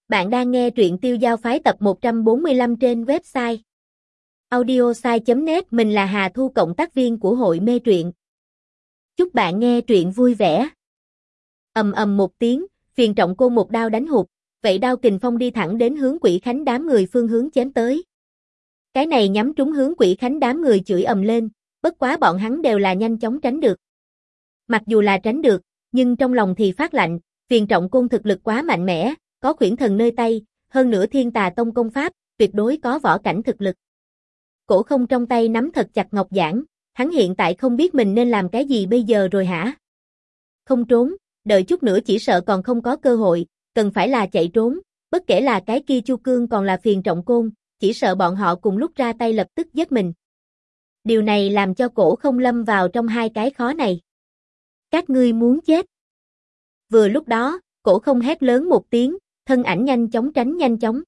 Bạn đang nghe truyện Tiêu Giao Phái tập 145 trên website audiosai.net. Mình là Hà Thu, cộng tác viên của hội mê truyện. Chúc bạn nghe truyện vui vẻ. Ầm ầm một tiếng, Phiền Trọng Côn một đao đánh hụt, vậy đao kình phong đi thẳng đến hướng Quỷ Khánh đám người phương hướng chém tới. Cái này nhắm trúng hướng Quỷ Khánh đám người chửi ầm lên, bất quá bọn hắn đều là nhanh chóng tránh được. Mặc dù là tránh được, nhưng trong lòng thì phát lạnh, Phiền Trọng Côn thực lực quá mạnh mẽ, có Khuyển Thần nơi tay, hơn nữa Thiên Tà Tông công pháp, tuyệt đối có võ cảnh thực lực. Cổ Không trong tay nắm thật chặt ngọc giản, hắn hiện tại không biết mình nên làm cái gì bây giờ rồi hả? Không trốn, đợi chút nữa chỉ sợ còn không có cơ hội, cần phải là chạy trốn, bất kể là cái kia Chu Cương còn là Phiền Trọng Côn, chỉ sợ bọn họ cùng lúc ra tay lập tức giết mình. Điều này làm cho Cổ Không lâm vào trong hai cái khó này. Các ngươi muốn chết. Vừa lúc đó, Cổ Không hét lớn một tiếng, thân ảnh nhanh chóng tránh nhanh chóng.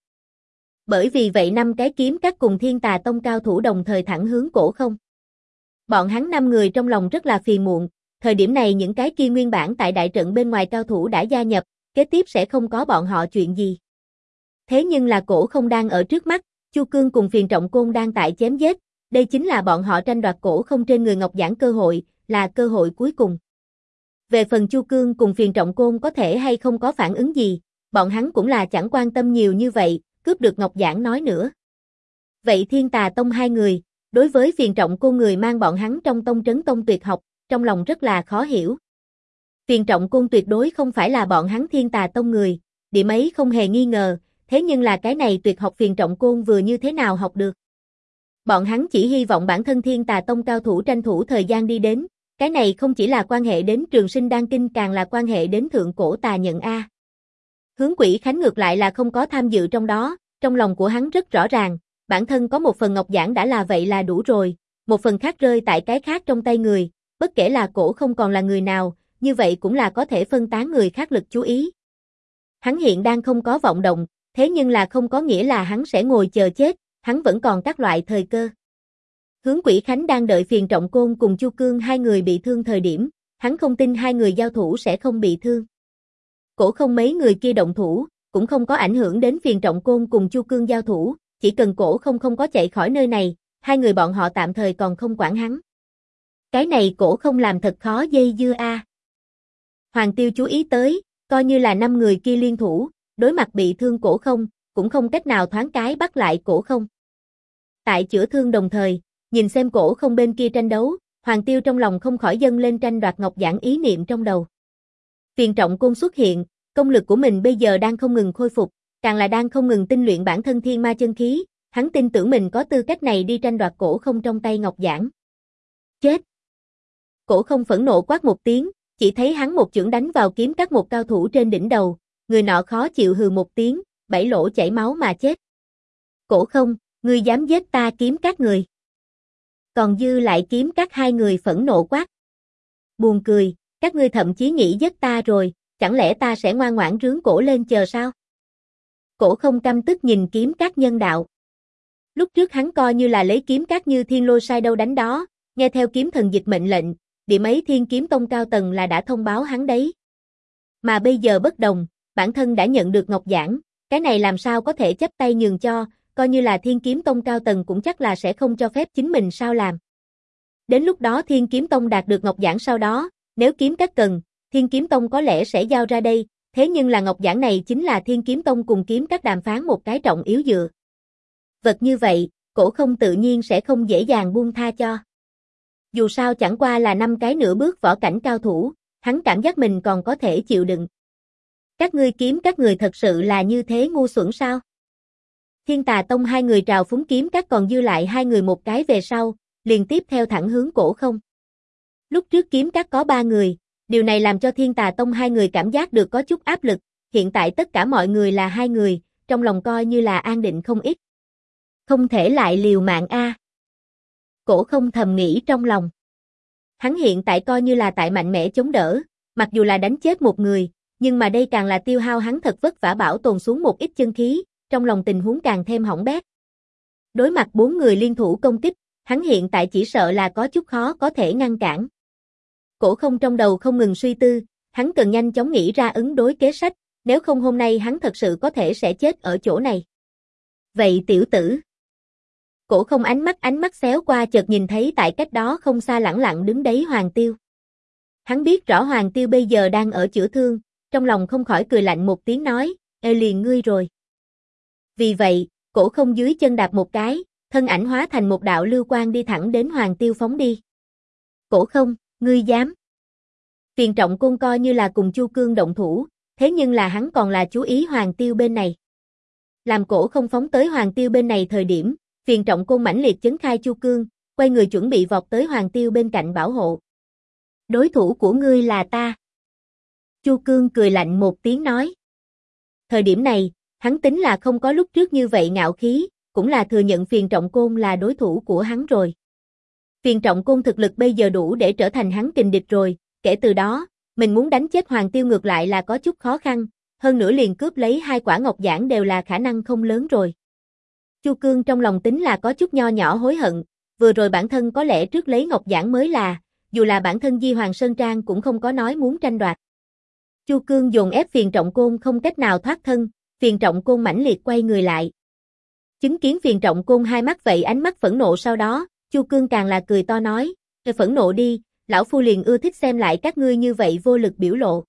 Bởi vì vậy năm cái kiếm các cùng Thiên Tà Tông cao thủ đồng thời thẳng hướng Cổ Không. Bọn hắn 5 người trong lòng rất là phiền muộn, thời điểm này những cái kia nguyên bản tại đại trận bên ngoài cao thủ đã gia nhập, kế tiếp sẽ không có bọn họ chuyện gì. Thế nhưng là Cổ Không đang ở trước mắt, Chu Cương cùng Phiền Trọng Côn đang tại chém giết, đây chính là bọn họ tranh đoạt Cổ Không trên người ngọc giản cơ hội, là cơ hội cuối cùng. Về phần Chu Cương cùng Phiền Trọng Côn có thể hay không có phản ứng gì, bọn hắn cũng là chẳng quan tâm nhiều như vậy, cướp được ngọc giản nói nữa. Vậy Thiên Tà Tông 2 người, đối với Phiền Trọng Côn người mang bọn hắn trong tông trấn tông tuyệt học, trong lòng rất là khó hiểu. Phiền Trọng Côn tuyệt đối không phải là bọn hắn Thiên Tà Tông người, điểm ấy không hề nghi ngờ, thế nhưng là cái này tuyệt học Phiền Trọng Côn vừa như thế nào học được. Bọn hắn chỉ hy vọng bản thân Thiên Tà Tông cao thủ tranh thủ thời gian đi đến, cái này không chỉ là quan hệ đến Trường Sinh Đan Kinh, càng là quan hệ đến Thượng Cổ Tà Nhận A. Hướng Quỷ Khánh ngược lại là không có tham dự trong đó, trong lòng của hắn rất rõ ràng, bản thân có một phần ngọc giản đã là vậy là đủ rồi, một phần khác rơi tại cái khác trong tay người, bất kể là Cổ Không còn là người nào, như vậy cũng là có thể phân tán người khác lực chú ý. Hắn hiện đang không có vọng động, thế nhưng là không có nghĩa là hắn sẽ ngồi chờ chết, hắn vẫn còn các loại thời cơ. Hướng Quỷ Khánh đang đợi Phiền Trọng Côn cùng Chu Cương 2 người bị thương thời điểm, hắn không tin 2 người giao thủ sẽ không bị thương. Cổ Không mấy người kia động thủ, cũng không có ảnh hưởng đến Phiền Trọng Côn cùng Chu Cương giao thủ, chỉ cần Cổ Không không có chạy khỏi nơi này, 2 người bọn họ tạm thời còn không quản hắn. Cái này Cổ Không làm thật khó dây dưa a. Hoàng Tiêu chú ý tới, coi như là 5 người kia liên thủ, đối mặt bị thương Cổ Không, cũng không cách nào thoáng cái bắt lại Cổ Không. Tại chữa thương đồng thời, nhìn xem Cổ Không bên kia tranh đấu, Hoàng Tiêu trong lòng không khỏi dâng lên tranh đoạt ngọc giản ý niệm trong đầu. Phiền Trọng Côn xuất hiện, công lực của mình bây giờ đang không ngừng khôi phục, càng là đang không ngừng tinh luyện bản thân thiên ma chân khí, hắn tin tưởng mình có tư cách này đi tranh đoạt Cổ Không trong tay ngọc giản. Chết! Cổ Không phẫn nộ quát một tiếng, chỉ thấy hắn một chưởng đánh vào kiếm các một cao thủ trên đỉnh đầu, người nọ khó chịu hừ một tiếng, 7 lỗ chảy máu mà chết. Cổ Không, ngươi dám giết ta kiếm các người? Còn dư lại kiếm các 2 người phẫn nộ quát. Buồn cười, các ngươi thậm chí nghĩ giết ta rồi, chẳng lẽ ta sẽ ngoan ngoãn rướn cổ lên chờ sao? Cổ Không căm tức nhìn kiếm các nhân đạo. Lúc trước hắn coi như là lấy kiếm các như thiên lôi sai đâu đánh đó, nghe theo kiếm thần dịch mệnh lệnh, điểm ấy Thiên Kiếm Tông cao tầng là đã thông báo hắn đấy. Mà bây giờ bất đồng, bản thân đã nhận được ngọc giản, cái này làm sao có thể chấp tay nhường cho, coi như là Thiên Kiếm Tông cao tầng cũng chắc là sẽ không cho phép chính mình sao làm. Đến lúc đó Thiên Kiếm Tông đạt được ngọc giản sau đó, nếu kiếm các cần, Thiên Kiếm Tông có lẽ sẽ giao ra đây, thế nhưng là ngọc giản này chính là Thiên Kiếm Tông cùng kiếm các đàm phán một cái trọng yếu dựa. Vật như vậy, Cổ Không tự nhiên sẽ không dễ dàng buông tha cho. Dù sao chẳng qua là 5 cái nửa bước võ cảnh cao thủ, hắn cảm giác mình còn có thể chịu đựng. Các ngươi kiếm các người thật sự là như thế ngu xuẩn sao? Thiên Tà Tông 2 người trào phúng kiếm các còn dư lại 2 người một cái về sau, liền tiếp theo thẳng hướng Cổ Không. Lúc trước kiếm các có 3 người, điều này làm cho Thiên Tà Tông 2 người cảm giác được có chút áp lực, hiện tại tất cả mọi người là 2 người, trong lòng coi như là an định không ít. Không thể lại liều mạng a. Cổ Không thầm nghĩ trong lòng. Hắn hiện tại coi như là tại mạnh mẽ chống đỡ, mặc dù là đánh chết một người, nhưng mà đây càng là tiêu hao hắn thật vất vả bảo tồn xuống một ít chân khí, trong lòng tình huống càng thêm hỏng bét. Đối mặt 4 người liên thủ công kích, hắn hiện tại chỉ sợ là có chút khó có thể ngăn cản. Cổ Không trong đầu không ngừng suy tư, hắn cần nhanh chóng nghĩ ra ứng đối kế sách, nếu không hôm nay hắn thật sự có thể sẽ chết ở chỗ này. Vậy tiểu tử. Cổ không ánh mắt xéo qua chợt nhìn thấy tại cách đó không xa lẳng lặng đứng đấy Hoàng Tiêu. Hắn biết rõ Hoàng Tiêu bây giờ đang ở chữa thương, trong lòng không khỏi cười lạnh một tiếng nói, ê liền ngươi rồi. Vì vậy, cổ không dưới chân đạp một cái, thân ảnh hóa thành một đạo lưu quang đi thẳng đến Hoàng Tiêu phóng đi. Cổ không, ngươi dám. Phiền Trọng Côn coi như là cùng Chu Cương động thủ, thế nhưng là hắn còn là chú ý Hoàng Tiêu bên này. Làm cổ không phóng tới Hoàng Tiêu bên này thời điểm, Phiền Trọng Côn mãnh liệt chấn khai Chu Cương, quay người chuẩn bị vọt tới Hoàng Tiêu bên cạnh bảo hộ. Đối thủ của ngươi là ta. Chu Cương cười lạnh một tiếng nói. Thời điểm này, hắn tính là không có lúc trước như vậy ngạo khí, cũng là thừa nhận Phiền Trọng Côn là đối thủ của hắn rồi. Phiền Trọng Côn thực lực bây giờ đủ để trở thành hắn kình địch rồi, kể từ đó, mình muốn đánh chết Hoàng Tiêu ngược lại là có chút khó khăn, hơn nữa liền cướp lấy 2 quả ngọc giản đều là khả năng không lớn rồi. Chu Cương trong lòng tính là có chút nho nhỏ hối hận, vừa rồi bản thân có lẽ trước lấy ngọc giản mới là, dù là bản thân Di Hoàng Sơn Trang cũng không có nói muốn tranh đoạt. Chu Cương dồn ép Phiền Trọng Côn không cách nào thoát thân, Phiền Trọng Côn mãnh liệt quay người lại. Chứng kiến Phiền Trọng Côn hai mắt vậy ánh mắt phẫn nộ sau đó, Chu Cương càng là cười to nói, phẫn nộ đi, lão phu liền ưa thích xem lại các ngươi như vậy vô lực biểu lộ.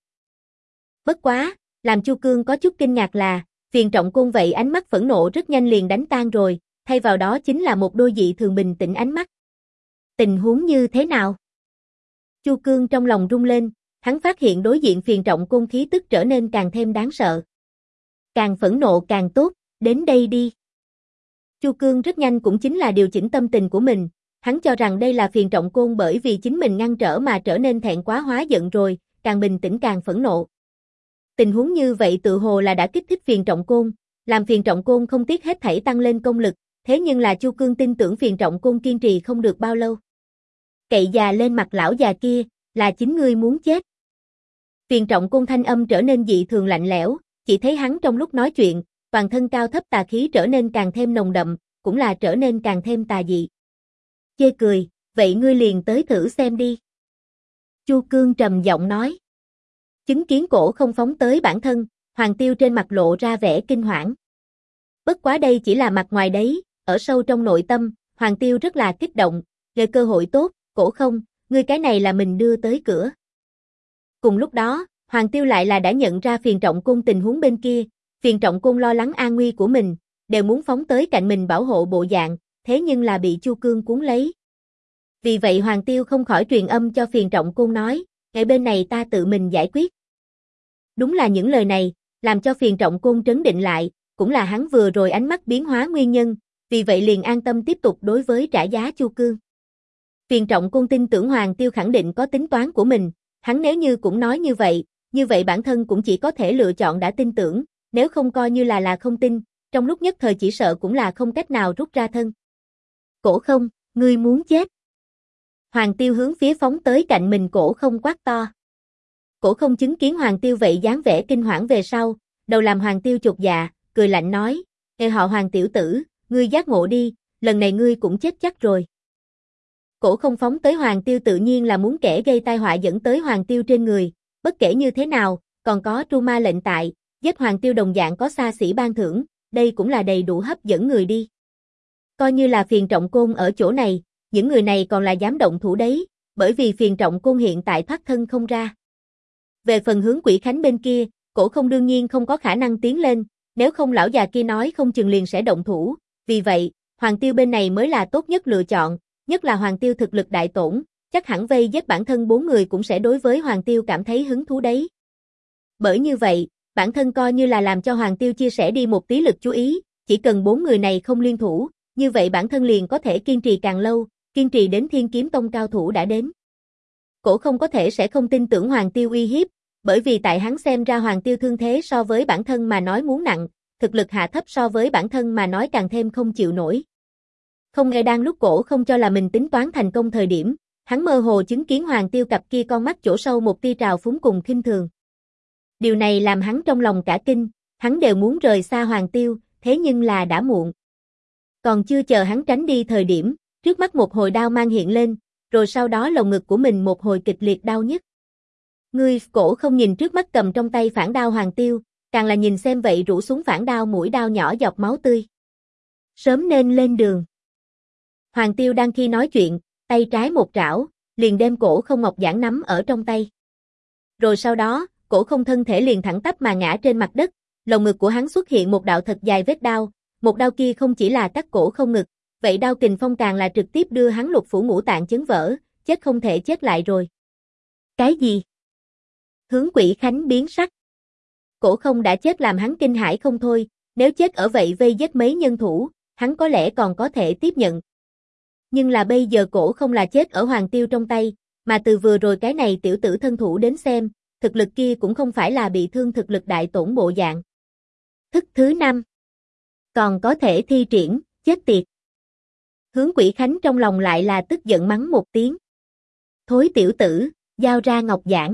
Bất quá, làm Chu Cương có chút kinh ngạc là, Phiền Trọng Côn vậy ánh mắt phẫn nộ rất nhanh liền đánh tan rồi, thay vào đó chính là một đôi dị thường bình tĩnh ánh mắt. Tình huống như thế nào? Chu Cương trong lòng rung lên, hắn phát hiện đối diện Phiền Trọng Côn khí tức trở nên càng thêm đáng sợ. Càng phẫn nộ càng tốt, đến đây đi. Chu Cương rất nhanh cũng chính là điều chỉnh tâm tình của mình, hắn cho rằng đây là Phiền Trọng Côn bởi vì chính mình ngăn trở mà trở nên thẹn quá hóa giận rồi, càng bình tĩnh càng phẫn nộ. Tình huống như vậy tự hồ là đã kích thích Phiền Trọng Côn, làm Phiền Trọng Côn không tiếc hết thảy tăng lên công lực, thế nhưng là Chu Cương tin tưởng Phiền Trọng Côn kiên trì không được bao lâu. Cậy già lên mặt lão già kia, là chính ngươi muốn chết. Phiền Trọng Côn thanh âm trở nên dị thường lạnh lẽo, chỉ thấy hắn trong lúc nói chuyện, toàn thân cao thấp tà khí trở nên càng thêm nồng đậm, cũng là trở nên càng thêm tà dị. Chê cười, vậy ngươi liền tới thử xem đi. Chu Cương trầm giọng nói. Chứng kiến cổ không phóng tới bản thân, Hoàng Tiêu trên mặt lộ ra vẻ kinh hoảng. Bất quá đây chỉ là mặt ngoài đấy, ở sâu trong nội tâm, Hoàng Tiêu rất là kích động, về cơ hội tốt, cổ không, ngươi cái này là mình đưa tới cửa. Cùng lúc đó, Hoàng Tiêu lại là đã nhận ra Phiền Trọng Côn tình huống bên kia, Phiền Trọng Côn lo lắng an nguy của mình, đều muốn phóng tới cạnh mình bảo hộ bộ dạng, thế nhưng là bị Chu Cương cuốn lấy. Vì vậy Hoàng Tiêu không khỏi truyền âm cho Phiền Trọng Côn nói, ngay bên này ta tự mình giải quyết. Đúng là những lời này, làm cho Phiền Trọng Côn trấn định lại, cũng là hắn vừa rồi ánh mắt biến hóa nguyên nhân, vì vậy liền an tâm tiếp tục đối với trả giá Chu Cương. Phiền Trọng Côn tin tưởng Hoàng Tiêu khẳng định có tính toán của mình, hắn nếu như cũng nói như vậy bản thân cũng chỉ có thể lựa chọn đã tin tưởng, nếu không coi như là không tin, trong lúc nhất thời chỉ sợ cũng là không cách nào rút ra thân. Cổ không, ngươi muốn chết. Hoàng Tiêu hướng phía phóng tới cạnh mình cổ không quát to. Cổ không chứng kiến Hoàng Tiêu vậy dáng vẻ kinh hoảng về sau, đầu làm Hoàng Tiêu chột dạ, cười lạnh nói, ê họ Hoàng tiểu tử, ngươi giác ngộ đi, lần này ngươi cũng chết chắc rồi. Cổ không phóng tới Hoàng Tiêu tự nhiên là muốn kẻ gây tai họa dẫn tới Hoàng Tiêu trên người, bất kể như thế nào, còn có Tru Ma lệnh tại, giết Hoàng Tiêu đồng dạng có xa xỉ ban thưởng, đây cũng là đầy đủ hấp dẫn người đi. Coi như là Phiền Trọng Côn ở chỗ này, những người này còn là dám động thủ đấy, bởi vì Phiền Trọng Côn hiện tại thoát thân không ra. Về phần hướng Quỷ Khánh bên kia, cổ không đương nhiên không có khả năng tiến lên, nếu không lão già kia nói không chừng liền sẽ động thủ, vì vậy, Hoàng Tiêu bên này mới là tốt nhất lựa chọn, nhất là Hoàng Tiêu thực lực đại tổn, chắc hẳn vây giết bản thân 4 người cũng sẽ đối với Hoàng Tiêu cảm thấy hứng thú đấy. Bởi như vậy, bản thân coi như là làm cho Hoàng Tiêu chia sẻ đi một tí lực chú ý, chỉ cần 4 người này không liên thủ, như vậy bản thân liền có thể kiên trì càng lâu, kiên trì đến Thiên Kiếm Tông cao thủ đã đến. Cổ không có thể sẽ không tin tưởng Hoàng Tiêu uy hiếp, bởi vì tại hắn xem ra Hoàng Tiêu thương thế so với bản thân mà nói muốn nặng, thực lực hạ thấp so với bản thân mà nói càng thêm không chịu nổi. Không ngờ đang lúc cổ không cho là mình tính toán thành công thời điểm, hắn mơ hồ chứng kiến Hoàng Tiêu cặp kia con mắt chỗ sâu một tia trào phúng cùng khinh thường. Điều này làm hắn trong lòng cả kinh, hắn đều muốn rời xa Hoàng Tiêu, thế nhưng là đã muộn. Còn chưa chờ hắn tránh đi thời điểm, trước mắt một hồi đau mang hiện lên, rồi sau đó lồng ngực của mình một hồi kịch liệt đau nhức. Ngươi cổ không nhìn trước mắt cầm trong tay phản đao Hoàng Tiêu, càng là nhìn xem vậy rũ xuống phản đao mũi đao nhỏ dọc máu tươi. Sớm nên lên đường. Hoàng Tiêu đang khi nói chuyện, tay trái một trảo, liền đem Cổ Không Ngọc Giản nắm ở trong tay. Rồi sau đó, Cổ Không thân thể liền thẳng tắp mà ngã trên mặt đất, lồng ngực của hắn xuất hiện một đạo thật dài vết đao, một đao kia không chỉ là cắt cổ không ngực, vậy đao kình phong càng là trực tiếp đưa hắn lục phủ ngũ tạng chấn vỡ, chết không thể chết lại rồi. Cái gì? Hướng Quỷ Khánh biến sắc. Cổ Không đã chết làm hắn kinh hãi không thôi, nếu chết ở vậy vây giết mấy nhân thủ, hắn có lẽ còn có thể tiếp nhận. Nhưng là bây giờ Cổ Không là chết ở Hoàng Tiêu trong tay, mà từ vừa rồi cái này tiểu tử thân thủ đến xem, thực lực kia cũng không phải là bị thương thực lực đại tổn bộ dạng. Thức thứ 5. Còn có thể thi triển, chết tiệt. Hướng Quỷ Khánh trong lòng lại là tức giận mắng một tiếng. Thối tiểu tử, giao ra ngọc giản.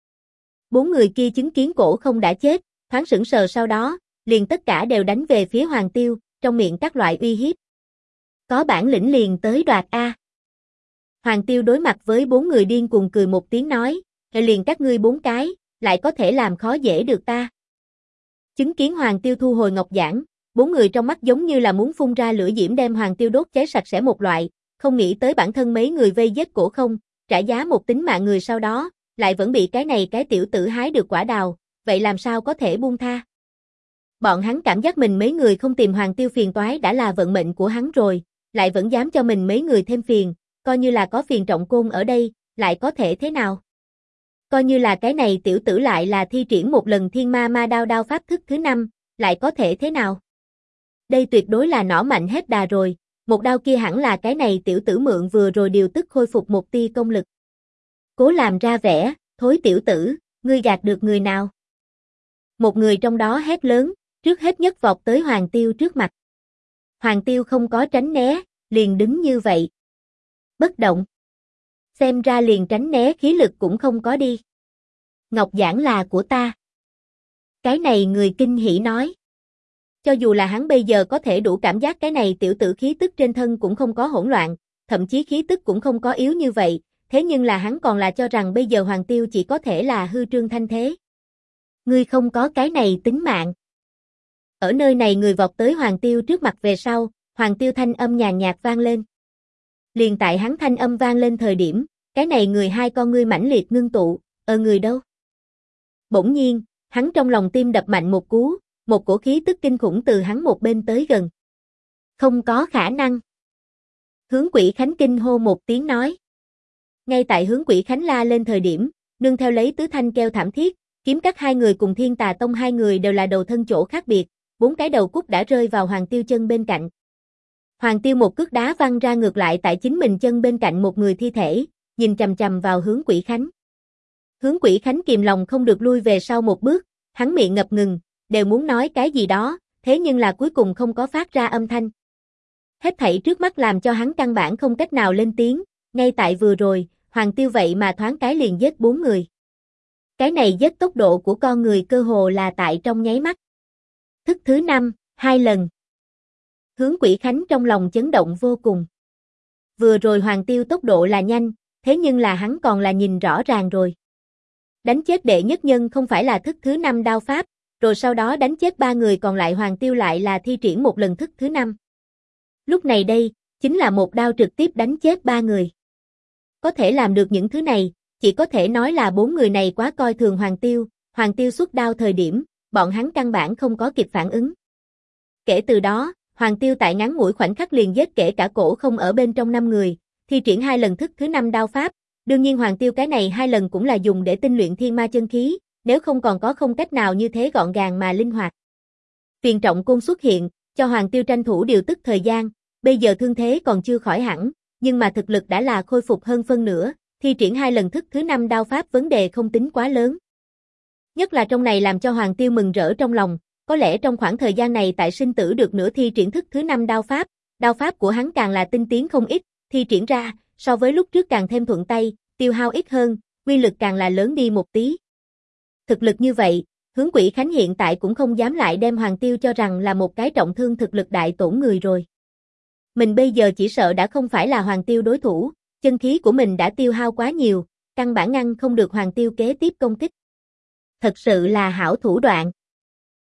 4 người kia chứng kiến Cổ Không đã chết, thoáng sững sờ sau đó, liền tất cả đều đánh về phía Hoàng Tiêu, trong miệng các loại uy hiếp. Có bản lĩnh liền tới đoạt A. Hoàng Tiêu đối mặt với 4 người điên cuồng cười một tiếng nói, liền các ngươi 4 cái, lại có thể làm khó dễ được ta. Chứng kiến Hoàng Tiêu thu hồi ngọc giản, 4 người trong mắt giống như là muốn phun ra lửa diễm đem Hoàng Tiêu đốt cháy sạch sẽ một loại, không nghĩ tới bản thân mấy người vây giết Cổ Không, trả giá một tính mạng người sau đó, lại vẫn bị cái này cái tiểu tử hái được quả đào, vậy làm sao có thể buông tha. Bọn hắn cảm giác mình mấy người không tìm Hoàng Tiêu phiền toái đã là vận mệnh của hắn rồi, lại vẫn dám cho mình mấy người thêm phiền, coi như là có Phiền Trọng Côn ở đây, lại có thể thế nào? Coi như là cái này tiểu tử lại là thi triển một lần Thiên Ma Ma Đao đao pháp thức thứ 5, lại có thể thế nào? Đây tuyệt đối là nỏ mạnh hết đà rồi, một đao kia hẳn là cái này tiểu tử mượn vừa rồi điều tức khôi phục một tia công lực. Cố làm ra vẻ, thối tiểu tử, ngươi gạt được người nào? Một người trong đó hét lớn, trước hết nhất vọt tới Hoàng Tiêu trước mặt. Hoàng Tiêu không có tránh né, liền đứng như vậy. Bất động. Xem ra liền tránh né khí lực cũng không có đi. Ngọc giản là của ta. Cái này người kinh hỉ nói. Cho dù là hắn bây giờ có thể đủ cảm giác cái này tiểu tử khí tức trên thân cũng không có hỗn loạn, thậm chí khí tức cũng không có yếu như vậy, thế nhưng là hắn còn là cho rằng bây giờ Hoàng Tiêu chỉ có thể là hư trương thanh thế. Ngươi không có cái này tính mạng. Ở nơi này người vọt tới Hoàng Tiêu trước mặt về sau, Hoàng Tiêu thanh âm nhàn nhạt vang lên. Liền tại hắn thanh âm vang lên thời điểm, cái này người hai con ngươi mãnh liệt ngưng tụ, người đâu? Bỗng nhiên, hắn trong lòng tim đập mạnh một cú, một cổ khí tức kinh khủng từ hắn một bên tới gần. Không có khả năng. Hướng Quỷ Khánh kinh hô một tiếng nói. Ngay tại Hướng Quỷ Khánh la lên thời điểm, nương theo lấy tứ thanh kêu thảm thiết, kiếm cắt hai người cùng Thiên Tà Tông hai người đều là đầu thân chỗ khác biệt, 4 cái đầu cúc đã rơi vào Hoàng Tiêu chân bên cạnh. Hoàng Tiêu một cước đá văng ra ngược lại tại chính mình chân bên cạnh một người thi thể, nhìn chằm chằm vào Hướng Quỷ Khánh. Hướng Quỷ Khánh kìm lòng không được lui về sau một bước, hắn miệng ngập ngừng, đều muốn nói cái gì đó, thế nhưng là cuối cùng không có phát ra âm thanh. Hết thảy trước mắt làm cho hắn căn bản không cách nào lên tiếng, ngay tại vừa rồi, Hoàng Tiêu vậy mà thoáng cái liền giết 4 người. Cái này giết tốc độ của con người cơ hồ là tại trong nháy mắt. Thức thứ 5, 2 lần. Hướng Quỷ Khánh trong lòng chấn động vô cùng. Vừa rồi Hoàng Tiêu tốc độ là nhanh, thế nhưng là hắn còn là nhìn rõ ràng rồi. Đánh chết đệ nhất nhân không phải là thức thứ 5 đao pháp, rồi sau đó đánh chết 3 người còn lại Hoàng Tiêu lại là thi triển một lần thức thứ 5. Lúc này đây, chính là một đao trực tiếp đánh chết 3 người. Có thể làm được những thứ này, chỉ có thể nói là 4 người này quá coi thường Hoàng Tiêu xuất đao thời điểm, bọn hắn căn bản không có kịp phản ứng. Kể từ đó, Hoàng Tiêu tại ngắn ngủi khoảnh khắc liền giết kể cả Cổ Không ở bên trong 5 người, thi triển 2 lần thức thứ 5 đao pháp, đương nhiên Hoàng Tiêu cái này 2 lần cũng là dùng để tinh luyện thiên ma chân khí, nếu không còn có không cách nào như thế gọn gàng mà linh hoạt. Phiền Trọng Côn xuất hiện, cho Hoàng Tiêu tranh thủ điều tức thời gian, bây giờ thương thế còn chưa khỏi hẳn, nhưng mà thực lực đã là khôi phục hơn phân nửa, thi triển 2 lần thức thứ 5 đao pháp vấn đề không tính quá lớn. Nhất là trong này làm cho Hoàng Tiêu mừng rỡ trong lòng, có lẽ trong khoảng thời gian này tại sinh tử được nửa thi triển thức thứ 5 đao pháp của hắn càng là tinh tiến không ít, thi triển ra, so với lúc trước càng thêm thuận tay, tiêu hao ít hơn, uy lực càng là lớn đi một tí. Thực lực như vậy, Hướng Quỷ Khánh hiện tại cũng không dám lại đem Hoàng Tiêu cho rằng là một cái trọng thương thực lực đại tổn người rồi. Mình bây giờ chỉ sợ đã không phải là Hoàng Tiêu đối thủ, chân khí của mình đã tiêu hao quá nhiều, căn bản ngăn không được Hoàng Tiêu kế tiếp công kích. Thật sự là hảo thủ đoạn.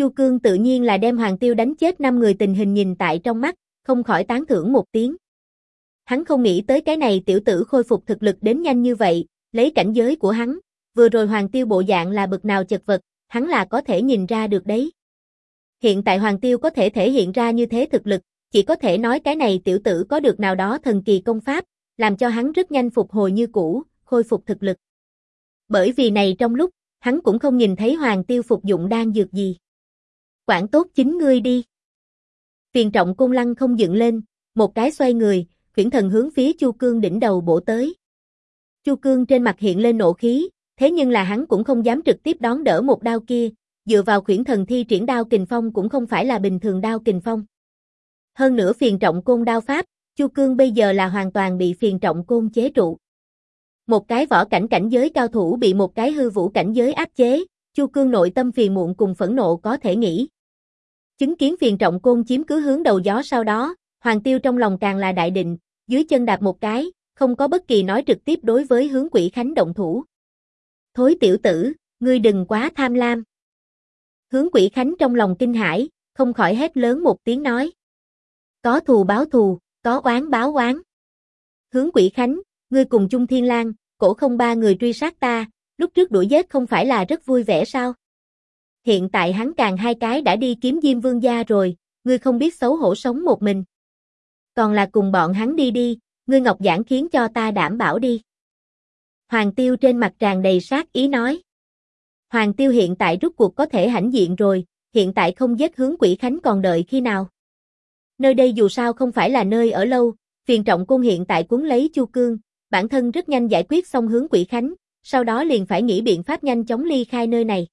Chu Cương tự nhiên là đem Hoàng Tiêu đánh chết 5 người tình hình nhìn tại trong mắt, không khỏi tán thưởng một tiếng. Hắn không nghĩ tới cái này tiểu tử khôi phục thực lực đến nhanh như vậy, lấy cảnh giới của hắn, vừa rồi Hoàng Tiêu bộ dạng là bực nào chật vật, hắn là có thể nhìn ra được đấy. Hiện tại Hoàng Tiêu có thể thể hiện ra như thế thực lực, chỉ có thể nói cái này tiểu tử có được nào đó thần kỳ công pháp, làm cho hắn rất nhanh phục hồi như cũ, khôi phục thực lực. Bởi vì này trong lúc, hắn cũng không nhìn thấy Hoàng Tiêu phục dụng đan dược gì. Quản tốt chính ngươi đi. Phiền Trọng Côn lăng không dựng lên, một cái xoay người, Huyễn Thần hướng phía Chu Cương đỉnh đầu bổ tới. Chu Cương trên mặt hiện lên nộ khí, thế nhưng là hắn cũng không dám trực tiếp đón đỡ một đao kia, dựa vào Huyễn Thần thi triển đao kình phong cũng không phải là bình thường đao kình phong. Hơn nữa Phiền Trọng Côn đao pháp, Chu Cương bây giờ là hoàn toàn bị Phiền Trọng Côn chế trụ. Một cái võ cảnh cảnh giới cao thủ bị một cái hư vũ cảnh giới áp chế, Chu Cương nội tâm phiền muộn cùng phẫn nộ có thể nghĩ. Chứng kiến Phiền Trọng Côn chiếm cứ hướng đầu gió sau đó, Hoàng Tiêu trong lòng càng là đại định, dưới chân đạp một cái, không có bất kỳ nói trực tiếp đối với Hướng Quỷ Khánh động thủ. Thối tiểu tử, ngươi đừng quá tham lam. Hướng Quỷ Khánh trong lòng kinh hãi, không khỏi hét lớn một tiếng nói. Có thù báo thù, có oán báo oán. Hướng Quỷ Khánh, ngươi cùng Chung Thiên Lang, Cổ Không ba người truy sát ta, lúc trước đuổi giết không phải là rất vui vẻ sao? Hiện tại hắn càng hai cái đã đi kiếm Diêm Vương gia rồi, ngươi không biết xấu hổ sống một mình. Còn là cùng bọn hắn đi đi, ngươi Ngọc Giản khiến cho ta đảm bảo đi. Hoàng Tiêu trên mặt tràn đầy sát ý nói. Hoàng Tiêu hiện tại rút cuộc có thể hãnh diện rồi, hiện tại không giết Hướng Quỷ Khánh còn đợi khi nào. Nơi đây dù sao không phải là nơi ở lâu, Phiền Trọng Côn hiện tại cuốn lấy Chu Cương, bản thân rất nhanh giải quyết xong Hướng Quỷ Khánh, sau đó liền phải nghĩ biện pháp nhanh chóng ly khai nơi này.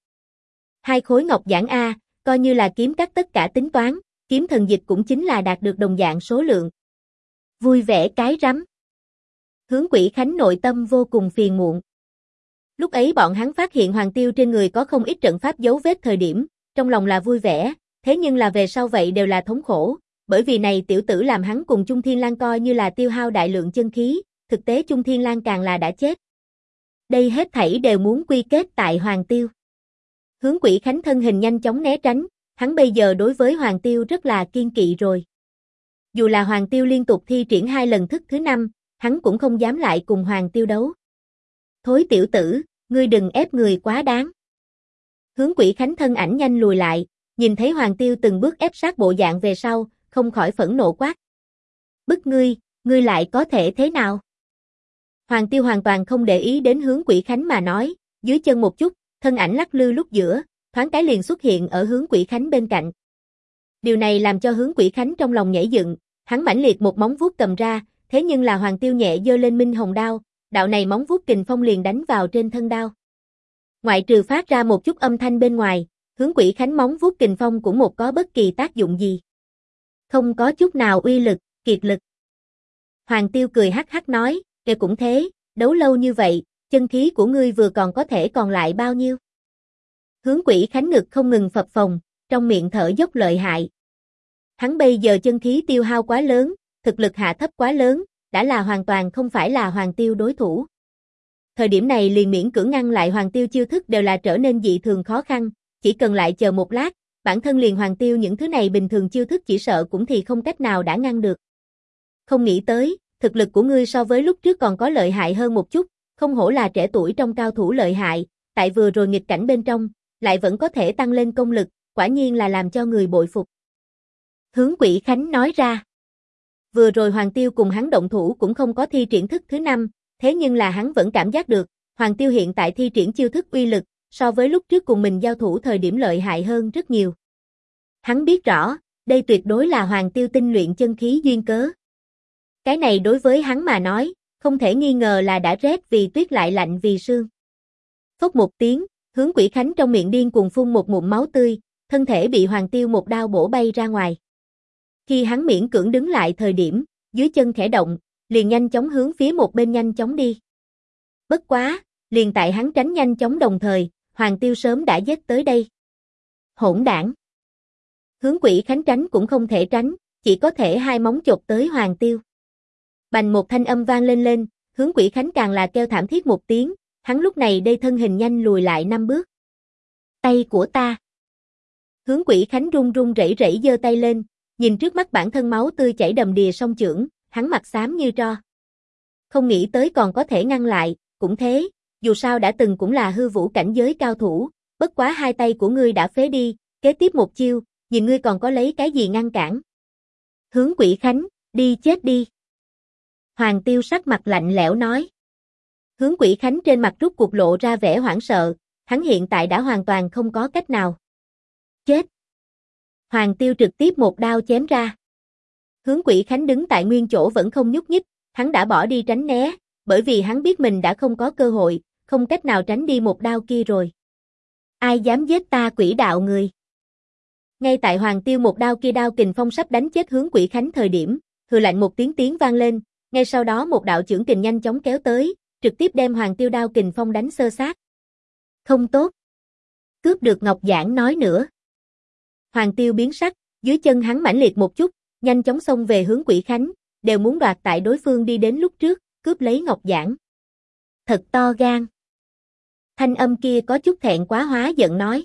2 khối ngọc giản A, coi như là kiếm cắt tất cả tính toán, kiếm thần dịch cũng chính là đạt được đồng dạng số lượng. Vui vẻ cái rắm. Hướng Quỷ Khánh nội tâm vô cùng phiền muộn. Lúc ấy bọn hắn phát hiện Hoàng Tiêu trên người có không ít trận pháp dấu vết thời điểm, trong lòng là vui vẻ, thế nhưng là về sau vậy đều là thống khổ, bởi vì này tiểu tử làm hắn cùng Chung Thiên Lang coi như là tiêu hao đại lượng chân khí, thực tế Chung Thiên Lang càng là đã chết. Đây hết thảy đều muốn quy kết tại Hoàng Tiêu. Hướng Quỷ Khánh thân hình nhanh chóng né tránh, hắn bây giờ đối với Hoàng Tiêu rất là kiên kỵ rồi. Dù là Hoàng Tiêu liên tục thi triển 2 lần thức thứ 5, hắn cũng không dám lại cùng Hoàng Tiêu đấu. Thối tiểu tử, ngươi đừng ép người quá đáng. Hướng Quỷ Khánh thân ảnh nhanh lùi lại, nhìn thấy Hoàng Tiêu từng bước ép sát bộ dạng về sau, không khỏi phẫn nộ quát. Bức ngươi lại có thể thế nào? Hoàng Tiêu hoàn toàn không để ý đến Hướng Quỷ Khánh mà nói, dưới chân một chút, thân ảnh lắc lư lúc giữa, thoáng cái liền xuất hiện ở Hướng Quỷ Khánh bên cạnh. Điều này làm cho Hướng Quỷ Khánh trong lòng nhảy dựng, hắn mãnh liệt một móng vuốt cầm ra, thế nhưng là Hoàng Tiêu nhẹ giơ lên Minh Hồng đao, đạo này móng vuốt kình phong liền đánh vào trên thân đao. Ngoại trừ phát ra một chút âm thanh bên ngoài, Hướng Quỷ Khánh móng vuốt kình phong cũng một có bất kỳ tác dụng gì. Không có chút nào uy lực, kiệt lực. Hoàng Tiêu cười hắc hắc nói, kể cũng thế, đấu lâu như vậy, chân khí của ngươi vừa còn có thể còn lại bao nhiêu? Hướng Quỷ Khánh ngực không ngừng phập phồng, trong miệng thở dốc lợi hại. Hắn bây giờ chân khí tiêu hao quá lớn, thực lực hạ thấp quá lớn, đã là hoàn toàn không phải là Hoàng Tiêu đối thủ. Thời điểm này liền miễn cưỡng ngăn lại Hoàng Tiêu chiêu thức đều là trở nên dị thường khó khăn, chỉ cần lại chờ một lát, bản thân liền Hoàng Tiêu những thứ này bình thường chiêu thức chỉ sợ cũng thì không cách nào đã ngăn được. Không nghĩ tới, thực lực của ngươi so với lúc trước còn có lợi hại hơn một chút, không hổ là trẻ tuổi trong cao thủ lợi hại, tại vừa rồi nghịch cảnh bên trong, lại vẫn có thể tăng lên công lực, quả nhiên là làm cho người bội phục. Hướng Quỷ Khánh nói ra. Vừa rồi Hoàng Tiêu cùng hắn động thủ cũng không có thi triển thức thứ 5, thế nhưng là hắn vẫn cảm giác được, Hoàng Tiêu hiện tại thi triển chiêu thức uy lực, so với lúc trước cùng mình giao thủ thời điểm lợi hại hơn rất nhiều. Hắn biết rõ, đây tuyệt đối là Hoàng Tiêu tinh luyện chân khí duyên cớ. Cái này đối với hắn mà nói, không thể nghi ngờ là đã rét vì tuyết lại lạnh vì sương. Phốc một tiếng, Hướng Quỷ Khánh trong miệng điên cuồng phun một ngụm máu tươi, thân thể bị Hoàng Tiêu một đao bổ bay ra ngoài. Khi hắn miễn cưỡng đứng lại thời điểm, dưới chân khẽ động, liền nhanh chóng hướng phía một bên nhanh chóng đi. Bất quá, liền tại hắn tránh nhanh chóng đồng thời, Hoàng Tiêu sớm đã giết tới đây. Hỗn đảng. Hướng Quỷ Khánh tránh cũng không thể tránh, chỉ có thể 2 móng chộp tới Hoàng Tiêu. Bành một thanh âm vang lên, Hướng Quỷ Khánh càng là kêu thảm thiết một tiếng, hắn lúc này đây thân hình nhanh lùi lại 5 bước. Tay của ta. Hướng Quỷ Khánh run run rẩy rẩy giơ tay lên, nhìn trước mắt bản thân máu tươi chảy đầm đìa song chưởng, hắn mặt xám như tro. Không nghĩ tới còn có thể ngăn lại, cũng thế, dù sao đã từng cũng là hư vũ cảnh giới cao thủ, bất quá hai tay của ngươi đã phế đi, kế tiếp một chiêu, nhìn ngươi còn có lấy cái gì ngăn cản. Hướng Quỷ Khánh, đi chết đi. Hoàng Tiêu sắc mặt lạnh lẽo nói. Hướng Quỷ Khánh trên mặt rút cuộc lộ ra vẻ hoảng sợ, hắn hiện tại đã hoàn toàn không có cách nào. Chết. Hoàng Tiêu trực tiếp một đao chém ra. Hướng Quỷ Khánh đứng tại nguyên chỗ vẫn không nhúc nhích, hắn đã bỏ đi tránh né, bởi vì hắn biết mình đã không có cơ hội, không cách nào tránh đi một đao kia rồi. Ai dám giết ta quỷ đạo người? Ngay tại Hoàng Tiêu một đao kia đao kình phong sắp đánh chết Hướng Quỷ Khánh thời điểm, hừ lạnh một tiếng vang lên, ngay sau đó một đạo chưởng kình nhanh chóng kéo tới, trực tiếp đem Hoàng Tiêu đao kình phong đánh xơ xác. Không tốt. Cướp được Ngọc Giản nói nữa. Hoàng Tiêu biến sắc, dưới chân hắn mãnh liệt một chút, nhanh chóng xông về Hướng Quỷ Khánh, đều muốn đoạt tại đối phương đi đến lúc trước, cướp lấy Ngọc Giản. Thật to gan. Thanh âm kia có chút thẹn quá hóa giận nói.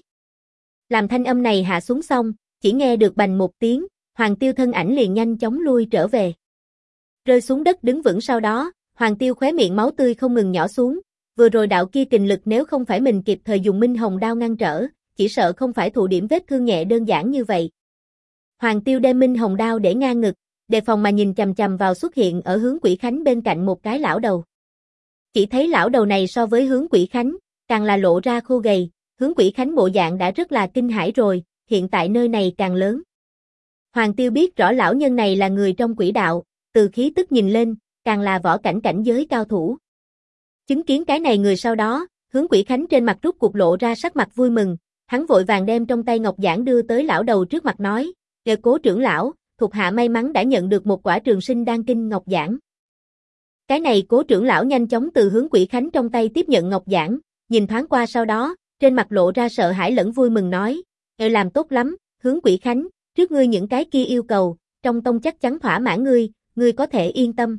Làm thanh âm này hạ xuống xong, chỉ nghe được bành một tiếng, Hoàng Tiêu thân ảnh liền nhanh chóng lui trở về. Rơi xuống đất đứng vững sau đó, Hoàng Tiêu khóe miệng máu tươi không ngừng nhỏ xuống, vừa rồi đạo kia kình lực nếu không phải mình kịp thời dùng Minh Hồng đao ngăn trở, chỉ sợ không phải thụ điểm vết thương nhẹ đơn giản như vậy. Hoàng Tiêu đem Minh Hồng đao để ngang ngực, đề phòng mà nhìn chằm chằm vào xuất hiện ở Hướng Quỷ Khánh bên cạnh một cái lão đầu. Chỉ thấy lão đầu này so với Hướng Quỷ Khánh, càng là lộ ra khô gầy, Hướng Quỷ Khánh bộ dạng đã rất là kinh hãi rồi, hiện tại nơi này càng lớn. Hoàng Tiêu biết rõ lão nhân này là người trong quỷ đạo, từ khí tức nhìn lên, càng là võ cảnh cảnh giới cao thủ. Chứng kiến cái này người sau đó, Hướng Quỷ Khánh trên mặt rút cuộc lộ ra sắc mặt vui mừng, hắn vội vàng đem trong tay ngọc giản đưa tới lão đầu trước mặt nói, nhờ Cố trưởng lão, thuộc hạ may mắn đã nhận được một quả trường sinh đan kinh ngọc giản. Cái này Cố trưởng lão nhanh chóng từ Hướng Quỷ Khánh trong tay tiếp nhận ngọc giản, nhìn thoáng qua sau đó, trên mặt lộ ra sợ hãi lẫn vui mừng nói, làm tốt lắm, Hướng Quỷ Khánh, trước ngươi những cái kia yêu cầu, trong tông chắc chắn thỏa mãn ngươi có thể yên tâm.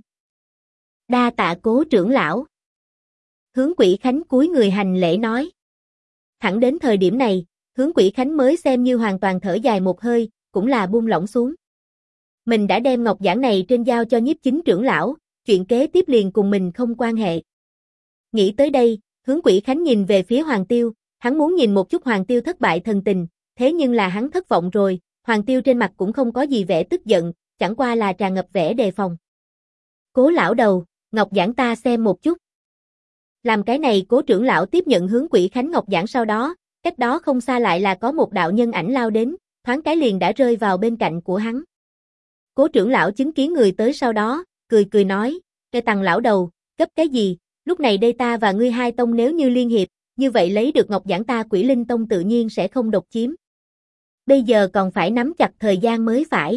Đa tạ Cố trưởng lão. Hướng Quỷ Khánh cúi người hành lễ nói. Thẳng đến thời điểm này, Hướng Quỷ Khánh mới xem như hoàn toàn thở dài một hơi, cũng là buông lỏng xuống. Mình đã đem ngọc giản này trên giao cho Nhiếp Chính trưởng lão, chuyện kế tiếp liền cùng mình không quan hệ. Nghĩ tới đây, Hướng Quỷ Khánh nhìn về phía Hoàng Tiêu, hắn muốn nhìn một chút Hoàng Tiêu thất bại thần tình, thế nhưng là hắn thất vọng rồi, Hoàng Tiêu trên mặt cũng không có gì vẻ tức giận, chẳng qua là tràn ngập vẻ đề phòng. Cố lão đầu, ngọc giản ta xem một chút. Làm cái này Cố trưởng lão tiếp nhận Hướng Quỷ Khánh ngọc giản sau đó, cách đó không xa lại là có một đạo nhân ảnh lao đến, thoáng cái liền đã rơi vào bên cạnh của hắn. Cố trưởng lão chứng kiến người tới sau đó, cười nói, cái Tằng lão đầu, gấp cái gì, lúc này đây ta và ngươi hai tông nếu như liên hiệp, như vậy lấy được ngọc giản ta Quỷ Linh Tông tự nhiên sẽ không độc chiếm. Bây giờ còn phải nắm chặt thời gian mới phải.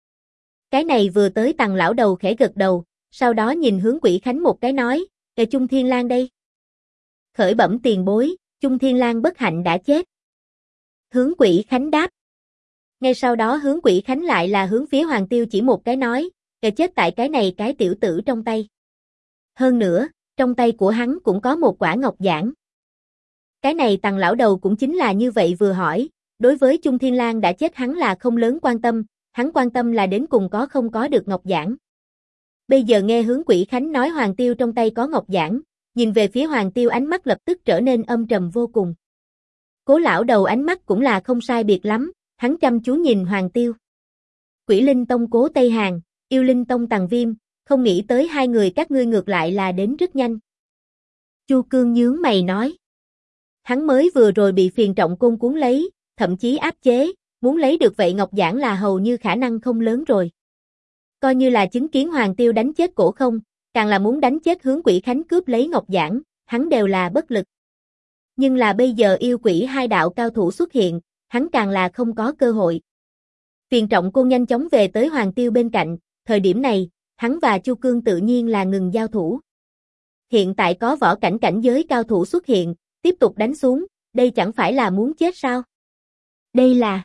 Cái này vừa tới Tằng lão đầu khẽ gật đầu, sau đó nhìn Hướng Quỷ Khánh một cái nói, cái Chung Thiên Lang đây. Khởi bẩm tiền bối, Chung Thiên Lang bất hạnh đã chết. Hướng Quỷ Khánh đáp. Ngay sau đó Hướng Quỷ Khánh lại là hướng phía Hoàng Tiêu chỉ một cái nói, cái chết tại cái này cái tiểu tử trong tay. Hơn nữa, trong tay của hắn cũng có một quả ngọc giản. Cái này Tằng lão đầu cũng chính là như vậy vừa hỏi, đối với Chung Thiên Lang đã chết hắn là không lớn quan tâm, hắn quan tâm là đến cùng có không có được ngọc giản. Bây giờ nghe Hướng Quỷ Khánh nói Hoàng Tiêu trong tay có ngọc giản, nhìn về phía Hoàng Tiêu ánh mắt lập tức trở nên âm trầm vô cùng. Cố lão đầu ánh mắt cũng là không sai biệt lắm, hắn chăm chú nhìn Hoàng Tiêu. Quỷ Linh Tông Cố Tây Hàng, Yêu Linh Tông Tằng Viêm, không nghĩ tới hai người các ngươi ngược lại là đến rất nhanh. Chu Cương nhướng mày nói. Hắn mới vừa rồi bị Phiền Trọng Côn cuốn lấy, thậm chí áp chế, muốn lấy được vậy ngọc giản là hầu như khả năng không lớn rồi. Coi như là chứng kiến Hoàng Tiêu đánh chết Cổ Không, càng là muốn đánh chết Hướng Quỷ Khánh cướp lấy ngọc giản, hắn đều là bất lực. Nhưng là bây giờ yêu quỷ hai đạo cao thủ xuất hiện, hắn càng là không có cơ hội. Phiền Trọng Côn nhanh chóng về tới Hoàng Tiêu bên cạnh, thời điểm này, hắn và Chu Cương tự nhiên là ngừng giao thủ. Hiện tại có võ cảnh cảnh giới cao thủ xuất hiện, tiếp tục đánh xuống, đây chẳng phải là muốn chết sao? Đây là...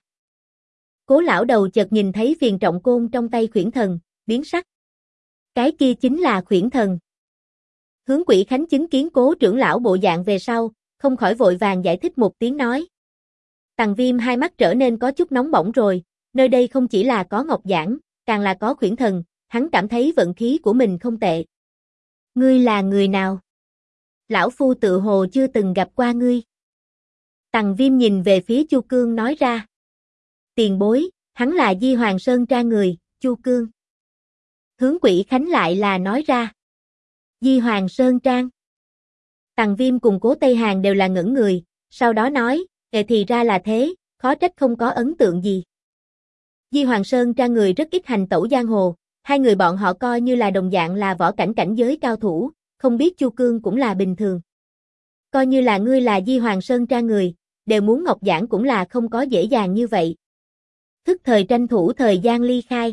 Cố lão đầu chợt nhìn thấy Phiền Trọng Côn trong tay khuyển thần, biến sắc. Cái kia chính là khuyển thần. Hướng Quỷ Khánh chứng kiến Cố trưởng lão bộ dạng về sau, không khỏi vội vàng giải thích một tiếng nói. Tằng Viêm hai mắt trở nên có chút nóng bỏng rồi, nơi đây không chỉ là có Ngọc Giản, càng là có Khuyển Thần, hắn cảm thấy vận khí của mình không tệ. Ngươi là người nào? Lão Phu tự hồ chưa từng gặp qua ngươi. Tằng Viêm nhìn về phía Chu Cương nói ra. Tiền bối, hắn là Di Hoàng Sơn Trang người, Chu Cương. Hướng Quỷ Khánh lại là nói ra. Di Hoàng Sơn Trang. Tằng Viêm cùng Cố Tây Hàn đều là ngẩn người, sau đó nói, thì ra là thế, khó trách không có ấn tượng gì. Di Hoàng Sơn Trang người rất ít hành tẩu giang hồ, hai người bọn họ coi như là đồng dạng là võ cảnh cảnh giới cao thủ, không biết Chu Cương cũng là bình thường. Coi như là ngươi là Di Hoàng Sơn Trang người, đều muốn Ngọc Giản cũng là không có dễ dàng như vậy. Thức thời tranh thủ thời gian ly khai.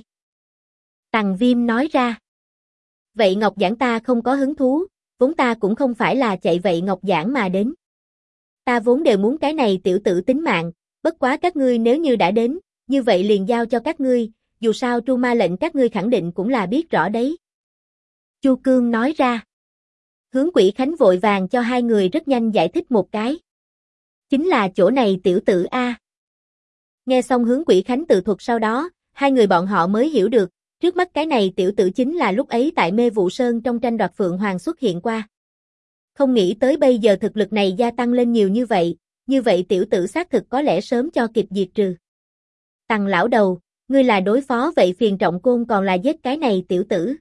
Tằng Viêm nói ra. Vậy Ngọc Giản ta không có hứng thú, vốn ta cũng không phải là chạy vậy Ngọc Giản mà đến. Ta vốn đều muốn cái này tiểu tử tính mạng, bất quá các ngươi nếu như đã đến, như vậy liền giao cho các ngươi, dù sao tru ma lệnh các ngươi khẳng định cũng là biết rõ đấy. Chu Cương nói ra. Hướng Quỷ Khánh vội vàng cho hai người rất nhanh giải thích một cái. Chính là chỗ này tiểu tử A. Nghe xong Hướng Quỷ Khánh tự thuật sau đó, hai người bọn họ mới hiểu được, trước mắt cái này tiểu tử chính là lúc ấy tại Mê Vụ Sơn trong tranh đoạt Phượng Hoàng xuất hiện qua. Không nghĩ tới bây giờ thực lực này gia tăng lên nhiều như vậy tiểu tử xác thực có lẽ sớm cho kịp diệt trừ. Tằng lão đầu, ngươi là đối phó vậy Phiền Trọng Côn còn là giết cái này tiểu tử.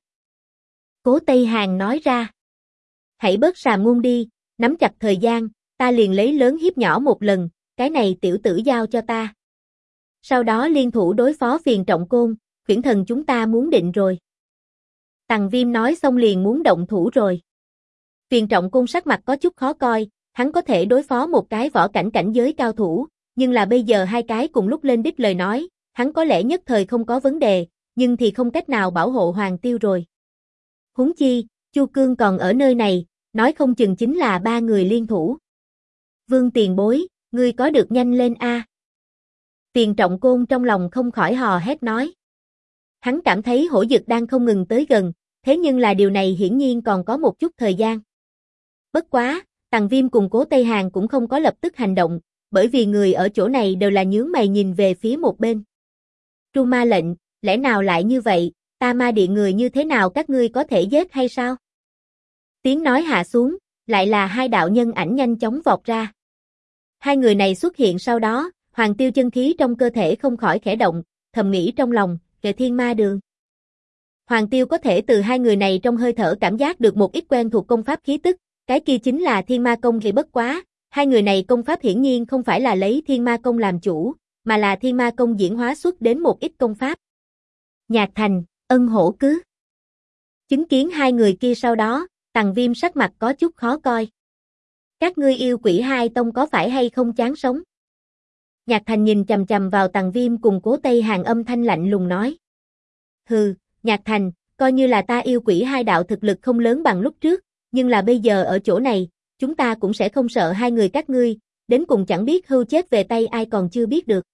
Cố Tây Hàn nói ra. Hãy bớt sàm ngôn đi, nắm chặt thời gian, ta liền lấy lớn hiếp nhỏ một lần, cái này tiểu tử giao cho ta. Sau đó liên thủ đối phó Phiền Trọng Côn, Khuyển Thần chúng ta muốn định rồi. Tằng Viêm nói xong liền muốn động thủ rồi. Phiền Trọng Côn sắc mặt có chút khó coi, hắn có thể đối phó một cái võ cảnh cảnh giới cao thủ, nhưng là bây giờ hai cái cùng lúc lên đích lời nói, hắn có lẽ nhất thời không có vấn đề, nhưng thì không cách nào bảo hộ Hoàng Tiêu rồi. Huống chi, Chu Cương còn ở nơi này, nói không chừng chính là ba người liên thủ. Vương tiền bối, ngươi có được nhanh lên a. Phiền Trọng Côn trong lòng không khỏi hò hét nói. Hắn cảm thấy hổ dực đang không ngừng tới gần, thế nhưng là điều này hiển nhiên còn có một chút thời gian. Bất quá, Tằng Viêm cùng Cố Tây Hàn cũng không có lập tức hành động, bởi vì người ở chỗ này đều là nhướng mày nhìn về phía một bên. Tru ma lệnh, lẽ nào lại như vậy, ta ma điện người như thế nào các ngươi có thể giết hay sao? Tiếng nói hạ xuống, lại là hai đạo nhân ảnh nhanh chóng vọt ra. Hai người này xuất hiện sau đó, Hoàng Tiêu chân khí trong cơ thể không khỏi khẽ động, thầm nghĩ trong lòng, kệ thiên ma đường. Hoàng Tiêu có thể từ hai người này trong hơi thở cảm giác được một ít quen thuộc công pháp khí tức, cái kia chính là thiên ma công thì bất quá, hai người này công pháp hiển nhiên không phải là lấy thiên ma công làm chủ, mà là thiên ma công diễn hóa xuất đến một ít công pháp. Nhạc Thành, Ân Hổ Cứ. Chứng kiến hai người kia sau đó, Tằng Viêm sắc mặt có chút khó coi. Các ngươi yêu quỷ hai tông có phải hay không chán sống? Nhạc Thành nhìn chằm chằm vào Tằng Viêm cùng Cố Tây Hàn âm thanh lạnh lùng nói. Hừ, Nhạc Thành, coi như là ta yêu quỷ hai đạo thực lực không lớn bằng lúc trước, nhưng là bây giờ ở chỗ này, chúng ta cũng sẽ không sợ hai người các ngươi, đến cùng chẳng biết hưu chết về tay ai còn chưa biết được.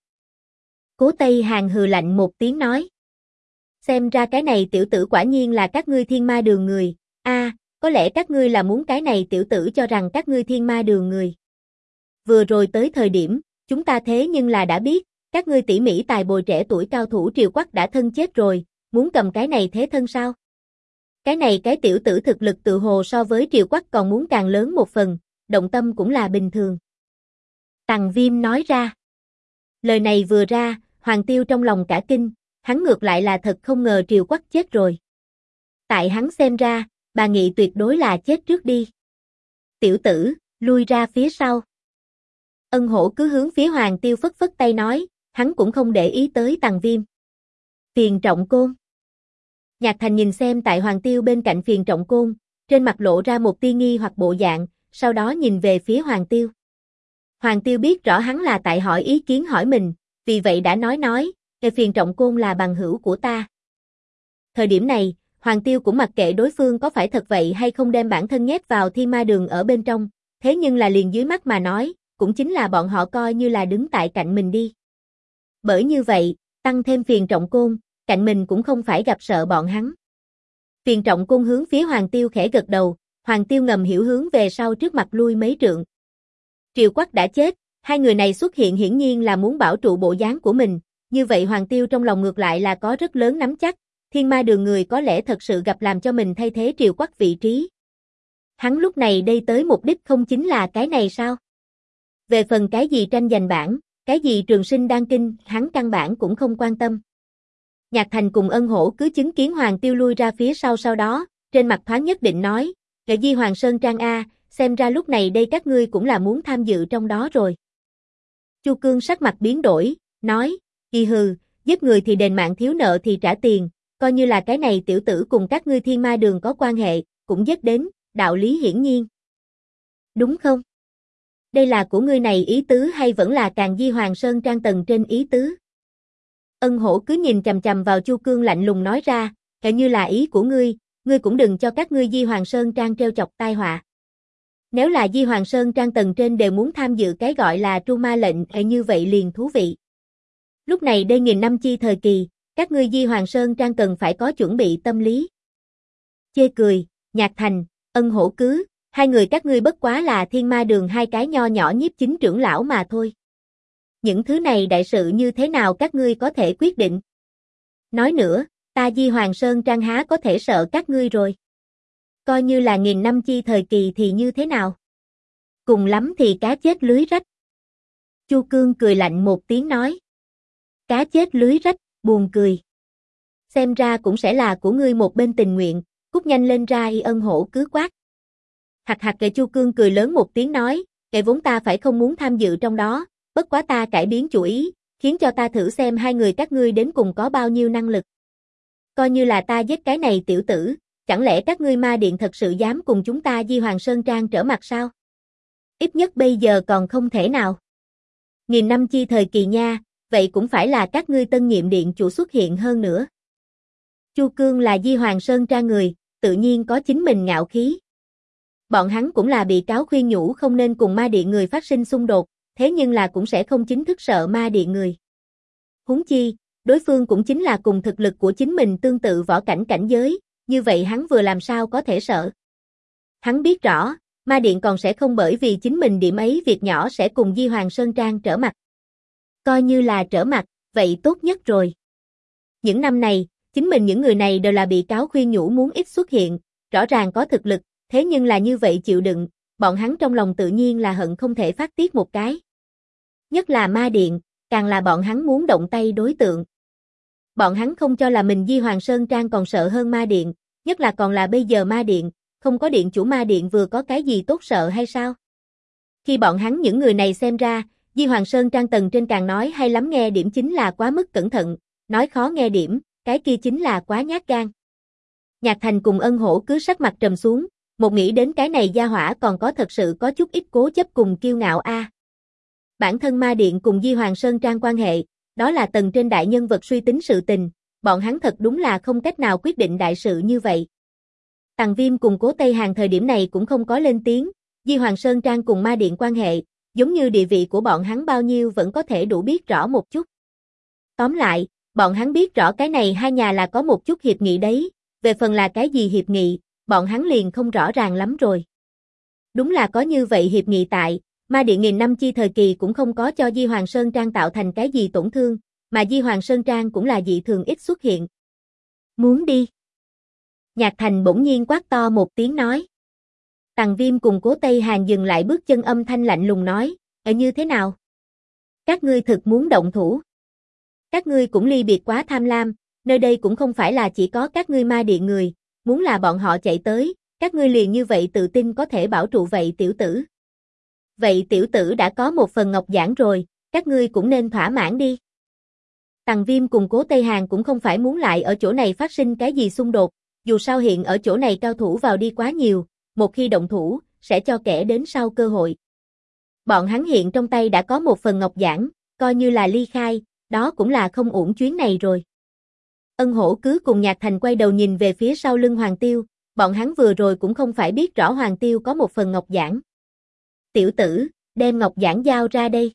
Cố Tây Hàn hừ lạnh một tiếng nói. Xem ra cái này tiểu tử quả nhiên là các ngươi thiên ma đường người, có lẽ các ngươi là muốn cái này tiểu tử cho rằng các ngươi thiên ma đường người. Vừa rồi tới thời điểm, chúng ta thế nhưng là đã biết, các ngươi tỉ mỉ tài bồi trẻ tuổi cao thủ Triều Quắc đã thân chết rồi, muốn cầm cái này thế thân sao? Cái này cái tiểu tử thực lực tự hồ so với Triều Quắc còn muốn càng lớn một phần, động tâm cũng là bình thường. Tằng Viêm nói ra. Lời này vừa ra, Hoàng Tiêu trong lòng cả kinh, hắn ngược lại là thật không ngờ Triều Quắc chết rồi. Tại hắn xem ra, bà Nghị tuyệt đối là chết trước đi. Tiểu tử, lui ra phía sau. Ân Hổ cứ hướng phía Hoàng Tiêu phất phất tay nói, hắn cũng không để ý tới Tằng Viêm. Phiền Trọng Côn. Nhạc Thành nhìn xem tại Hoàng Tiêu bên cạnh Phiền Trọng Côn, trên mặt lộ ra một tia nghi hoặc bộ dạng, sau đó nhìn về phía Hoàng Tiêu. Hoàng Tiêu biết rõ hắn là tại hỏi ý kiến hỏi mình, vì vậy đã nói, Phiền Trọng Côn là bằng hữu của ta. Thời điểm này, Hoàng Tiêu cũng mặc kệ đối phương có phải thật vậy hay không đem bản thân nhét vào thiên ma đường ở bên trong, thế nhưng là liền dưới mắt mà nói, cũng chính là bọn họ coi như là đứng tại cạnh mình đi. Bởi như vậy, tăng thêm Phiền Trọng Côn, cạnh mình cũng không phải gặp sợ bọn hắn. Phiền Trọng Côn hướng phía Hoàng Tiêu khẽ gật đầu, Hoàng Tiêu ngầm hiểu hướng về sau trước mặt lui mấy trượng. Triều Quắc đã chết, Hai người này xuất hiện hiển nhiên là muốn bảo trụ bộ dáng của mình, như vậy Hoàng Tiêu trong lòng ngược lại là có rất lớn nắm chắc, Thiên Ma Đường người có lẽ thật sự gặp làm cho mình thay thế Triều Quắc vị trí. Hắn lúc này đây tới mục đích không chính là cái này sao? Về phần cái gì tranh giành bảng, cái gì trường sinh đan kinh, hắn căn bản cũng không quan tâm. Nhạc Thành cùng Ân Hổ cứ chứng kiến Hoàng Tiêu lui ra phía sau đó, trên mặt thoáng nhất định nói, "Kệ Di Hoàng Sơn Trang a, xem ra lúc này đây các ngươi cũng là muốn tham dự trong đó rồi." Chu Cương sắc mặt biến đổi, nói, "Kỳ hừ, giết người thì đền mạng, thiếu nợ thì trả tiền, coi như là cái này tiểu tử cùng các ngươi Thiên Ma Đường có quan hệ, cũng giết đến, đạo lý hiển nhiên. Đúng không? Đây là của ngươi này ý tứ hay vẫn là càng Di Hoàng Sơn Trang tầng trên ý tứ?" Ân Hổ cứ nhìn chằm chằm vào Chu Cương lạnh lùng nói ra, "Kể như là ý của ngươi cũng đừng cho các ngươi Di Hoàng Sơn Trang trêu chọc tai họa. Nếu là Di Hoàng Sơn Trang tầng trên đều muốn tham dự cái gọi là tru ma lệnh, như vậy liền thú vị. Lúc này đây nghìn năm chi thời kỳ, các ngươi Di Hoàng Sơn Trang cần phải có chuẩn bị tâm lý." Chê cười, Nhạc Thành, Ân Hổ cứ, hai người các ngươi bất quá là Thiên Ma Đường hai cái nho nhỏ nhiếp chính trưởng lão mà thôi. Những thứ này đại sự như thế nào các ngươi có thể quyết định? Nói nữa, ta Di Hoàng Sơn Trang há có thể sợ các ngươi rồi. Coi như là nghìn năm chi thời kỳ thì như thế nào? Cùng lắm thì cá chết lưới rách. Chu Cương cười lạnh một tiếng nói. Cá chết lưới rách, buồn cười. Xem ra cũng sẽ là của ngươi một bên tình nguyện, cút nhanh lên ra. Ân Hổ cứ quát. Hạc hạc. Chu Cương cười lớn một tiếng nói, kệ vốn ta phải không muốn tham dự trong đó, bất quá ta cải biến chủ ý, khiến cho ta thử xem hai người các ngươi đến cùng có bao nhiêu năng lực. Coi như là ta giết cái này tiểu tử, chẳng lẽ các ngươi Ma Điện thật sự dám cùng chúng ta Di Hoàng Sơn Trang trở mặt sao? Ít nhất bây giờ còn không thể nào. Nghìn năm chi thời kỳ nha, vậy cũng phải là các ngươi tân nhiệm điện chủ xuất hiện hơn nữa. Chu Cương là Di Hoàng Sơn Trang người, tự nhiên có chính mình ngạo khí. Bọn hắn cũng là bị cáo khuyên nhủ không nên cùng Ma Điện người phát sinh xung đột, thế nhưng là cũng sẽ không chính thức sợ Ma Điện người. Huống chi, đối phương cũng chính là cùng thực lực của chính mình tương tự võ cảnh cảnh giới, như vậy hắn vừa làm sao có thể sợ. Hắn biết rõ, Ma Điện còn sẽ không bởi vì chính mình điểm ấy việc nhỏ sẽ cùng Di Hoàng Sơn Trang trở mặt. Coi như là trở mặt, vậy tốt nhất rồi. Những năm này, chính mình những người này đều là bị cáo khuyên nhủ muốn ít xuất hiện, rõ ràng có thực lực, thế nhưng là như vậy chịu đựng, bọn hắn trong lòng tự nhiên là hận không thể phát tiết một cái. Nhất là Ma Điện, càng là bọn hắn muốn động tay đối tượng. Bọn hắn không cho là mình Di Hoàng Sơn Trang còn sợ hơn Ma Điện, nhất là còn là bây giờ Ma Điện, không có điện chủ Ma Điện vừa có cái gì tốt sợ hay sao? Khi bọn hắn những người này xem ra, Di Hoàng Sơn Trang tầng trên càng nói hay lắm nghe điểm chính là quá mức cẩn thận, nói khó nghe điểm, cái kia chính là quá nhát gan. Nhạc Thành cùng Ân Hổ cứ sắc mặt trầm xuống, một nghĩ đến cái này gia hỏa còn có thật sự có chút ít cố chấp cùng kiêu ngạo a. Bản thân Ma Điện cùng Di Hoàng Sơn Trang quan hệ, đó là tầng trên đại nhân vật suy tính sự tình, bọn hắn thật đúng là không cách nào quyết định đại sự như vậy. Tằng Viêm cùng Cố Tây Hàng thời điểm này cũng không có lên tiếng, Di Hoàng Sơn Trang cùng Ma Điện quan hệ, giống như địa vị của bọn hắn bao nhiêu vẫn có thể đủ biết rõ một chút. Tóm lại, bọn hắn biết rõ cái này hai nhà là có một chút hiệp nghị đấy, về phần là cái gì hiệp nghị, bọn hắn liền không rõ ràng lắm rồi. Đúng là có như vậy hiệp nghị tại, Ma Điện nghìn năm chi thời kỳ cũng không có cho Di Hoàng Sơn Trang tạo thành cái gì tổn thương, mà Di Hoàng Sơn Trang cũng là dị thường ít xuất hiện. Muốn đi. Nhạc Thành bỗng nhiên quát to một tiếng nói. Tằng Viêm cùng Cố Tây Hàng dừng lại bước chân, âm thanh lạnh lùng nói, như thế nào? Các ngươi thực muốn động thủ. Các ngươi cũng ly biệt quá tham lam, nơi đây cũng không phải là chỉ có các ngươi Ma Điện người, muốn là bọn họ chạy tới, các ngươi liền như vậy tự tin có thể bảo trụ vậy tiểu tử. Vậy tiểu tử đã có một phần ngọc giản rồi, các ngươi cũng nên thỏa mãn đi. Tằng Viêm cùng Cố Tây Hàng cũng không phải muốn lại ở chỗ này phát sinh cái gì xung đột, dù sao hiện ở chỗ này cao thủ vào đi quá nhiều, một khi động thủ, sẽ cho kẻ đến sau cơ hội. Bọn hắn hiện trong tay đã có một phần ngọc giản, coi như là ly khai, đó cũng là không uổng chuyến này rồi. Ân Hổ cứ cùng Nhạc Thành quay đầu nhìn về phía sau lưng Hoàng Tiêu, bọn hắn vừa rồi cũng không phải biết rõ Hoàng Tiêu có một phần ngọc giản. Tiểu tử, đem ngọc giản giao ra đây.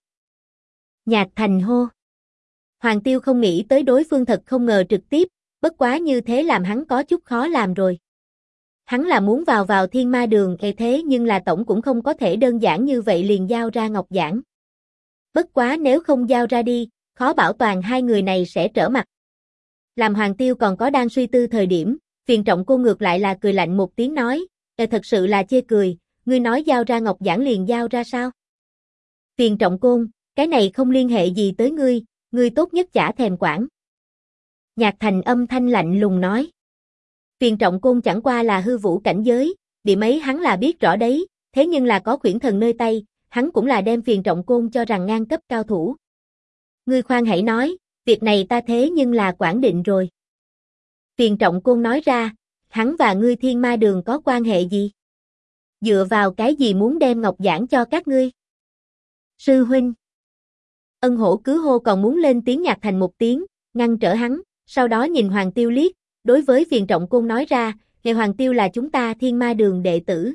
Nhạc Thành hô. Hoàng Tiêu không nghĩ tới đối phương thật không ngờ trực tiếp, bất quá như thế làm hắn có chút khó làm rồi. Hắn là muốn vào Thiên Ma Đường thế nhưng là tổng cũng không có thể đơn giản như vậy liền giao ra ngọc giản. Bất quá nếu không giao ra đi, khó bảo toàn hai người này sẽ trở mặt. Làm Hoàng Tiêu còn có đang suy tư thời điểm, Phiền Trọng Cô ngược lại là cười lạnh một tiếng nói, thật sự là chê cười, ngươi nói giao ra ngọc giản liền giao ra sao? Phiền Trọng Côn, cái này không liên hệ gì tới ngươi tốt nhất chả thèm quản. Nhạc Thành âm thanh lạnh lùng nói. Phiền Trọng Côn chẳng qua là hư vũ cảnh giới, điểm ấy hắn là biết rõ đấy, thế nhưng là có khuyển thần nơi tay, hắn cũng là đem Phiền Trọng Côn cho rằng ngang cấp cao thủ. Ngươi khoan hãy nói, việc này ta thế nhưng là quản định rồi. Phiền Trọng Côn nói ra, hắn và ngươi Thiên Ma Đường có quan hệ gì? Dựa vào cái gì muốn đem ngọc giản cho các ngươi? Sư huynh. Ân Hổ cứ hô còn muốn lên tiếng Nhạc Thành một tiếng, ngăn trở hắn, sau đó nhìn Hoàng Tiêu liếc, đối với Phiền Trọng Côn nói ra, Nghệ Hoàng Tiêu là chúng ta Thiên Ma Đường đệ tử.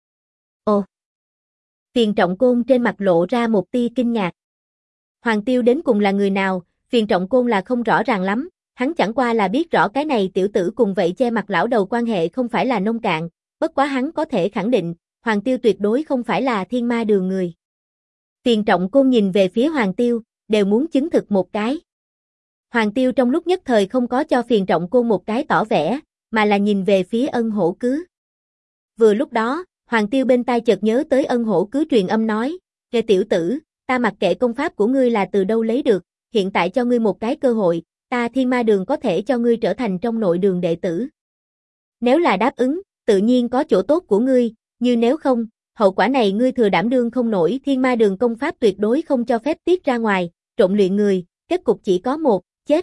Ồ! Phiền Trọng Côn trên mặt lộ ra một tia kinh ngạc. Hoàng Tiêu đến cùng là người nào, Phiền Trọng Côn là không rõ ràng lắm, hắn chẳng qua là biết rõ cái này tiểu tử cùng vậy che mặt lão đầu quan hệ không phải là nông cạn, bất quá hắn có thể khẳng định, Hoàng Tiêu tuyệt đối không phải là Thiên Ma Đường người. Phiền Trọng Côn nhìn về phía Hoàng Tiêu, đều muốn chứng thực một cái. Hoàng Tiêu trong lúc nhất thời không có cho Phiền Trọng Côn một cái tỏ vẻ, mà là nhìn về phía Ân Hổ Cứ. Vừa lúc đó, Hoàng Tiêu bên tai chợt nhớ tới Ân Hổ Cứ truyền âm nói, nghe tiểu tử, ta mặc kệ công pháp của ngươi là từ đâu lấy được, hiện tại cho ngươi một cái cơ hội, ta Thiên Ma Đường có thể cho ngươi trở thành trong nội đường đệ tử. Nếu là đáp ứng, tự nhiên có chỗ tốt của ngươi, như nếu không, hậu quả này ngươi thừa đảm đương không nổi. Thiên Ma Đường công pháp tuyệt đối không cho phép tiết ra ngoài, trộn luyện người, kết cục chỉ có một, chết.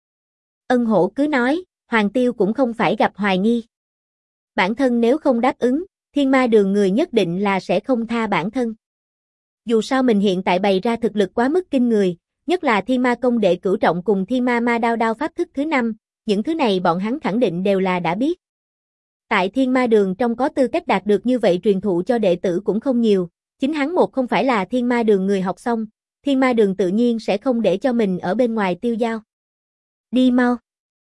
Ân Hổ cứ nói, Hoàng Tiêu cũng không phải gặp hoài nghi. Bản thân nếu không đáp ứng, Thiên Ma Đường người nhất định là sẽ không tha bản thân. Dù sao mình hiện tại bày ra thực lực quá mức kinh người, nhất là Thiên Ma Công đệ cửu trọng cùng Thiên Ma Ma đao pháp thức thứ 5, những thứ này bọn hắn khẳng định đều là đã biết. Tại Thiên Ma Đường trong có tư cách đạt được như vậy truyền thụ cho đệ tử cũng không nhiều, chính hắn một không phải là Thiên Ma Đường người học xong, Thiên Ma Đường tự nhiên sẽ không để cho mình ở bên ngoài tiêu dao. Đi mau.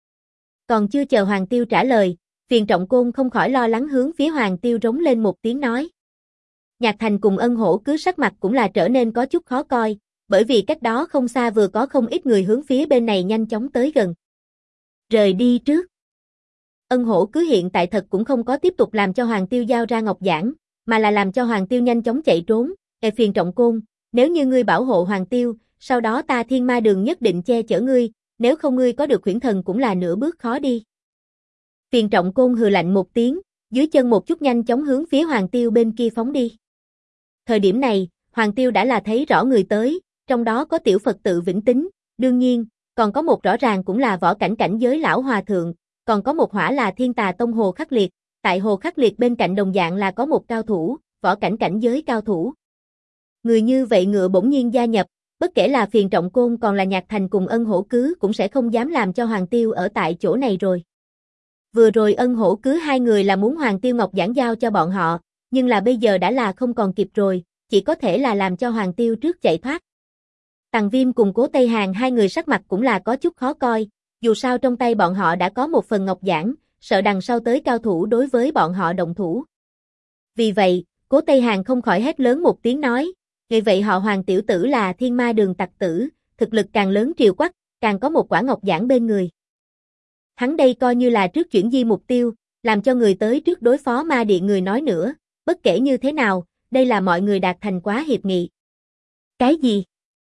Còn chưa chờ Hoàng Tiêu trả lời, Phiền Trọng Côn không khỏi lo lắng hướng phía Hoàng Tiêu rống lên một tiếng nói. Nhạc Thành cùng Ân Hổ cứ sắc mặt cũng là trở nên có chút khó coi, bởi vì cách đó không xa vừa có không ít người hướng phía bên này nhanh chóng tới gần. Rời đi trước. Ân Hổ cứ hiện tại thật cũng không có tiếp tục làm cho Hoàng Tiêu giao ra ngọc giản, mà là làm cho Hoàng Tiêu nhanh chóng chạy trốn. Phiền Trọng Côn, nếu như ngươi bảo hộ Hoàng Tiêu, sau đó ta Thiên Ma Đường nhất định che chở ngươi, nếu không ngươi có được huyễn thần cũng là nửa bước khó đi. Phiền Trọng Côn hừ lạnh một tiếng, dưới chân một chút nhanh chóng hướng phía Hoàng Tiêu bên kia phóng đi. Thời điểm này, Hoàng Tiêu đã là thấy rõ người tới, trong đó có tiểu Phật tự Vĩnh Tính, đương nhiên, còn có một rõ ràng cũng là võ cảnh cảnh giới lão hòa thượng, còn có một hỏa là Thiên Tà Tông Hồ Khắc Liệt, tại Hồ Khắc Liệt bên cạnh đồng dạng là có một cao thủ, võ cảnh cảnh giới cao thủ. Người như vậy ngựa bỗng nhiên gia nhập, bất kể là Phiền Trọng Côn còn là Nhạc Thành cùng Ân Hổ Cứ cũng sẽ không dám làm cho Hoàng Tiêu ở tại chỗ này rồi. Vừa rồi Ân Hổ Cứ hai người là muốn Hoàng Tiêu ngọc giản giao cho bọn họ, nhưng là bây giờ đã là không còn kịp rồi, chỉ có thể là làm cho Hoàng Tiêu trước chạy thoát. Tằng Viêm cùng Cố Tây Hàn hai người sắc mặt cũng là có chút khó coi, dù sao trong tay bọn họ đã có một phần ngọc giản, sợ đằng sau tới cao thủ đối với bọn họ động thủ. Vì vậy, Cố Tây Hàn không khỏi hét lớn một tiếng nói, vì vậy họ Hoàng tiểu tử là Thiên Ma Đường tặc tử, thực lực càng lớn triều quắc, càng có một quả ngọc giản bên người. Hắn đây coi như là trước chuyển di mục tiêu, làm cho người tới trước đối phó ma điện người nói nữa, bất kể như thế nào, đây là mọi người đạt thành quá hiệp nghị. Cái gì?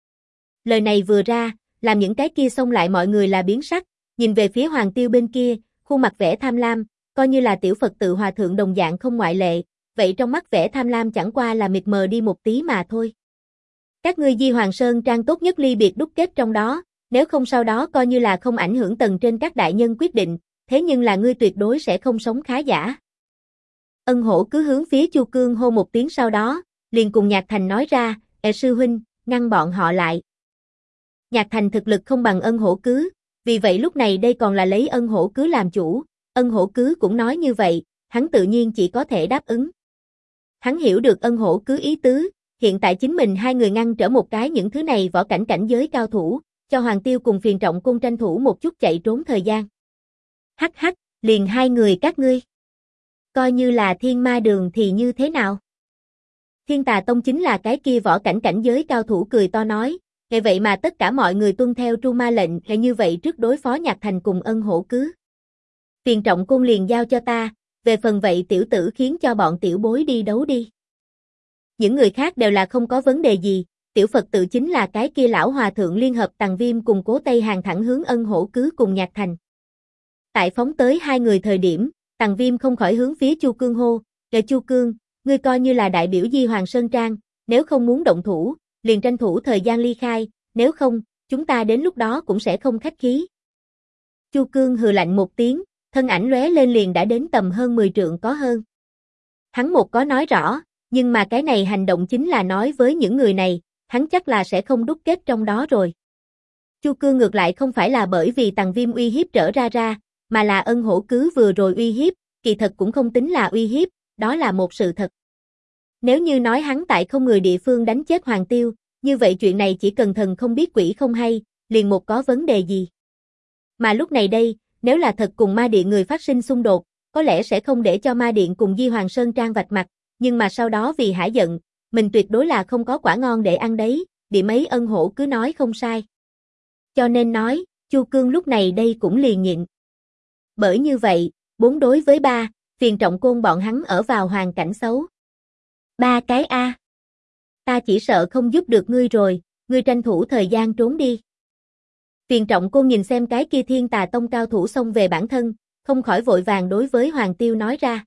Lời này vừa ra, làm những cái kia xông lại mọi người là biến sắc, nhìn về phía Hoàng Tiêu bên kia, khuôn mặt vẻ tham lam, coi như là tiểu Phật tự hòa thượng đồng dạng không ngoại lệ, vậy trong mắt vẻ tham lam chẳng qua là mịt mờ đi một tí mà thôi. Các ngươi Di Hoàng Sơn Trang tốt nhất ly biệt đúc kết trong đó, nếu không sau đó coi như là không ảnh hưởng tầng trên các đại nhân quyết định, thế nhưng là ngươi tuyệt đối sẽ không sống khá giả. Ân Hổ cứ hướng phía Chu Cương hô một tiếng sau đó, liền cùng Nhạc Thành nói ra, sư huynh, ngăn bọn họ lại. Nhạc Thành thực lực không bằng Ân Hổ cứ, vì vậy lúc này đây còn là lấy Ân Hổ cứ làm chủ, Ân Hổ cứ cũng nói như vậy, hắn tự nhiên chỉ có thể đáp ứng. Hắn hiểu được Ân Hổ cứ ý tứ, hiện tại chính mình hai người ngăn trở một cái những thứ này võ cảnh cảnh giới cao thủ, cho Hoàng Tiêu cùng Phiền Trọng Côn tranh thủ một chút chạy trốn thời gian. Hắc hắc, liền hai người các ngươi. Coi như là Thiên Ma Đường thì như thế nào? Thiên Tà Tông chính là cái kia võ cảnh cảnh giới cao thủ cười to nói, nghe vậy mà tất cả mọi người tuân theo tru ma lệnh, là như vậy trước đối phó Nhạc Thành cùng Ân Hổ Cứ. Phiền Trọng Côn liền giao cho ta, về phần vậy tiểu tử khiến cho bọn tiểu bối đi đấu đi. Những người khác đều là không có vấn đề gì, tiểu Phật tự chính là cái kia lão hòa thượng liên hợp Tằng Viêm cùng Cố Tây Hàng thẳng hướng Ân Hổ Cứ cùng Nhạc Thành. Tại phóng tới hai người thời điểm, Tằng Viêm không khỏi hướng phía Chu Cương hô, Chu Cương, ngươi coi như là đại biểu Di Hoàng Sơn Trang, nếu không muốn động thủ, liền tranh thủ thời gian ly khai, nếu không, chúng ta đến lúc đó cũng sẽ không khách khí. Chu Cương hừ lạnh một tiếng, thân ảnh lóe lên liền đã đến tầm hơn 10 trượng có hơn. Hắn một có nói rõ, nhưng mà cái này hành động chính là nói với những người này, hắn chắc là sẽ không đúc kết trong đó rồi. Chu Cương ngược lại không phải là bởi vì Tằng Viêm uy hiếp trở ra, mà là Ân Hổ Cứ vừa rồi uy hiếp, kỳ thật cũng không tính là uy hiếp, đó là một sự thật. Nếu như nói hắn tại không người địa phương đánh chết Hoàng Tiêu, như vậy chuyện này chỉ cần thần không biết quỷ không hay, liền một có vấn đề gì. Mà lúc này đây, nếu là thật cùng ma điện người phát sinh xung đột, có lẽ sẽ không để cho ma điện cùng Di Hoàng Sơn Trang vạch mặt, nhưng mà sau đó vì hả giận, mình tuyệt đối là không có quả ngon để ăn đấy, điểm ấy Ân Hổ cứ nói không sai. Cho nên nói, Chu Cương lúc này đây cũng liền nhịn. Bởi như vậy, 4 đối với 3, Phiền Trọng Côn bọn hắn ở vào hoàn cảnh xấu. 3 cái A. Ta chỉ sợ không giúp được ngươi rồi, ngươi tranh thủ thời gian trốn đi. Phiền Trọng Côn nhìn xem cái kia Thiên Tà Tông cao thủ xông về bản thân, không khỏi vội vàng đối với Hoàng Tiêu nói ra.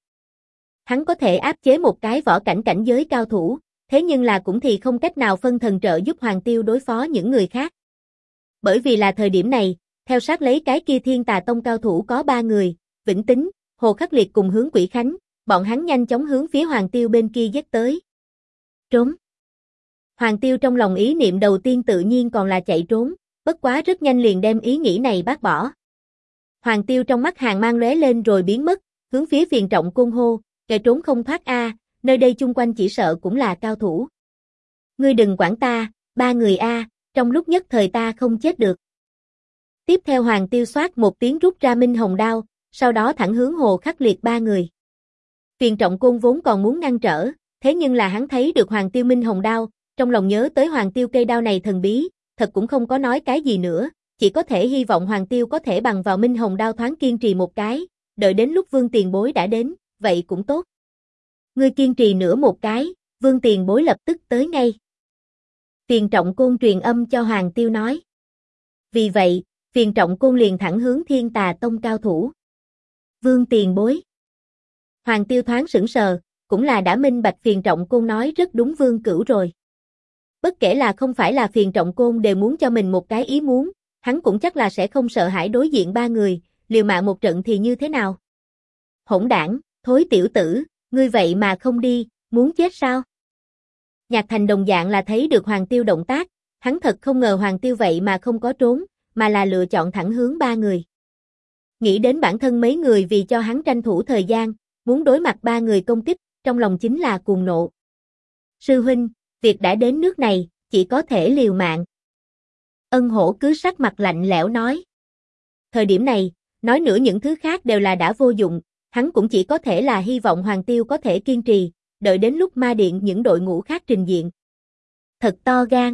Hắn có thể áp chế một cái võ cảnh cảnh giới cao thủ, thế nhưng là cũng thì không cách nào phân thần trợ giúp Hoàng Tiêu đối phó những người khác. Bởi vì là thời điểm này, theo sát lấy cái kia Thiên Tà Tông cao thủ có 3 người, Vĩnh Tính, Hồ Khắc Liệt cùng hướng Quỷ Khánh, bọn hắn nhanh chóng hướng phía Hoàng Tiêu bên kia giết tới. Trốn. Hoàng Tiêu trong lòng ý niệm đầu tiên tự nhiên còn là chạy trốn, bất quá rất nhanh liền đem ý nghĩ này bác bỏ. Hoàng Tiêu trong mắt hàn mang lóe lên rồi biến mất, hướng phía Phiền Trọng Côn hô, kẻ trốn không thoát a, nơi đây chung quanh chỉ sợ cũng là cao thủ. Ngươi đừng quản ta, 3 người a, trong lúc nhất thời ta không chết được. Tiếp theo Hoàng Tiêu xoát một tiếng rút ra Minh Hồng đao, sau đó thẳng hướng Hồ Khắc Liệt 3 người. Phiền Trọng Côn vốn còn muốn ngăn trở, thế nhưng là hắn thấy được Hoàng Tiêu Minh Hồng đao, trong lòng nhớ tới Hoàng Tiêu cây đao này thần bí, thật cũng không có nói cái gì nữa, chỉ có thể hy vọng Hoàng Tiêu có thể bằng vào Minh Hồng đao thoáng kiên trì một cái, đợi đến lúc Vương Tiền Bối đã đến, vậy cũng tốt. Ngươi kiên trì nữa một cái, Vương Tiền Bối lập tức tới ngay. Phiền Trọng Côn truyền âm cho Hoàng Tiêu nói. Vì vậy, Phiền Trọng Côn liền thẳng hướng Thiên Tà Tông cao thủ. Vương Tiền Bối. Hoàng Tiêu thoáng sững sờ, cũng là đã minh bạch Phiền Trọng Côn nói rất đúng Vương Cửu rồi. Bất kể là không phải là Phiền Trọng Côn đều muốn cho mình một cái ý muốn, hắn cũng chắc là sẽ không sợ hãi đối diện 3 người, liều mạng một trận thì như thế nào. Hỗn đảng, thối tiểu tử, ngươi vậy mà không đi, muốn chết sao? Nhạc Thành đồng dạng là thấy được Hoàng Tiêu động tác, hắn thật không ngờ Hoàng Tiêu vậy mà không có trốn, mà là lựa chọn thẳng hướng 3 người. Nghĩ đến bản thân mấy người vì cho hắn tranh thủ thời gian, muốn đối mặt 3 người công kích, trong lòng chính là cuồng nộ. Sư huynh, việc đã đến nước này, chỉ có thể liều mạng. Ân Hổ cứ sắc mặt lạnh lẽo nói. Thời điểm này, nói nữa những thứ khác đều là đã vô dụng, hắn cũng chỉ có thể là hy vọng Hoàng Tiêu có thể kiên trì, đợi đến lúc ma điện những đội ngũ khác trình diện. Thật to gan.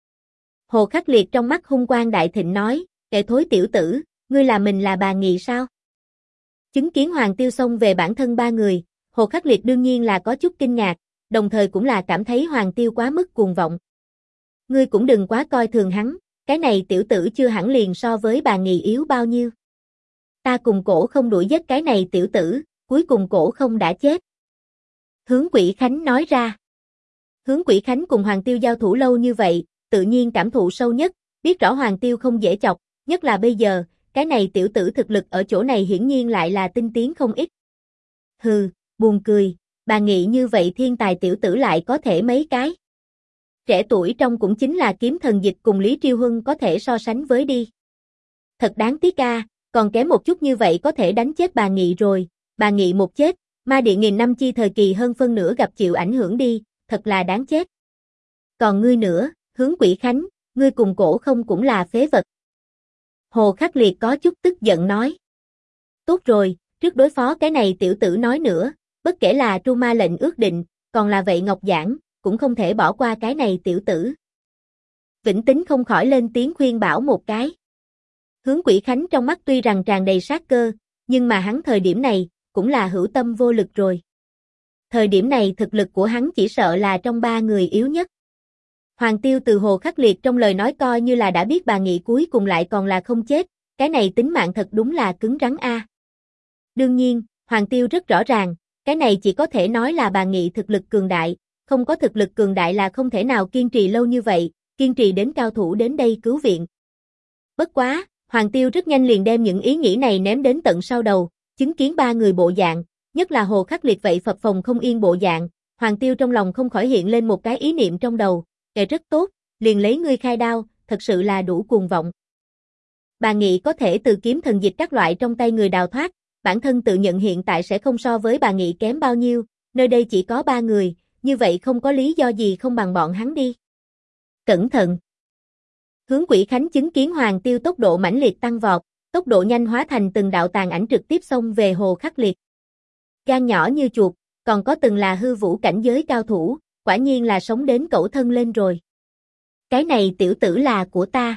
Hồ Khắc Liệt trong mắt hung quang đại thịnh nói, kẻ thối tiểu tử, ngươi là mình là bà nghị sao? Chứng kiến Hoàng Tiêu xông về bản thân 3 người, Hồ Khắc Liệt đương nhiên là có chút kinh ngạc, đồng thời cũng là cảm thấy Hoàng Tiêu quá mức cuồng vọng. Ngươi cũng đừng quá coi thường hắn, cái này tiểu tử chưa hẳn liền so với bà nghị yếu bao nhiêu. Ta cùng cổ không đuổi giết cái này tiểu tử, cuối cùng cổ không đã chết. Hướng Quỷ Khánh nói ra. Hướng Quỷ Khánh cùng Hoàng Tiêu giao thủ lâu như vậy, tự nhiên cảm thụ sâu nhất, biết rõ Hoàng Tiêu không dễ chọc, nhất là bây giờ, cái này tiểu tử thực lực ở chỗ này hiển nhiên lại là tinh tiến không ít. Hừ, buồn cười, bà nghĩ như vậy thiên tài tiểu tử lại có thể mấy cái. Trẻ tuổi trong cũng chính là Kiếm Thần Dịch cùng Lý Triêu Huân có thể so sánh với đi. Thật đáng tiếc a, còn kém một chút như vậy có thể đánh chết bà Nghị rồi, bà Nghị một chết, ma điện nghìn năm chi thời kỳ hơn phân nửa gặp chịu ảnh hưởng đi, thật là đáng chết. Còn ngươi nữa, Hướng Quỷ Khánh, ngươi cùng cổ không cũng là phế vật. Hồ Khắc Liệt có chút tức giận nói. Tốt rồi, trước đối phó cái này tiểu tử nói nữa, bất kể là tru ma lệnh ước định, còn là vậy Ngọc Giảng, cũng không thể bỏ qua cái này tiểu tử. Vĩnh Tín không khỏi lên tiếng khuyên bảo một cái. Hướng Quỷ Khánh trong mắt tuy rằng tràn đầy sát cơ, nhưng mà hắn thời điểm này, cũng là hữu tâm vô lực rồi. Thời điểm này thực lực của hắn chỉ sợ là trong ba người yếu nhất. Hoàng Tiêu từ Hồ Khắc Liệt trong lời nói coi như là đã biết bà Nghị cuối cùng lại còn là không chết, cái này tính mạng thật đúng là cứng rắn a. Đương nhiên, Hoàng Tiêu rất rõ ràng, cái này chỉ có thể nói là bà Nghị thực lực cường đại, không có thực lực cường đại là không thể nào kiên trì lâu như vậy, kiên trì đến cao thủ đến đây cứu viện. Bất quá, Hoàng Tiêu rất nhanh liền đem những ý nghĩ này ném đến tận sau đầu, chứng kiến ba người bộ dạng, nhất là Hồ Khắc Liệt vậy phập phồng không yên bộ dạng, Hoàng Tiêu trong lòng không khỏi hiện lên một cái ý niệm trong đầu, rất tốt, liền lấy ngươi khai đao, thật sự là đủ cuồng vọng. Bà Nghị có thể từ kiếm thần dịch các loại trong tay người đào thoát, bản thân tự nhận hiện tại sẽ không so với bà Nghị kém bao nhiêu, nơi đây chỉ có ba người, như vậy không có lý do gì không bằng bọn hắn đi. Cẩn thận! Hướng Quỷ Khánh chứng kiến Hoàng Tiêu tốc độ mãnh liệt tăng vọt, tốc độ nhanh hóa thành từng đạo tàn ảnh trực tiếp xông về Hồ Khắc Liệt. Gan nhỏ như chuột, còn có từng là hư vũ cảnh giới cao thủ, quả nhiên là sống đến cẩu thân lên rồi. Cái này tiểu tử là của ta.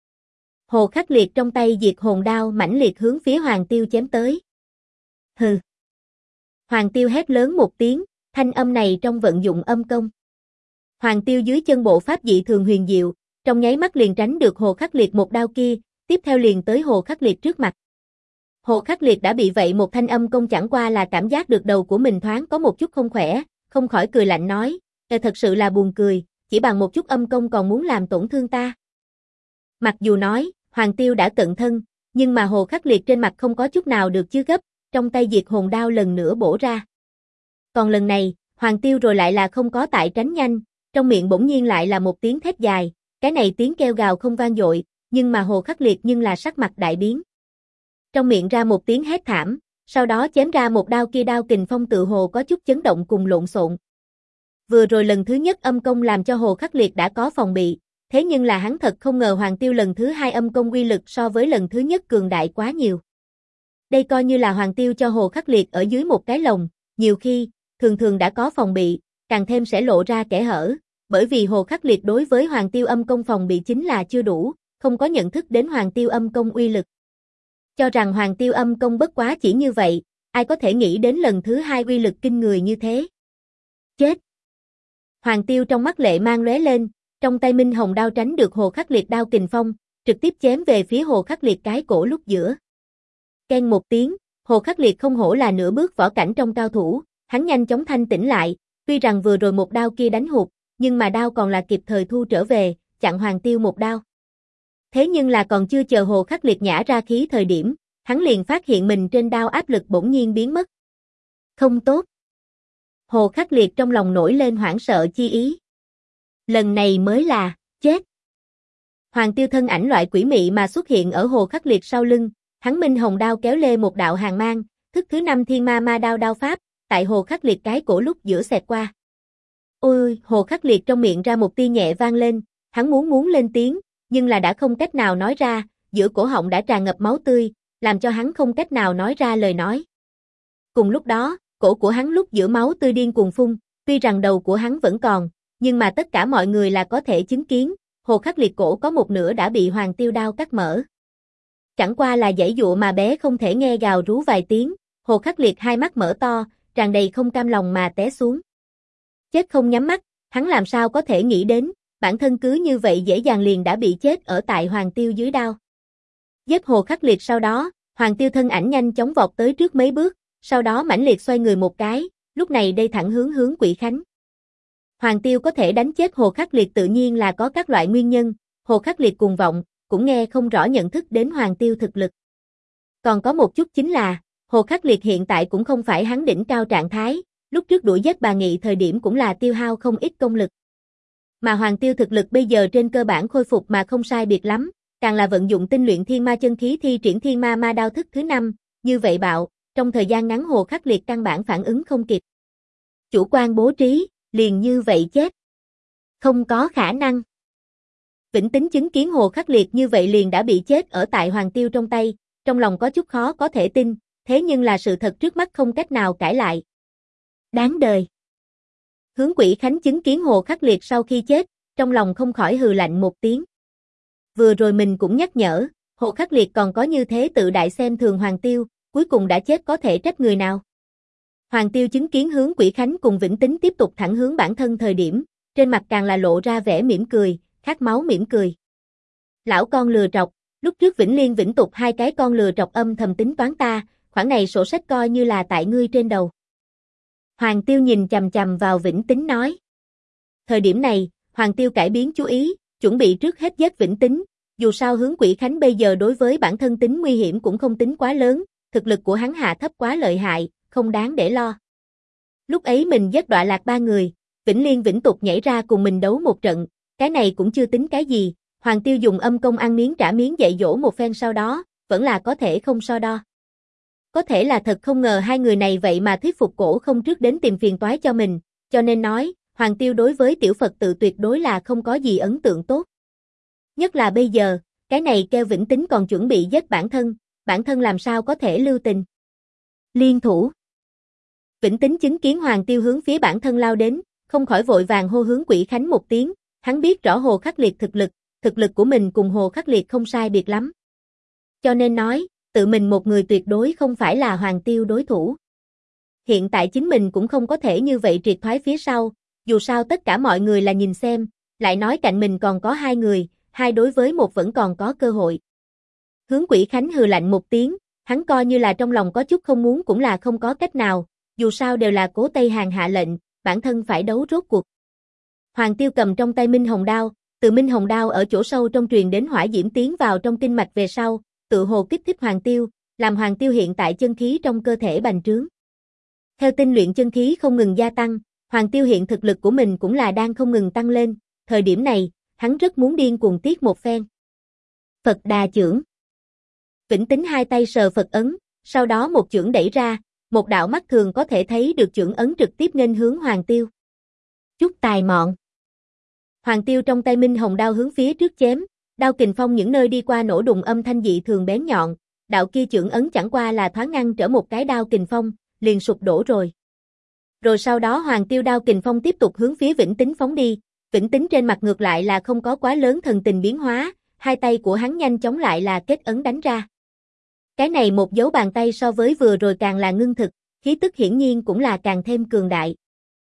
Hồ Khắc Liệt trong tay diệt hồn đao mãnh liệt hướng phía Hoàng Tiêu chém tới. Hừ. Hoàng Tiêu hét lớn một tiếng, thanh âm này trong vận dụng âm công. Hoàng Tiêu dưới chân bộ pháp dị thường huyền diệu, trong nháy mắt liền tránh được Hồ Khắc Liệt một đao kia, tiếp theo liền tới Hồ Khắc Liệt trước mặt. Hồ Khắc Liệt đã bị vậy một thanh âm công chẳng qua là cảm giác được đầu của mình thoáng có một chút không khỏe, không khỏi cười lạnh nói, thật sự là buồn cười, chỉ bằng một chút âm công còn muốn làm tổn thương ta. Mặc dù nói, Hoàng Tiêu đã cận thân, nhưng mà Hồ Khắc Liệt trên mặt không có chút nào được chứ gấp, trong tay diệt hồn đao lần nữa bổ ra. Còn lần này, Hoàng Tiêu rồi lại là không có tại tránh nhanh, trong miệng bỗng nhiên lại là một tiếng thét dài, cái này tiếng kêu gào không vang dội, nhưng mà Hồ Khắc Liệt nhưng là sắc mặt đại biến. Trong miệng ra một tiếng hét thảm, sau đó chém ra một đao kia đao kình phong tự hồ có chút chấn động cùng lộn xộn. Vừa rồi lần thứ nhất âm công làm cho Hồ Khắc Liệt đã có phòng bị, thế nhưng là hắn thật không ngờ Hoàng Tiêu lần thứ hai âm công uy lực so với lần thứ nhất cường đại quá nhiều. Đây coi như là Hoàng Tiêu cho Hồ Khắc Liệt ở dưới một cái lồng, nhiều khi, thường thường đã có phòng bị, càng thêm sẽ lộ ra kẽ hở, bởi vì Hồ Khắc Liệt đối với Hoàng Tiêu âm công phòng bị chính là chưa đủ, không có nhận thức đến Hoàng Tiêu âm công uy lực. Cho rằng Hoàng Tiêu âm công bất quá chỉ như vậy, ai có thể nghĩ đến lần thứ hai uy lực kinh người như thế. Chết! Hoàng Tiêu trong mắt lệ mang lóe lên, trong tay Minh Hồng đao tránh được Hồ Khắc Liệt đao kình phong, trực tiếp chém về phía Hồ Khắc Liệt cái cổ lúc giữa. Keng một tiếng, Hồ Khắc Liệt không hổ là nửa bước võ cảnh trong cao thủ, hắn nhanh chóng thanh tỉnh lại, tuy rằng vừa rồi một đao kia đánh hụt, nhưng mà đao còn là kịp thời thu trở về, chặn Hoàng Tiêu một đao. Thế nhưng là còn chưa chờ Hồ Khắc Liệt nhả ra khí thời điểm, hắn liền phát hiện mình trên đao áp lực bỗng nhiên biến mất. Không tốt. Hồ Khắc Liệt trong lòng nổi lên hoảng sợ chi ý. Lần này mới là, chết. Hoàng Tiêu thân ảnh loại quỷ mị mà xuất hiện ở Hồ Khắc Liệt sau lưng, hắn Minh Hồng đao kéo lê một đạo hàng mang, thức thứ 5 thiên ma ma đao đao pháp, tại Hồ Khắc Liệt cái cổ lúc giữa xẹt qua. Ôi, Hồ Khắc Liệt trong miệng ra một tia nhẹ vang lên, hắn muốn lên tiếng, nhưng là đã không cách nào nói ra, giữa cổ họng đã tràn ngập máu tươi, làm cho hắn không cách nào nói ra lời nói. Cùng lúc đó, cổ của hắn lúc giữa máu tươi điên cuồng phun, tuy rằng đầu của hắn vẫn còn, nhưng mà tất cả mọi người là có thể chứng kiến, Hồ Khắc Liệt cổ có một nửa đã bị Hoàng Tiêu đao cắt mở. Chẳng qua là giãy dụa mà bé không thể nghe gào rú vài tiếng, Hồ Khắc Liệt hai mắt mở to, tràn đầy không cam lòng mà té xuống. Chết không nhắm mắt, hắn làm sao có thể nghĩ đến, bản thân cứ như vậy dễ dàng liền đã bị chết ở tại Hoàng Tiêu dưới đao. Giết Hồ Khắc Liệt sau đó, Hoàng Tiêu thân ảnh nhanh chóng vọt tới trước mấy bước, sau đó mãnh liệt xoay người một cái, lúc này đây thẳng hướng Quỷ Khánh. Hoàng Tiêu có thể đánh chết Hồ Khắc Liệt tự nhiên là có các loại nguyên nhân, Hồ Khắc Liệt cuồng vọng, cũng nghe không rõ nhận thức đến Hoàng Tiêu thực lực. Còn có một chút chính là, Hồ Khắc Liệt hiện tại cũng không phải hắn đỉnh cao trạng thái, lúc trước đuổi giết bà Nghị thời điểm cũng là tiêu hao không ít công lực. Mà Hoàng Tiêu thực lực bây giờ trên cơ bản khôi phục mà không sai biệt lắm, càng là vận dụng tinh luyện thiên ma chân khí thi triển thiên ma ma đao thức thứ 5, như vậy bạo, trong thời gian ngắn Hồ Khắc Liệt căn bản phản ứng không kịp. Chủ quan bố trí, liền như vậy chết. Không có khả năng. Vĩnh Tín chứng kiến Hồ Khắc Liệt như vậy liền đã bị chết ở tại Hoàng Tiêu trong tay, trong lòng có chút khó có thể tin, thế nhưng là sự thật trước mắt không cách nào cãi lại. Đáng đời. Hướng Quỷ Khánh chứng kiến Hồ Khắc Liệt sau khi chết, trong lòng không khỏi hừ lạnh một tiếng. Vừa rồi mình cũng nhắc nhở, Hồ Khắc Liệt còn có như thế tự đại xem thường Hoàng Tiêu, cuối cùng đã chết có thể trách người nào. Hoàng Tiêu chứng kiến Hướng Quỷ Khánh cùng Vĩnh Tính tiếp tục thẳng hướng bản thân thời điểm, trên mặt càng là lộ ra vẻ mỉm cười, khát máu mỉm cười. Lão con lừa trọc, lúc trước Vĩnh Liên Vĩnh Tục hai cái con lừa trọc âm thầm tính toán ta, khoản này sổ sách coi như là tại ngươi trên đầu. Hoàng Tiêu nhìn chằm chằm vào Vĩnh Tính nói. Thời điểm này, Hoàng Tiêu cải biến chú ý, chuẩn bị trước hết giết Vĩnh Tính, dù sao Hướng Quỷ Khánh bây giờ đối với bản thân tính nguy hiểm cũng không tính quá lớn, thực lực của hắn hạ thấp quá lợi hại, không đáng để lo. Lúc ấy mình giết đọa lạc ba người, Vĩnh Liên Vĩnh Tục nhảy ra cùng mình đấu một trận, cái này cũng chưa tính cái gì, Hoàng Tiêu dùng âm công ăn miếng trả miếng dạy dỗ một phen sau đó, vẫn là có thể không so đo. Có thể là thật không ngờ hai người này vậy mà thuyết phục cổ không trước đến tìm phiền toái cho mình, cho nên nói, Hoàng Tiêu đối với tiểu Phật tự tuyệt đối là không có gì ấn tượng tốt. Nhất là bây giờ, cái này kêu Vĩnh Tính còn chuẩn bị giết bản thân làm sao có thể lưu tình. Liên thủ. Vĩnh Tính chứng kiến Hoàng Tiêu hướng phía bản thân lao đến, không khỏi vội vàng hô Hướng Quỷ Khánh một tiếng, hắn biết rõ Hồ Khắc Liệt thực lực của mình cùng Hồ Khắc Liệt không sai biệt lắm. Cho nên nói, tự mình một người tuyệt đối không phải là Hoàng Tiêu đối thủ. Hiện tại chính mình cũng không có thể như vậy triệt thoái phía sau, dù sao tất cả mọi người là nhìn xem, lại nói cạnh mình còn có hai người, hai đối với một vẫn còn có cơ hội. Hướng Quỷ Khánh hừ lạnh một tiếng, hắn coi như là trong lòng có chút không muốn cũng là không có cách nào, dù sao đều là Cố Tây Hàn hạ lệnh, bản thân phải đấu rốt cuộc. Hoàng Tiêu cầm trong tay Minh Hồng Đao, từ Minh Hồng Đao ở chỗ sâu trong truyền đến hỏa diễm tiến vào trong kinh mạch về sau, tự hồ kích thích Hoàng Tiêu, làm Hoàng Tiêu hiện tại chân khí trong cơ thể bành trướng. Theo tinh luyện chân khí không ngừng gia tăng, Hoàng Tiêu hiện thực lực của mình cũng là đang không ngừng tăng lên, thời điểm này, hắn rất muốn điên cuồng tiết một phen. Phật Đà Chưởng. Vĩnh Tính hai tay sờ Phật ấn, sau đó một chưởng đẩy ra, một đạo mắt thường có thể thấy được chưởng ấn trực tiếp nghênh hướng Hoàng Tiêu. Chút tài mọn. Hoàng Tiêu trong tay Minh Hồng Đao hướng phía trước chém, đao kình phong những nơi đi qua nổ đùng âm thanh dị thường bén nhọn, đạo kia chưởng ấn chẳng qua là thoáng ngăn trở một cái đao kình phong, liền sụp đổ rồi. Rồi sau đó Hoàng Tiêu đao kình phong tiếp tục hướng phía Vĩnh Tính phóng đi, Vĩnh Tính trên mặt ngược lại là không có quá lớn thần tình biến hóa, hai tay của hắn nhanh chóng lại là kết ấn đánh ra. Cái này một dấu bàn tay so với vừa rồi càng là ngưng thực, khí tức hiển nhiên cũng là càng thêm cường đại.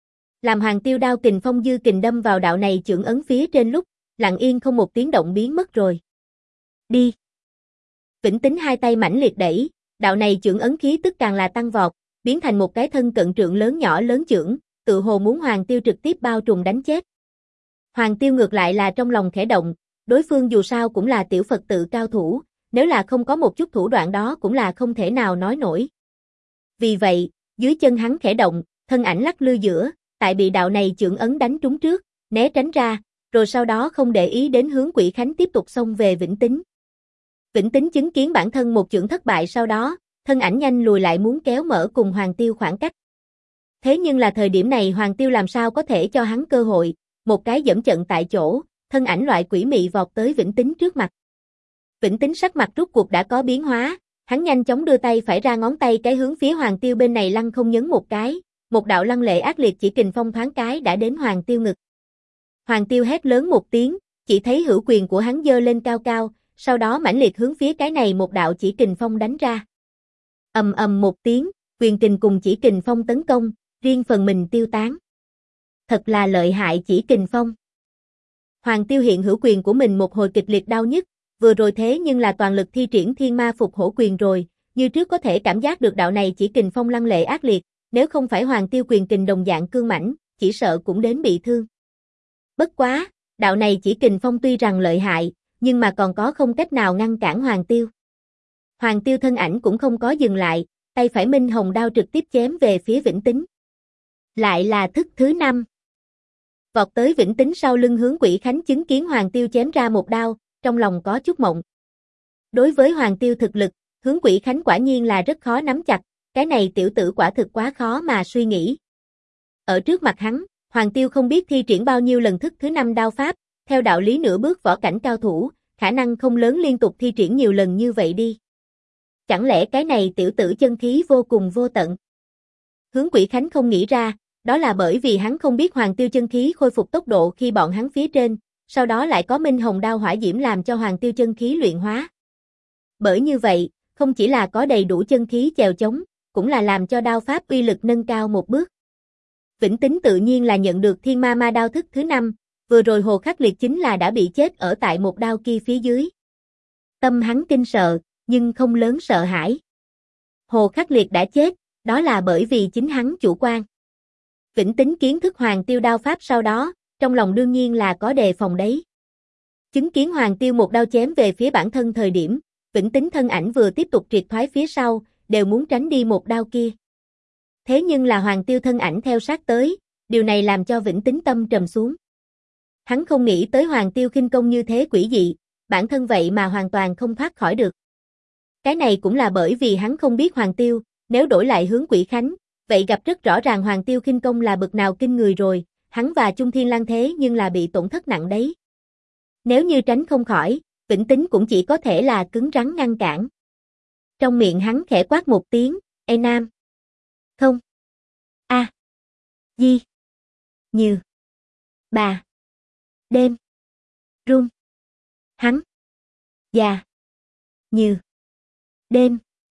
Làm Hoàng Tiêu đao kình phong dư kình đâm vào đạo này chưởng ấn phía trên lúc, lặng yên không một tiếng động biến mất rồi. Đi. Vĩnh Tính hai tay mãnh liệt đẩy, đạo này chưởng ấn khí tức càng là tăng vọt, biến thành một cái thân cận trượng lớn nhỏ lớn chưởng, tự hồ muốn Hoàng Tiêu trực tiếp bao trùm đánh chết. Hoàng Tiêu ngược lại là trong lòng khẽ động, đối phương dù sao cũng là tiểu Phật tự cao thủ, nếu là không có một chút thủ đoạn đó cũng là không thể nào nói nổi. Vì vậy, dưới chân hắn khẽ động, thân ảnh lắc lư giữa, tại bị đạo này chưởng ấn đánh trúng trước, né tránh ra, rồi sau đó không để ý đến Hướng Quỷ Khánh tiếp tục xông về Vĩnh Tính. Vĩnh Tính chứng kiến bản thân một chưởng thất bại sau đó, thân ảnh nhanh lùi lại muốn kéo mở cùng Hoàng Tiêu khoảng cách. Thế nhưng là thời điểm này Hoàng Tiêu làm sao có thể cho hắn cơ hội, một cái dẫm trận tại chỗ, thân ảnh loại quỷ mị vọt tới Vĩnh Tính trước mặt. Vĩnh Tính sắc mặt rút cuộc đã có biến hóa, hắn nhanh chóng đưa tay phải ra ngón tay cái hướng phía Hoàng Tiêu bên này lăng không nhấn một cái, một đạo lăng lệ ác liệt chỉ kình phong thoáng cái đã đến Hoàng Tiêu ngực. Hoàng Tiêu hét lớn một tiếng, chỉ thấy hữu quyền của hắn giơ lên cao cao, sau đó mãnh liệt hướng phía cái này một đạo chỉ kình phong đánh ra. Ầm ầm một tiếng, quyền kình cùng chỉ kình phong tấn công, riêng phần mình tiêu tán. Thật là lợi hại chỉ kình phong. Hoàng Tiêu hiện hữu quyền của mình một hồi kịch liệt đau nhức, vừa rồi thế nhưng là toàn lực thi triển Thiên Ma Phục Hổ quyền rồi, như trước có thể cảm giác được đạo này chỉ kình phong lăng lệ ác liệt, nếu không phải Hoàng Tiêu quyền kình đồng dạng cương mãnh, chỉ sợ cũng đến bị thương. Bất quá, đạo này chỉ kình phong tuy rằng lợi hại, nhưng mà còn có không cách nào ngăn cản Hoàng Tiêu. Hoàng Tiêu thân ảnh cũng không có dừng lại, tay phải Minh Hồng Đao trực tiếp chém về phía Vĩnh Tính. Lại là thức thứ 5. Vọt tới Vĩnh Tính sau lưng Hướng Quỷ Khánh chứng kiến Hoàng Tiêu chém ra một đao, trong lòng có chút mộng. Đối với Hoàng Tiêu thực lực, Hướng Quỷ Khánh quả nhiên là rất khó nắm chặt, cái này tiểu tử quả thực quá khó mà suy nghĩ. Ở trước mặt hắn, Hoàng Tiêu không biết thi triển bao nhiêu lần thức thứ 5 đao pháp, theo đạo lý nửa bước võ cảnh cao thủ, khả năng không lớn liên tục thi triển nhiều lần như vậy đi. Chẳng lẽ cái này tiểu tử chân khí vô cùng vô tận? Hướng Quỷ Khánh không nghĩ ra, đó là bởi vì hắn không biết Hoàng Tiêu chân khí khôi phục tốc độ khi bọn hắn phía trên, sau đó lại có Minh Hồng đao hỏa diễm làm cho Hoàng Tiêu chân khí luyện hóa. Bởi như vậy, không chỉ là có đầy đủ chân khí chèo chống, cũng là làm cho đao pháp uy lực nâng cao một bước. Vĩnh Tín tự nhiên là nhận được Thiên Ma Ma đao thức thứ 5, vừa rồi Hồ Khắc Liệt chính là đã bị chết ở tại một đao kia phía dưới. Tâm hắn kinh sợ, nhưng không lớn sợ hãi. Hồ Khắc Liệt đã chết, đó là bởi vì chính hắn chủ quan. Vĩnh Tín kiến thức Hoàng Tiêu đao pháp sau đó, trong lòng đương nhiên là có đề phòng đấy. Chứng kiến Hoàng Tiêu một đao chém về phía bản thân thời điểm, Vĩnh Tín thân ảnh vừa tiếp tục triệt thoái phía sau, đều muốn tránh đi một đao kia. Thế nhưng là Hoàng Tiêu thân ảnh theo sát tới, điều này làm cho Vĩnh Tín tâm trầm xuống. Hắn không nghĩ tới Hoàng Tiêu khinh công như thế quỷ dị, bản thân vậy mà hoàn toàn không thoát khỏi được. Cái này cũng là bởi vì hắn không biết Hoàng Tiêu, nếu đổi lại Hướng Quỷ Khánh, vậy gặp rất rõ ràng Hoàng Tiêu khinh công là bực nào kinh người rồi, hắn và Trung Thiên Lang thế nhưng là bị tổn thất nặng đấy. Nếu như tránh không khỏi, Vĩnh Tín cũng chỉ có thể là cứng rắn ngăn cản. Trong miệng hắn khẽ quát một tiếng, "Ê Nam!" "Không." "A." "Di." "Như." "Bà." "Đêm." "Run." "Hắn." "Già." "Như." "Đêm."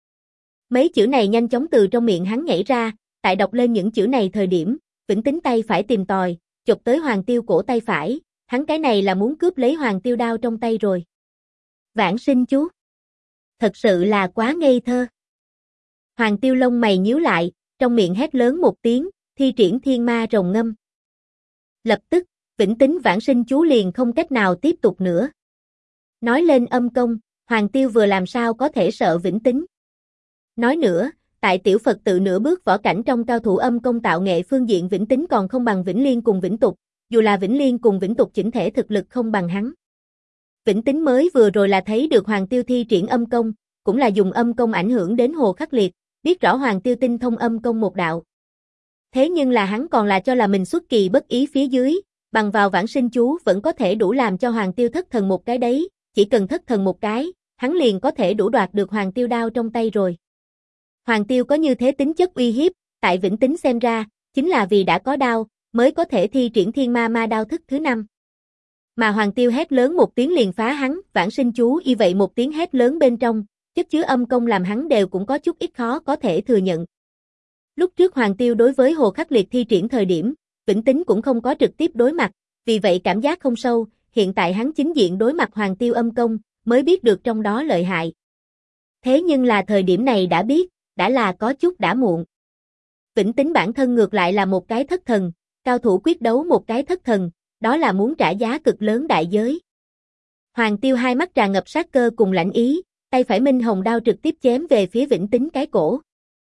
Mấy chữ này nhanh chóng từ trong miệng hắn nhảy ra, tại đọc lên những chữ này thời điểm, Vĩnh Tín tay phải tìm tòi, chụp tới Hoàng Tiêu cổ tay phải, hắn cái này là muốn cướp lấy Hoàng Tiêu đao trong tay rồi. Vãng sinh chú. Thật sự là quá ngây thơ. Hoàng Tiêu lông mày nhíu lại, trong miệng hét lớn một tiếng, thi triển thiên ma rồng ngâm. Lập tức, Vĩnh Tín vãng sinh chú liền không cách nào tiếp tục nữa. Nói lên âm công, Hoàng Tiêu vừa làm sao có thể sợ Vĩnh Tín. Nói nữa, tại tiểu Phật tự nửa bước võ cảnh trong cao thủ âm công tạo nghệ phương diện Vĩnh Tín còn không bằng Vĩnh Liên cùng Vĩnh Tục, dù là Vĩnh Liên cùng Vĩnh Tục chỉnh thể thực lực không bằng hắn. Vĩnh Tín mới vừa rồi là thấy được Hoàng Tiêu thi triển âm công, cũng là dùng âm công ảnh hưởng đến Hồ Khắc Liệt, biết rõ Hoàng Tiêu tinh thông âm công một đạo. Thế nhưng là hắn còn là cho là mình xuất kỳ bất ý phía dưới, bằng vào vãng sinh chú vẫn có thể đủ làm cho Hoàng Tiêu thất thần một cái đấy, chỉ cần thất thần một cái, hắn liền có thể đủ đoạt được Hoàng Tiêu đao trong tay rồi. Hoàng Tiêu có như thế tính chất uy hiếp, tại Vĩnh Tín xem ra, chính là vì đã có đao, mới có thể thi triển thiên ma ma đao thức thứ 5. Mà Hoàng Tiêu hét lớn một tiếng liền phá hắn, vãng sinh chú y vậy một tiếng hét lớn bên trong, chất chứa âm công làm hắn đều cũng có chút ít khó có thể thừa nhận. Lúc trước Hoàng Tiêu đối với Hồ Khắc Liệt thi triển thời điểm, Vĩnh Tín cũng không có trực tiếp đối mặt, vì vậy cảm giác không sâu, hiện tại hắn chính diện đối mặt Hoàng Tiêu âm công, mới biết được trong đó lợi hại. Thế nhưng là thời điểm này đã biết, đã là có chút đã muộn. Vĩnh Tín bản thân ngược lại là một cái thất thần, cao thủ quyết đấu một cái thất thần, đó là muốn trả giá cực lớn đại giới. Hoàng Tiêu hai mắt tràn ngập sát cơ cùng lãnh ý, tay phải Minh Hồng đao trực tiếp chém về phía Vĩnh Tín cái cổ.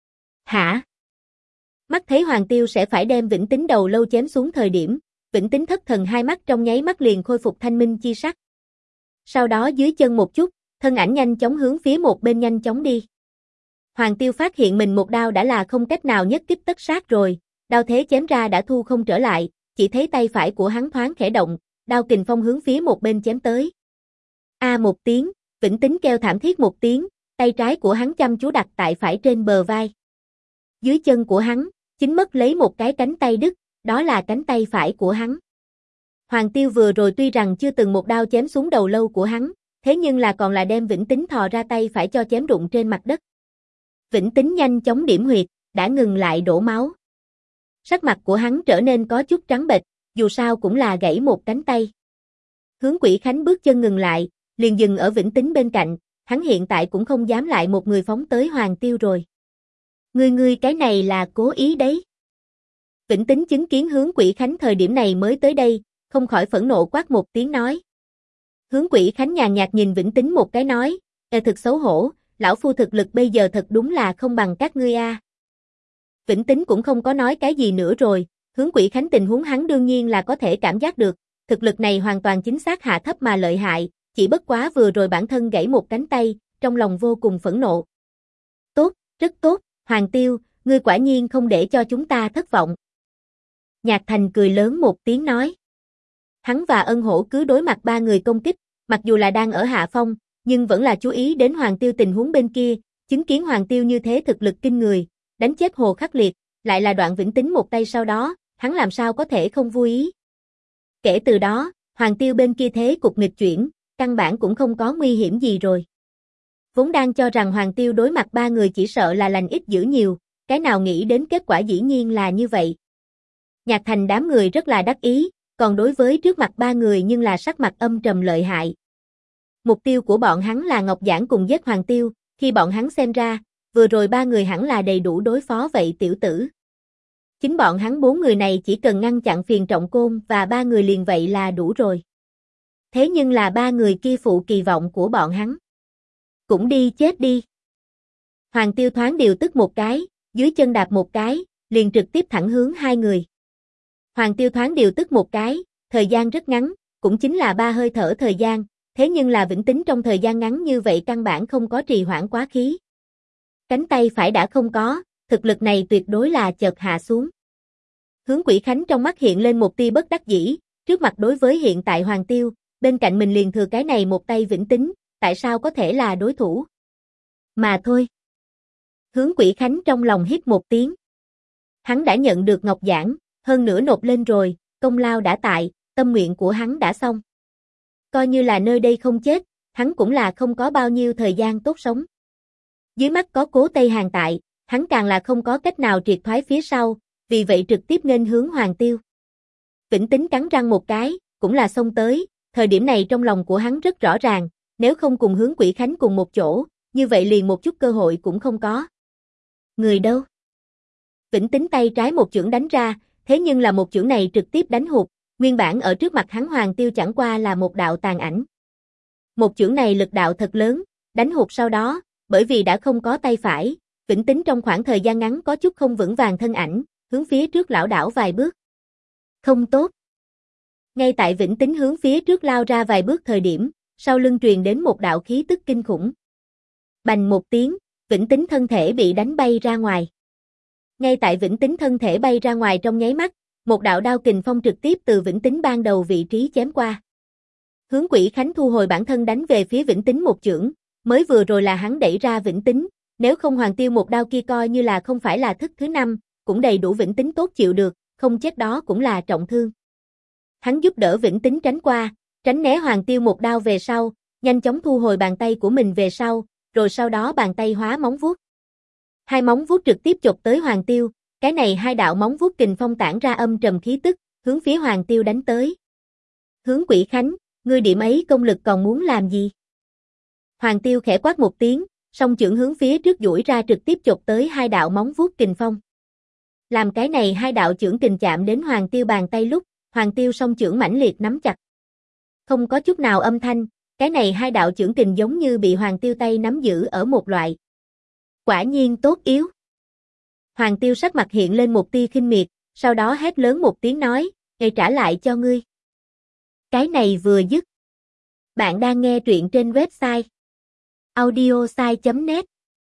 Hả? Mắt thấy Hoàng Tiêu sẽ phải đem Vĩnh Tín đầu lâu chém xuống thời điểm, Vĩnh Tín thất thần hai mắt trong nháy mắt liền khôi phục thanh minh chi sắc. Sau đó dưới chân một chút, thân ảnh nhanh chóng hướng phía một bên nhanh chóng đi. Hoàng Tiêu phát hiện mình một đao đã là không cách nào nhất kích tất sát rồi, đao thế chém ra đã thu không trở lại, chỉ thấy tay phải của hắn thoáng khẽ động, đao kình phong hướng phía một bên chém tới. A một tiếng, Vĩnh Tín kêu thảm thiết một tiếng, tay trái của hắn chăm chú đặt tại phải trên bờ vai. Dưới chân của hắn, chính mất lấy một cái cánh tay đứt, đó là cánh tay phải của hắn. Hoàng Tiêu vừa rồi tuy rằng chưa từng một đao chém xuống đầu lâu của hắn, thế nhưng là còn là đem Vĩnh Tín thò ra tay phải cho chém rụng trên mặt đất. Vĩnh Tín nhanh chóng điểm huyệt, đã ngừng lại đổ máu. Sắc mặt của hắn trở nên có chút trắng bệch, dù sao cũng là gãy một cánh tay. Hướng Quỷ Khánh bước chân ngừng lại, liền dừng ở Vĩnh Tín bên cạnh, hắn hiện tại cũng không dám lại một người phóng tới Hoàng Tiêu rồi. Ngươi cái này là cố ý đấy. Vĩnh Tín chứng kiến Hướng Quỷ Khánh thời điểm này mới tới đây, không khỏi phẫn nộ quát một tiếng nói. Hướng Quỷ Khánh nhàn nhạt nhìn Vĩnh Tín một cái nói, thực xấu hổ, lão phu thực lực bây giờ thật đúng là không bằng các ngươi a. Vĩnh Tín cũng không có nói cái gì nữa rồi, Hướng Quỷ Khánh tình huống hắn đương nhiên là có thể cảm giác được, thực lực này hoàn toàn chính xác hạ thấp mà lợi hại, chỉ bất quá vừa rồi bản thân gãy một cánh tay, trong lòng vô cùng phẫn nộ. Tốt, rất tốt, Hoàng Tiêu, ngươi quả nhiên không để cho chúng ta thất vọng. Nhạc Thành cười lớn một tiếng nói. Hắn và Ân Hổ cứ đối mặt ba người công kích, mặc dù là đang ở hạ phong, nhưng vẫn là chú ý đến Hoàng Tiêu tình huống bên kia, chứng kiến Hoàng Tiêu như thế thực lực kinh người, đánh chết Hồ Khắc Liệt, lại là Đoạn Vĩnh Tín một tay sau đó, hắn làm sao có thể không vui ý. Kể từ đó, Hoàng Tiêu bên kia thế cục nghịch chuyển, căn bản cũng không có nguy hiểm gì rồi. Vốn đang cho rằng Hoàng Tiêu đối mặt ba người chỉ sợ là lành ít dữ nhiều, cái nào nghĩ đến kết quả dĩ nhiên là như vậy. Nhạc Thành đám người rất là đắc ý, còn đối với trước mặt ba người nhưng là sắc mặt âm trầm lợi hại. Mục tiêu của bọn hắn là Ngọc Giản cùng giết Hoàng Tiêu, khi bọn hắn xem ra, vừa rồi ba người hẳn là đầy đủ đối phó vậy tiểu tử. Chính bọn hắn bốn người này chỉ cần ngăn chặn Phiền Trọng Côn và ba người liền vậy là đủ rồi. Thế nhưng là ba người kia phụ kỳ vọng của bọn hắn. Cũng đi chết đi. Hoàng Tiêu thoáng điều tức một cái, dưới chân đạp một cái, liền trực tiếp thẳng hướng hai người. Hoàng Tiêu thoáng điều tức một cái, thời gian rất ngắn, cũng chính là 3 hơi thở thời gian, thế nhưng là Vĩnh Tín trong thời gian ngắn như vậy căn bản không có trì hoãn quá khí. Cánh tay phải đã không có, thực lực này tuyệt đối là chợt hạ xuống. Hướng Quỷ Khánh trong mắt hiện lên một tia bất đắc dĩ, trước mặt đối với hiện tại Hoàng Tiêu, bên cạnh mình liền thừa cái này một tay Vĩnh Tín, tại sao có thể là đối thủ? Mà thôi. Hướng Quỷ Khánh trong lòng hít một tiếng. Hắn đã nhận được Ngọc Giản, hơn nữa nộp lên rồi, công lao đã tại, tâm nguyện của hắn đã xong. Coi như là nơi đây không chết, hắn cũng là không có bao nhiêu thời gian tốt sống. Dưới mắt có Cố Tây Hàn tại, hắn càng là không có cách nào triệt thoái phía sau, vì vậy trực tiếp nên hướng Hoàng Tiêu. Vĩnh Tín cắn răng một cái, cũng là xông tới, thời điểm này trong lòng của hắn rất rõ ràng, nếu không cùng Hướng Quỷ Khánh cùng một chỗ, như vậy liền một chút cơ hội cũng không có. Người đâu? Vĩnh Tín tay trái một chưởng đánh ra, thế nhưng là một chưởng này trực tiếp đánh hụt, nguyên bản ở trước mặt hắn Hoàng Tiêu chẳng qua là một đạo tàn ảnh. Một chưởng này lực đạo thật lớn, đánh hụt sau đó, bởi vì đã không có tay phải, Vĩnh Tín trong khoảng thời gian ngắn có chút không vững vàng thân ảnh, hướng phía trước lảo đảo vài bước. Không tốt. Ngay tại Vĩnh Tín hướng phía trước lao ra vài bước thời điểm, sau lưng truyền đến một đạo khí tức kinh khủng. Bành một tiếng, Vĩnh Tín thân thể bị đánh bay ra ngoài. Ngay tại Vĩnh Tín thân thể bay ra ngoài trong nháy mắt, một đạo đao kình phong trực tiếp từ Vĩnh Tín ban đầu vị trí chém qua. Hướng Quỷ Khánh thu hồi bản thân đánh về phía Vĩnh Tín một chưởng, mới vừa rồi là hắn đẩy ra Vĩnh Tín, nếu không Hoàng Tiêu một đao kia coi như là không phải là thức thứ 5, cũng đầy đủ Vĩnh Tín tốt chịu được, không chết đó cũng là trọng thương. Hắn giúp đỡ Vĩnh Tín tránh qua, tránh né Hoàng Tiêu một đao về sau, nhanh chóng thu hồi bàn tay của mình về sau, rồi sau đó bàn tay hóa móng vuốt. Hai móng vuốt trực tiếp chộp tới Hoàng Tiêu, cái này hai đạo móng vuốt kình phong tản ra âm trầm khí tức, hướng phía Hoàng Tiêu đánh tới. Hướng Quỷ Khánh, ngươi điểm ấy công lực còn muốn làm gì? Hoàng Tiêu khẽ quát một tiếng, song chưởng hướng phía trước duỗi ra trực tiếp chộp tới hai đạo móng vuốt kình phong. Làm cái này hai đạo chưởng kình chạm đến Hoàng Tiêu bàn tay lúc, Hoàng Tiêu song chưởng mãnh liệt nắm chặt. Không có chút nào âm thanh, cái này hai đạo chưởng kình giống như bị Hoàng Tiêu tay nắm giữ ở một loại. Quả nhiên tốt yếu. Hoàng Tiêu sắc mặt hiện lên một tia khinh miệt, sau đó hét lớn một tiếng nói, "Ngày trả lại cho ngươi." Cái này vừa dứt. Bạn đang nghe truyện trên website audiosai.net.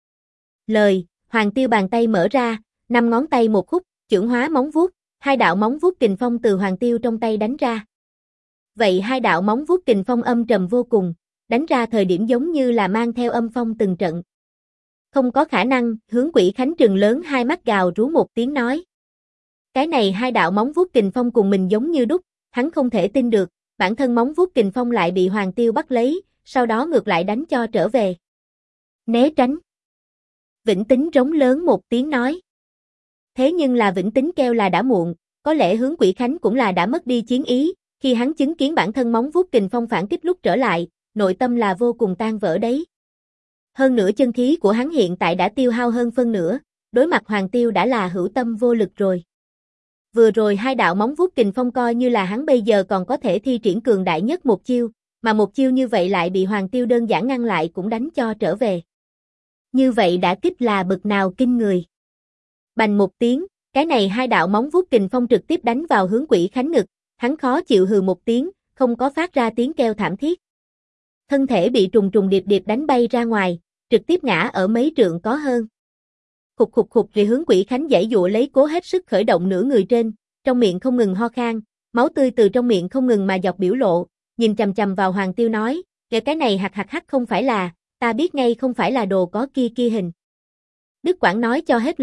Lời, Hoàng Tiêu bàn tay mở ra, 5 ngón tay một khúc, chưởng hóa móng vuốt, hai đạo móng vuốt kình phong từ Hoàng Tiêu trong tay đánh ra. Vậy hai đạo móng vuốt kình phong âm trầm vô cùng, đánh ra thời điểm giống như là mang theo âm phong từng trận. Không có khả năng, Hướng Quỷ Khánh trừng lớn hai mắt gào rú một tiếng nói. Cái này hai đạo móng vuốt kình phong cùng mình giống như đúc, hắn không thể tin được, bản thân móng vuốt kình phong lại bị Hoàng Tiêu bắt lấy, sau đó ngược lại đánh cho trở về. Né tránh. Vĩnh Tín rống lớn một tiếng nói. Thế nhưng là Vĩnh Tín kêu là đã muộn, có lẽ Hướng Quỷ Khánh cũng là đã mất đi chiến ý, khi hắn chứng kiến bản thân móng vuốt kình phong phản kích lúc trở lại, nội tâm là vô cùng tan vỡ đấy. Hơn nữa chân khí của hắn hiện tại đã tiêu hao hơn phân nửa, đối mặt Hoàng Tiêu đã là hữu tâm vô lực rồi. Vừa rồi hai đạo móng vuốt kình phong coi như là hắn bây giờ còn có thể thi triển cường đại nhất một chiêu, mà một chiêu như vậy lại bị Hoàng Tiêu đơn giản ngăn lại cũng đánh cho trở về. Như vậy đã kích là bực nào kinh người. Bành một tiếng, cái này hai đạo móng vuốt kình phong trực tiếp đánh vào Hướng Quỷ Khánh ngực, hắn khó chịu hừ một tiếng, không có phát ra tiếng kêu thảm thiết. Thân thể bị trùng trùng điệp điệp đánh bay ra ngoài, trực tiếp ngã ở mấy trượng có hơn. Khục khục khục vì Hướng Quỷ Khánh giãy giụa lấy cố hết sức khởi động nửa người trên, trong miệng không ngừng ho khan, máu tươi từ trong miệng không ngừng mà dọc biểu lộ, nhìn chằm chằm vào Hoàng Tiêu nói, cái này hắc không phải là, ta biết ngay không phải là đồ có kia kia hình." Đức Quảng nói cho hết lời,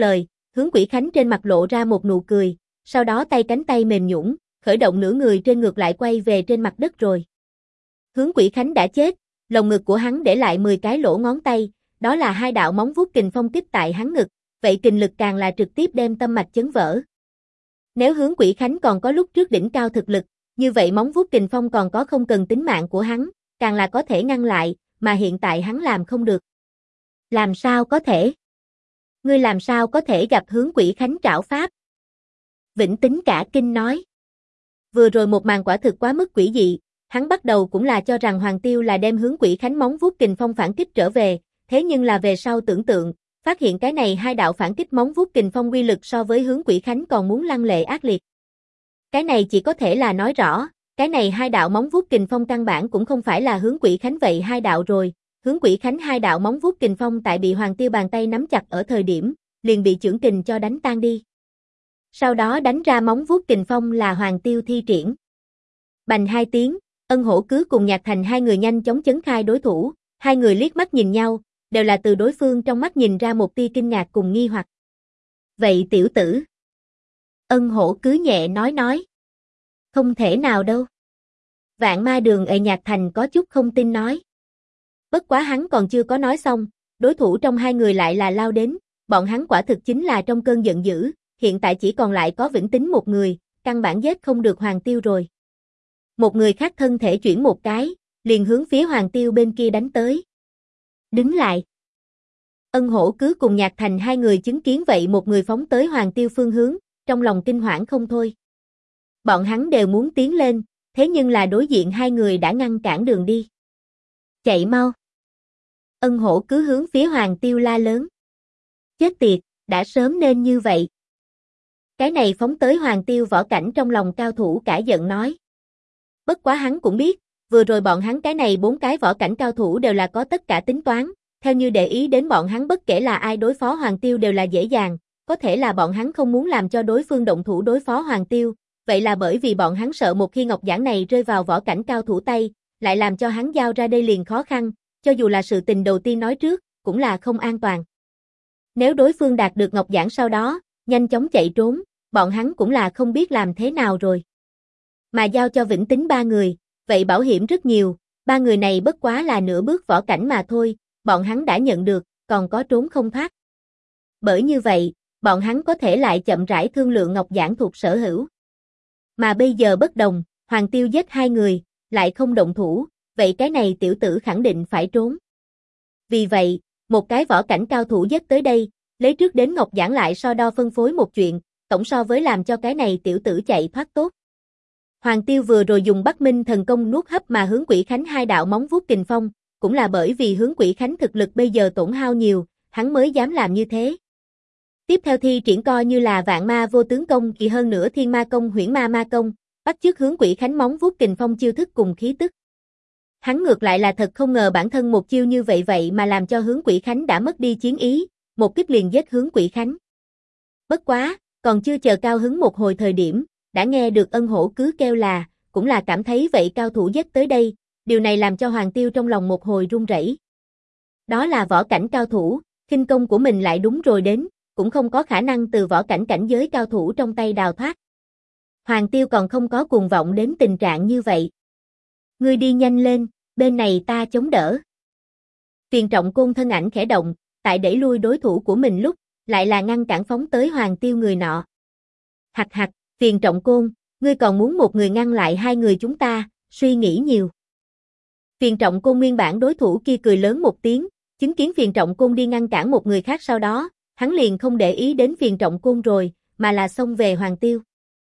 Hướng Quỷ Khánh trên mặt lộ ra một nụ cười, sau đó cánh tay mềm nhũn, khởi động nửa người trên ngược lại quay về trên mặt đất rồi. Hướng Quỷ Khánh đã chết, lồng ngực của hắn để lại 10 cái lỗ ngón tay, đó là 2 đạo móng vuốt kình phong kích tại hắn ngực, vậy kình lực càng là trực tiếp đem tâm mạch chấn vỡ. Nếu Hướng Quỷ Khánh còn có lúc trước đỉnh cao thực lực, như vậy móng vuốt kình phong còn có không cần tính mạng của hắn, càng là có thể ngăn lại, mà hiện tại hắn làm không được. Làm sao có thể? Ngươi làm sao có thể gặp Hướng Quỷ Khánh trảo pháp? Vĩnh Tín cả kinh nói. Vừa rồi một màn quả thực quá mức quỷ dị, hắn bắt đầu cũng là cho rằng Hoàng Tiêu là đem Hướng Quỷ Khánh móng vuốt kình phong phản kích trở về, thế nhưng là về sau tưởng tượng, phát hiện cái này 2 đạo phản kích móng vuốt kình phong uy lực so với Hướng Quỷ Khánh còn muốn lăng lệ ác liệt. Cái này chỉ có thể là nói rõ, cái này 2 đạo móng vuốt kình phong căn bản cũng không phải là Hướng Quỷ Khánh vậy 2 đạo rồi, Hướng Quỷ Khánh 2 đạo móng vuốt kình phong tại bị Hoàng Tiêu bàn tay nắm chặt ở thời điểm, liền bị chưởng kình cho đánh tan đi. Sau đó đánh ra móng vuốt kình phong là Hoàng Tiêu thi triển. Bành 2 tiếng, Ân Hổ Cứ cùng Nhạc Thành hai người nhanh chóng chấn khai đối thủ, hai người liếc mắt nhìn nhau, đều là từ đối phương trong mắt nhìn ra một tia kinh ngạc cùng nghi hoặc. Vậy tiểu tử? Ân Hổ Cứ nhẹ nói. Không thể nào đâu. Vạn Ma Đường Nhạc Thành có chút không tin nói. Bất quá hắn còn chưa có nói xong, đối thủ trong hai người lại là lao đến, bọn hắn quả thực chính là trong cơn giận dữ, hiện tại chỉ còn lại có Vĩnh Tín một người, căn bản giết không được Hoàng Tiêu rồi. Một người khác thân thể chuyển một cái, liền hướng phía Hoàng Tiêu bên kia đánh tới. Đứng lại. Ân Hổ Cứ cùng Nhạc Thành hai người chứng kiến vậy một người phóng tới Hoàng Tiêu phương hướng, trong lòng kinh hoảng không thôi. Bọn hắn đều muốn tiến lên, thế nhưng là đối diện hai người đã ngăn cản đường đi. Chạy mau. Ân Hổ Cứ hướng phía Hoàng Tiêu la lớn. Chết tiệt, đã sớm nên như vậy. Cái này phóng tới Hoàng Tiêu võ cảnh trong lòng cao thủ cả giận nói. Bất quá hắn cũng biết, vừa rồi bọn hắn cái này 4 cái võ cảnh cao thủ đều là có tất cả tính toán, theo như để ý đến bọn hắn bất kể là ai đối phó Hoàng Tiêu đều là dễ dàng, có thể là bọn hắn không muốn làm cho đối phương động thủ đối phó Hoàng Tiêu, vậy là bởi vì bọn hắn sợ một khi ngọc giản này rơi vào võ cảnh cao thủ tay, lại làm cho hắn giao ra đây liền khó khăn, cho dù là sự tình đầu tiên nói trước, cũng là không an toàn. Nếu đối phương đạt được ngọc giản sau đó, nhanh chóng chạy trốn, bọn hắn cũng là không biết làm thế nào rồi. Mà giao cho Vĩnh Tín 3 người, vậy bảo hiểm rất nhiều, 3 người này bất quá là nửa bước võ cảnh mà thôi, bọn hắn đã nhận được, còn có trốn không thoát. Bởi như vậy, bọn hắn có thể lại chậm rãi thương lượng ngọc giản thuộc sở hữu. Mà bây giờ bất đồng, Hoàng Tiêu giết 2 người, lại không động thủ, vậy cái này tiểu tử khẳng định phải trốn. Vì vậy, một cái võ cảnh cao thủ giết tới đây, lấy trước đến ngọc giản lại so đo phân phối một chuyện, tổng so với làm cho cái này tiểu tử chạy thoát tốt. Hoàng Tiêu vừa rồi dùng Bắc Minh thần công nuốt hấp mà Hướng Quỷ Khánh 2 đạo móng vuốt kình phong, cũng là bởi vì Hướng Quỷ Khánh thực lực bây giờ tổn hao nhiều, hắn mới dám làm như thế. Tiếp theo thi triển coi như là Vạn Ma Vô Tướng Công kỳ hơn nữa Thiên Ma Công Huyễn Ma Ma Công, bắt chước Hướng Quỷ Khánh móng vuốt kình phong chiêu thức cùng khí tức. Hắn ngược lại là thật không ngờ bản thân một chiêu như vậy mà làm cho Hướng Quỷ Khánh đã mất đi chiến ý, một kích liền giết Hướng Quỷ Khánh. Bất quá, còn chưa chờ cao hứng một hồi thời điểm, đã nghe được Ân Hổ Cứ kêu là, cũng là cảm thấy vậy cao thủ giết tới đây, điều này làm cho Hoàng Tiêu trong lòng một hồi run rẩy. Đó là võ cảnh cao thủ, khinh công của mình lại đúng rồi đến, cũng không có khả năng từ võ cảnh cảnh giới cao thủ trong tay đào thoát. Hoàng Tiêu còn không có cuồng vọng đến tình trạng như vậy. Ngươi đi nhanh lên, bên này ta chống đỡ. Tiền Trọng Côn thân ảnh khẽ động, tại đẩy lui đối thủ của mình lúc, lại là ngăn cản phóng tới Hoàng Tiêu người nọ. Hặc hặc, Tiền Trọng Côn, ngươi còn muốn một người ngăn lại 2 người chúng ta, suy nghĩ nhiều. Tiền Trọng Côn nguyên bản đối thủ kia cười lớn một tiếng, chứng kiến Tiền Trọng Côn đi ngăn cản một người khác sau đó, hắn liền không để ý đến Tiền Trọng Côn rồi, mà là xông về Hoàng Tiêu.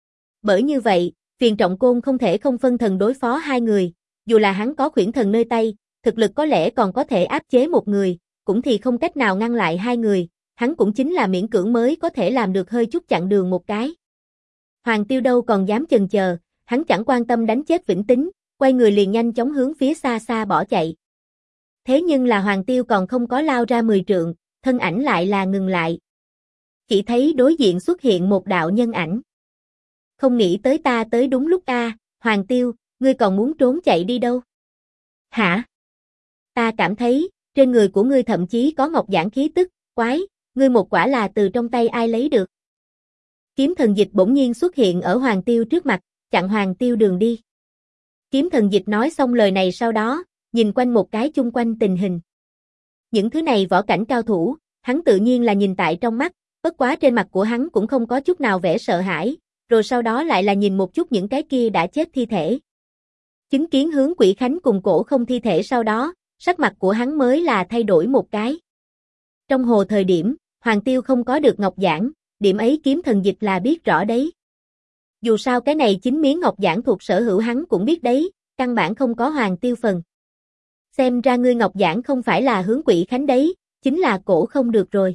Bởi như vậy, Tiền Trọng Côn không thể không phân thần đối phó 2 người, dù là hắn có khuyển thần nơi tay, thực lực có lẽ còn có thể áp chế một người, cũng thì không cách nào ngăn lại 2 người, hắn cũng chính là miễn cưỡng mới có thể làm được hơi chút chặn đường một cái. Hoàng Tiêu đâu còn dám chần chờ, hắn chẳng quan tâm đánh chết Vĩnh Tín, quay người liền nhanh chóng hướng phía xa xa bỏ chạy. Thế nhưng là Hoàng Tiêu còn không có lao ra 10 trượng, thân ảnh lại là ngừng lại. Chỉ thấy đối diện xuất hiện một đạo nhân ảnh. Không nghĩ tới ta tới đúng lúc a, Hoàng Tiêu, ngươi còn muốn trốn chạy đi đâu? Hả? Ta cảm thấy, trên người của ngươi thậm chí có ngọc giản khí tức, quái, ngươi một quả là từ trong tay ai lấy được? Kiếm thần dịch bỗng nhiên xuất hiện ở Hoàng Tiêu trước mặt, chặn Hoàng Tiêu đường đi. Kiếm thần dịch nói xong lời này sau đó, nhìn quanh một cái chung quanh tình hình. Những thứ này võ cảnh cao thủ, hắn tự nhiên là nhìn tại trong mắt, bất quá trên mặt của hắn cũng không có chút nào vẻ sợ hãi, rồi sau đó lại là nhìn một chút những cái kia đã chết thi thể. Chứng kiến Hướng Quỷ Khánh cùng Cổ Không thi thể sau đó, sắc mặt của hắn mới là thay đổi một cái. Trong hồ thời điểm, Hoàng Tiêu không có được ngọc giản, điểm ấy kiếm thần dịch là biết rõ đấy. Dù sao cái này chính miếng ngọc giản thuộc sở hữu hắn cũng biết đấy, căn bản không có Hoàng Tiêu phần. Xem ra ngươi ngọc giản không phải là Hướng Quỷ Khánh đấy, chính là Cổ Không được rồi.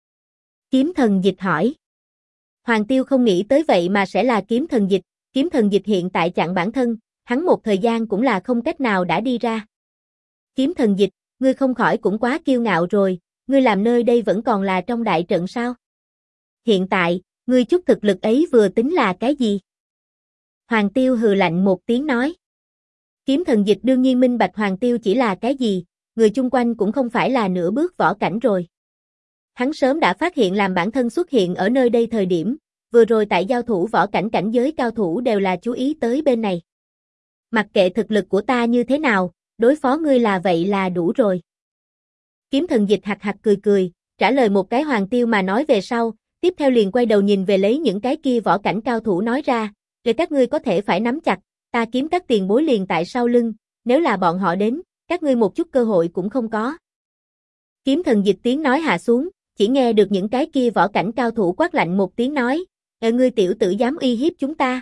Kiếm thần dịch hỏi. Hoàng Tiêu không nghĩ tới vậy mà sẽ là kiếm thần dịch hiện tại chặn bản thân, hắn một thời gian cũng là không cách nào đã đi ra. Kiếm thần dịch, ngươi không khỏi cũng quá kiêu ngạo rồi, ngươi làm nơi đây vẫn còn là trong đại trận sao? Hiện tại, ngươi chút thực lực ấy vừa tính là cái gì? Hoàng Tiêu hừ lạnh một tiếng nói. Kiếm thần dịch đương nhiên minh bạch Hoàng Tiêu chỉ là cái gì, người chung quanh cũng không phải là nửa bước võ cảnh rồi. Hắn sớm đã phát hiện làm bản thân xuất hiện ở nơi đây thời điểm, vừa rồi tại giao thủ võ cảnh cảnh giới cao thủ đều là chú ý tới bên này. Mặc kệ thực lực của ta như thế nào, đối phó ngươi là vậy là đủ rồi. Kiếm thần dịch hạc hạc cười cười, trả lời một cái Hoàng Tiêu mà nói về sau, tiếp theo liền quay đầu nhìn về lấy những cái kia võ cảnh cao thủ nói ra, rồi các ngươi có thể phải nắm chặt, ta kiếm các tiền bối liền tại sau lưng, nếu là bọn họ đến, các ngươi một chút cơ hội cũng không có. Kiếm thần dịch tiếng nói hạ xuống, chỉ nghe được những cái kia võ cảnh cao thủ quát lạnh một tiếng nói, ngươi tiểu tử dám uy hiếp chúng ta?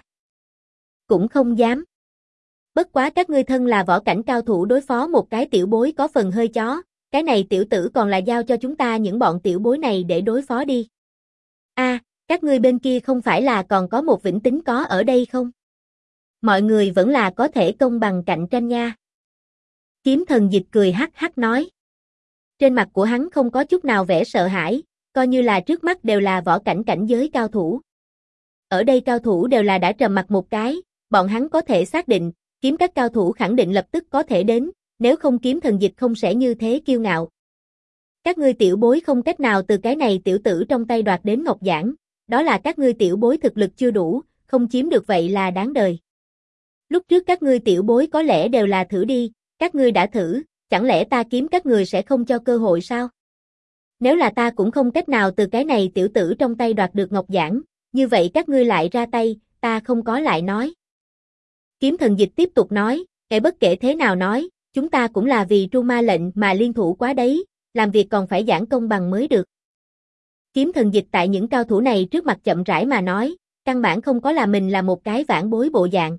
Cũng không dám. Bất quá các ngươi thân là võ cảnh cao thủ đối phó một cái tiểu bối có phần hơi chó, cái này tiểu tử còn là giao cho chúng ta những bọn tiểu bối này để đối phó đi. Các ngươi bên kia không phải là còn có một Vĩnh Tính có ở đây không? Mọi người vẫn là có thể công bằng cạnh tranh nha. Kiếm thần dịch cười hắc hắc nói. Trên mặt của hắn không có chút nào vẻ sợ hãi, coi như là trước mắt đều là võ cảnh cảnh giới cao thủ. Ở đây cao thủ đều là đã trầm mặt một cái, bọn hắn có thể xác định, kiếm các cao thủ khẳng định lập tức có thể đến, nếu không kiếm thần dịch không sẽ như thế kiêu ngạo. Các ngươi tiểu bối không cách nào từ cái này tiểu tử trong tay đoạt đến ngọc giản, đó là các ngươi tiểu bối thực lực chưa đủ, không chiếm được vậy là đáng đời. Lúc trước các ngươi tiểu bối có lẽ đều là thử đi, các ngươi đã thử, chẳng lẽ ta kiếm các người sẽ không cho cơ hội sao? Nếu là ta cũng không cách nào từ cái này tiểu tử trong tay đoạt được ngọc giản, như vậy các ngươi lại ra tay, ta không có lại nói. Kiếm thần dịch tiếp tục nói, bất kể thế nào nói, chúng ta cũng là vì tru ma lệnh mà liên thủ quá đấy, làm việc còn phải giảng công bằng mới được. Kiếm thần dịch tại những cao thủ này trước mặt chậm rãi mà nói, căn bản không có là mình là một cái vãn bối bộ dạng.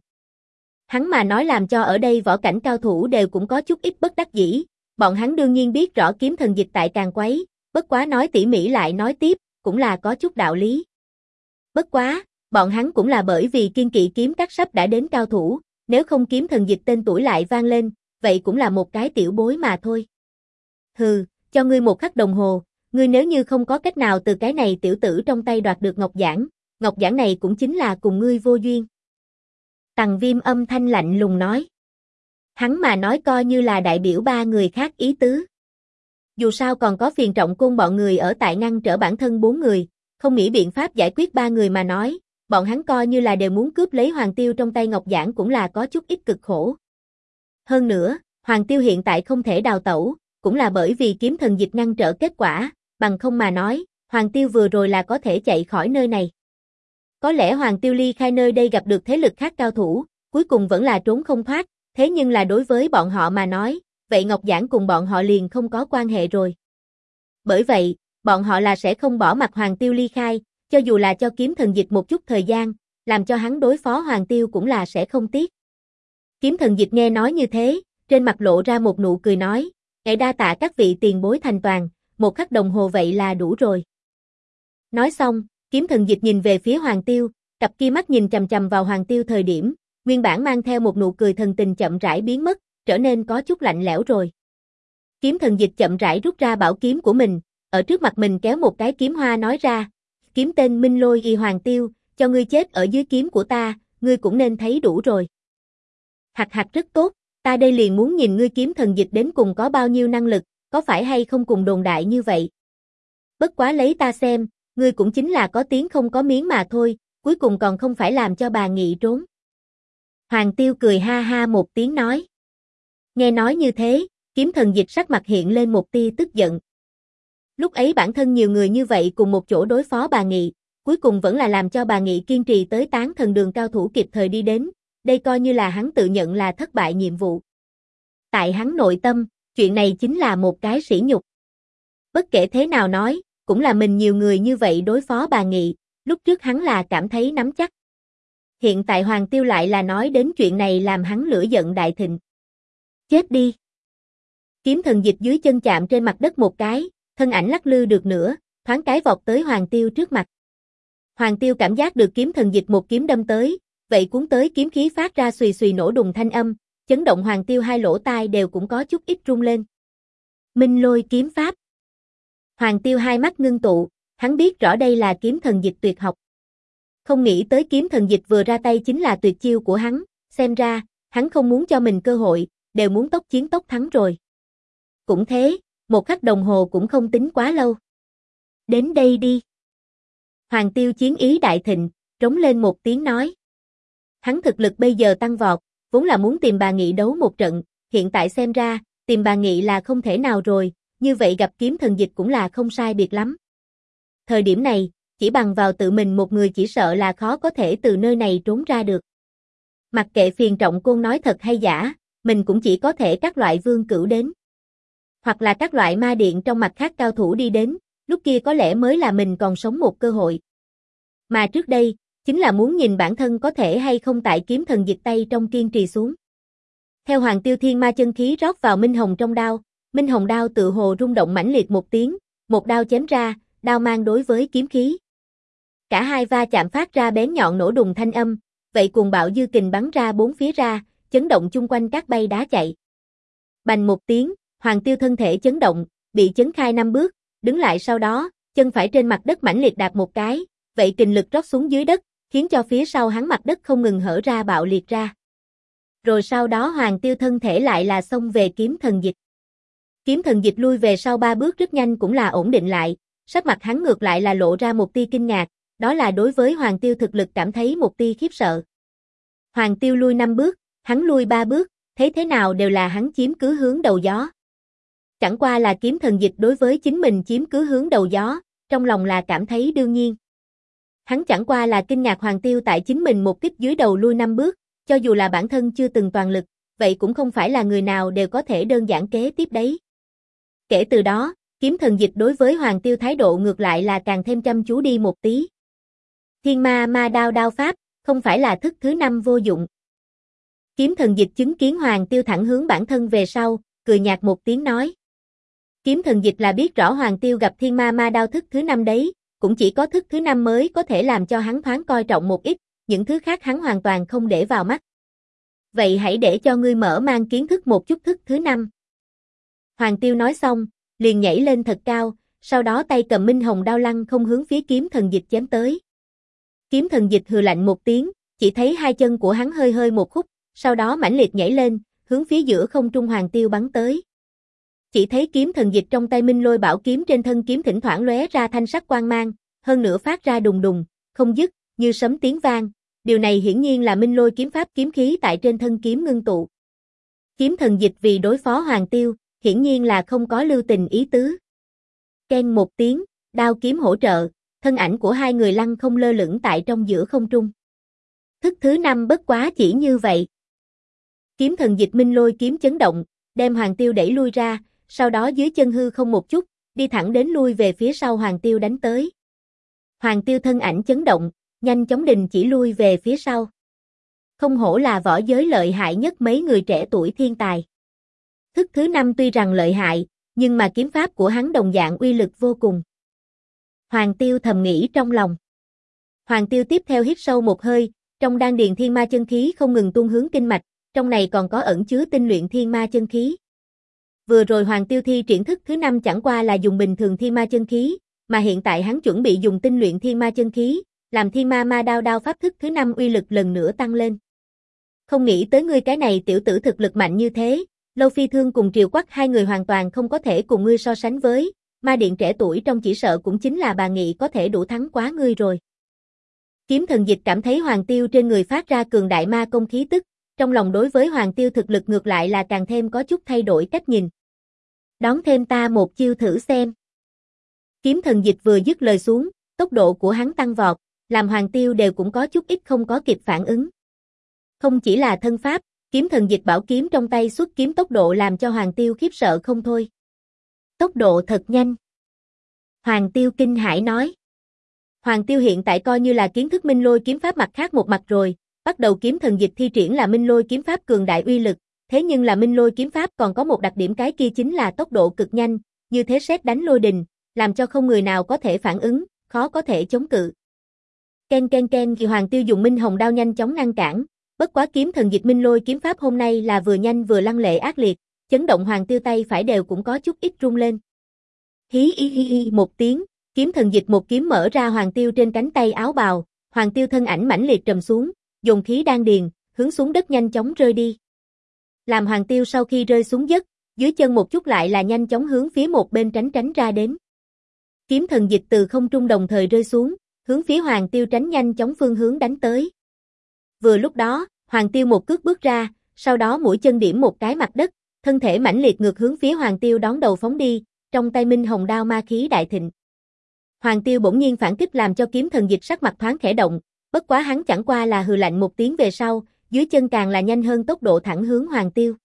Hắn mà nói làm cho ở đây võ cảnh cao thủ đều cũng có chút ít bất đắc dĩ, bọn hắn đương nhiên biết rõ kiếm thần dịch tại càng quấy, bất quá nói tỉ mỉ lại nói tiếp, cũng là có chút đạo lý. Bất quá, bọn hắn cũng là bởi vì kiên kỵ kiếm các sắp đã đến cao thủ, nếu không kiếm thần dịch tên tuổi lại vang lên, vậy cũng là một cái tiểu bối mà thôi. Hừ, cho ngươi một khắc đồng hồ, ngươi nếu như không có cách nào từ cái này tiểu tử trong tay đoạt được ngọc giản này cũng chính là cùng ngươi vô duyên. Tằng Viêm âm thanh lạnh lùng nói. Hắn mà nói coi như là đại biểu ba người khác ý tứ. Dù sao còn có Phiền Trọng Côn bọn người ở tại ngăn trở bản thân 4 người, không nghĩ biện pháp giải quyết 3 người mà nói, bọn hắn coi như là đều muốn cướp lấy Hoàng Tiêu trong tay ngọc giản cũng là có chút ít cực khổ. Hơn nữa, Hoàng Tiêu hiện tại không thể đào tẩu, cũng là bởi vì kiếm thần dịch ngăn trở kết quả, bằng không mà nói, Hoàng Tiêu vừa rồi là có thể chạy khỏi nơi này. Có lẽ Hoàng Tiêu ly khai nơi đây gặp được thế lực khác cao thủ, cuối cùng vẫn là trốn không thoát, thế nhưng là đối với bọn họ mà nói, vậy ngọc giản cùng bọn họ liền không có quan hệ rồi. Bởi vậy, bọn họ là sẽ không bỏ mặc Hoàng Tiêu ly khai, cho dù là cho kiếm thần dịch một chút thời gian, làm cho hắn đối phó Hoàng Tiêu cũng là sẽ không tiếc. Kiếm thần dịch nghe nói như thế, trên mặt lộ ra một nụ cười nói, đa tạ các vị tiền bối thành toàn, một khắc đồng hồ vậy là đủ rồi. Nói xong, kiếm thần dịch nhìn về phía Hoàng Tiêu, cặp kia mắt nhìn chằm chằm vào Hoàng Tiêu thời điểm, nguyên bản mang theo một nụ cười thần tình chậm rãi biến mất, trở nên có chút lạnh lẽo rồi. Kiếm thần dịch chậm rãi rút ra bảo kiếm của mình, ở trước mặt mình kéo một cái kiếm hoa nói ra, kiếm tên Minh Lôi Y Hoàng Tiêu, cho ngươi chết ở dưới kiếm của ta, ngươi cũng nên thấy đủ rồi. Hạc hạc rất tốt, ta đây liền muốn nhìn ngươi kiếm thần dịch đến cùng có bao nhiêu năng lực, có phải hay không cùng đồn đại như vậy. Bất quá lấy ta xem, ngươi cũng chính là có tiếng không có miếng mà thôi, cuối cùng còn không phải làm cho bà Nghị trốn. Hoàng Tiêu cười ha ha một tiếng nói. Nghe nói như thế, Kiếm Thần Dịch sắc mặt hiện lên một tia tức giận. Lúc ấy bản thân nhiều người như vậy cùng một chỗ đối phó bà Nghị, cuối cùng vẫn là làm cho bà Nghị kiên trì tới Tán Thần Đường cao thủ kịp thời đi đến, đây coi như là hắn tự nhận là thất bại nhiệm vụ. Tại hắn nội tâm, chuyện này chính là một cái sỉ nhục. Bất kể thế nào nói, cũng là mình nhiều người như vậy đối phó bà Nghị, lúc trước hắn là cảm thấy nắm chắc. Hiện tại Hoàng Tiêu lại là nói đến chuyện này làm hắn lửa giận đại thịnh. Chết đi! Kiếm Thần Dịch dưới chân chạm trên mặt đất một cái, thân ảnh lắc lư được nữa, thoáng cái vọt tới Hoàng Tiêu trước mặt. Hoàng Tiêu cảm giác được Kiếm Thần Dịch một kiếm đâm tới, vậy cuốn tới kiếm khí phát ra xùy xùy nổ đùng thanh âm, chấn động Hoàng Tiêu hai lỗ tai đều cũng có chút ít rung lên. Minh Lôi kiếm pháp. Hoàng Tiêu hai mắt ngưng tụ, hắn biết rõ đây là Kiếm Thần Dịch tuyệt học. Không nghĩ tới Kiếm Thần Dịch vừa ra tay chính là tuyệt chiêu của hắn, xem ra, hắn không muốn cho mình cơ hội, đều muốn tốc chiến tốc thắng rồi. Cũng thế, một khắc đồng hồ cũng không tính quá lâu. Đến đây đi. Hoàng Tiêu chiến ý đại thịnh, trống lên một tiếng nói. Hắn thực lực bây giờ tăng vọt, vốn là muốn tìm bà Nghị đấu một trận, hiện tại xem ra, tìm bà Nghị là không thể nào rồi, như vậy gặp Kiếm Thần Dịch cũng là không sai biệt lắm. Thời điểm này, chỉ bằng vào tự mình một người chỉ sợ là khó có thể từ nơi này trốn ra được. Mặc kệ Phiền Trọng Côn nói thật hay giả, mình cũng chỉ có thể các loại vương cửu đến. Hoặc là các loại ma điện trong mặt khác cao thủ đi đến, lúc kia có lẽ mới là mình còn sống một cơ hội. Mà trước đây, chính là muốn nhìn bản thân có thể hay không tại Kiếm Thần Dịch tay trong kiên trì xuống. Theo Hoàng Tiêu thiên ma chân khí rót vào Minh Hồng trong đao, Minh Hồng đao tự hồ rung động mãnh liệt một tiếng, một đao chém ra, đao mang đối với kiếm khí. Cả hai va chạm phát ra bén nhọn nổ đùng thanh âm, vậy cuồng bạo dư kình bắn ra bốn phía ra, chấn động chung quanh các bay đá chạy. Bành một tiếng, Hoàng Tiêu thân thể chấn động, bị chấn khai 5 bước, đứng lại sau đó, chân phải trên mặt đất mãnh liệt đạp một cái, vậy kình lực rót xuống dưới đất, khiến cho phía sau hắn mặt đất không ngừng hở ra bạo liệt ra. Rồi sau đó Hoàng Tiêu thân thể lại là xông về Kiếm Thần Dịch. Kiếm Thần Dịch lui về sau 3 bước rất nhanh cũng là ổn định lại, sắc mặt hắn ngược lại là lộ ra một tia kinh ngạc, đó là đối với Hoàng Tiêu thực lực cảm thấy một tia khiếp sợ. Hoàng Tiêu lui 5 bước, hắn lui 3 bước, thấy thế nào đều là hắn chiếm cứ hướng đầu gió. Chẳng qua là Kiếm Thần Dịch đối với chính mình chiếm cứ hướng đầu gió, trong lòng là cảm thấy đương nhiên. Hắn chẳng qua là kinh ngạc Hoàng Tiêu tại chính mình một kích dưới đầu lui 5 bước, cho dù là bản thân chưa từng toàn lực, vậy cũng không phải là người nào đều có thể đơn giản kế tiếp đấy. Kể từ đó, Kiếm Thần Dịch đối với Hoàng Tiêu thái độ ngược lại là càng thêm chăm chú đi một tí. Thiên ma ma đao đao pháp, không phải là thức thứ 5 vô dụng. Kiếm Thần Dịch chứng kiến Hoàng Tiêu thẳng hướng bản thân về sau, cười nhạt một tiếng nói. Kiếm Thần Dịch là biết rõ Hoàng Tiêu gặp thiên ma ma đao thức thứ 5 đấy, cũng chỉ có thức thứ 5 mới có thể làm cho hắn thoáng coi trọng một ít, những thứ khác hắn hoàn toàn không để vào mắt. Vậy hãy để cho ngươi mở mang kiến thức một chút thức thứ 5. Hoàng Tiêu nói xong, liền nhảy lên thật cao, sau đó tay cầm Minh Hồng đao lăng không hướng phía Kiếm Thần Dịch chém tới. Kiếm Thần Dịch hừ lạnh một tiếng, chỉ thấy hai chân của hắn hơi hơi một khúc, sau đó mãnh liệt nhảy lên, hướng phía giữa không trung Hoàng Tiêu bắn tới. Chỉ thấy Kiếm Thần Dịch trong tay Minh Lôi bảo kiếm trên thân kiếm thỉnh thoảng lóe ra thanh sắc quang mang, hơn nữa phát ra đùng đùng, không dứt, như sấm tiếng vang. Điều này hiển nhiên là Minh Lôi kiếm pháp kiếm khí tại trên thân kiếm ngưng tụ. Kiếm Thần Dịch vì đối phó Hoàng Tiêu, hiển nhiên là không có lưu tình ý tứ. Keng một tiếng, đao kiếm hỗ trợ, thân ảnh của hai người lăng không lơ lửng tại trong giữa không trung. Thức thứ 5 bất quá chỉ như vậy. Kiếm Thần Dịch Minh Lôi kiếm chấn động, đem Hoàng Tiêu đẩy lui ra, sau đó dưới chân hư không một chút, đi thẳng đến lui về phía sau Hoàng Tiêu đánh tới. Hoàng Tiêu thân ảnh chấn động, nhanh chóng đình chỉ lui về phía sau. Không hổ là võ giới lợi hại nhất mấy người trẻ tuổi thiên tài. Thức thứ 5 tuy rằng lợi hại, nhưng mà kiếm pháp của hắn đồng dạng uy lực vô cùng. Hoàng Tiêu thầm nghĩ trong lòng. Hoàng Tiêu tiếp theo hít sâu một hơi, trong đan điền thiên ma chân khí không ngừng tuôn hướng kinh mạch, trong này còn có ẩn chứa tinh luyện thiên ma chân khí. Vừa rồi Hoàng Tiêu thi triển thức thứ 5 chẳng qua là dùng bình thường thiên ma chân khí, mà hiện tại hắn chuẩn bị dùng tinh luyện thiên ma chân khí, làm thiên ma ma đao đao pháp thức thứ 5 uy lực lần nữa tăng lên. Không nghĩ tới ngươi cái này tiểu tử thực lực mạnh như thế, Lâu Phi Thương cùng Triều Quắc hai người hoàn toàn không có thể cùng ngươi so sánh với, Ma điện trẻ tuổi trong chỉ sợ cũng chính là bà Nghị có thể đủ thắng quá ngươi rồi. Kiếm Thần Dịch cảm thấy Hoàng Tiêu trên người phát ra cường đại ma công khí tức, trong lòng đối với Hoàng Tiêu thực lực ngược lại là càng thêm có chút thay đổi cách nhìn. Đón thêm ta một chiêu thử xem. Kiếm Thần Dịch vừa dứt lời xuống, tốc độ của hắn tăng vọt, làm Hoàng Tiêu đều cũng có chút ít không có kịp phản ứng. Không chỉ là thân pháp, Kiếm Thần Dịch bảo kiếm trong tay xuất kiếm tốc độ làm cho Hoàng Tiêu khiếp sợ không thôi. Tốc độ thật nhanh. Hoàng Tiêu kinh hãi nói. Hoàng Tiêu hiện tại coi như là kiến thức Minh Lôi kiếm pháp mặt khác một mặt rồi, bắt đầu Kiếm Thần Dịch thi triển là Minh Lôi kiếm pháp cường đại uy lực, thế nhưng là Minh Lôi kiếm pháp còn có một đặc điểm, cái kia chính là tốc độ cực nhanh, như thế sét đánh lôi đình, làm cho không người nào có thể phản ứng, khó có thể chống cự. Ken ken ken, thì Hoàng Tiêu dùng Minh Hồng đao nhanh chóng ngăn cản, bất quá Kiếm Thần Dịch Minh Lôi kiếm pháp hôm nay là vừa nhanh vừa lăng lệ ác liệt, chấn động Hoàng Tiêu tay phải đều cũng có chút ít rung lên. Hí hi hi hi một tiếng, Kiếm Thần Dịch một kiếm mở ra Hoàng Tiêu trên cánh tay áo bào, Hoàng Tiêu thân ảnh mãnh liệt trầm xuống, dồn khí đan điền, hướng xuống đất nhanh chóng rơi đi. Làm Hoàng Tiêu sau khi rơi xuống đất, dưới chân một chút lại là nhanh chóng hướng phía một bên tránh ra đến. Kiếm Thần Dịch từ không trung đồng thời rơi xuống, hướng phía Hoàng Tiêu tránh nhanh chóng phương hướng đánh tới. Vừa lúc đó, Hoàng Tiêu một cước bước ra, sau đó mũi chân điểm một cái mặt đất, thân thể mãnh liệt ngược hướng phía Hoàng Tiêu đón đầu phóng đi, trong tay Minh Hồng đao ma khí đại thịnh. Hoàng Tiêu bỗng nhiên phản kích làm cho Kiếm Thần Dịch sắc mặt thoáng khẽ động, bất quá hắn chẳng qua là hừ lạnh một tiếng về sau, dưới chân càng là nhanh hơn tốc độ thẳng hướng Hoàng Tiêu.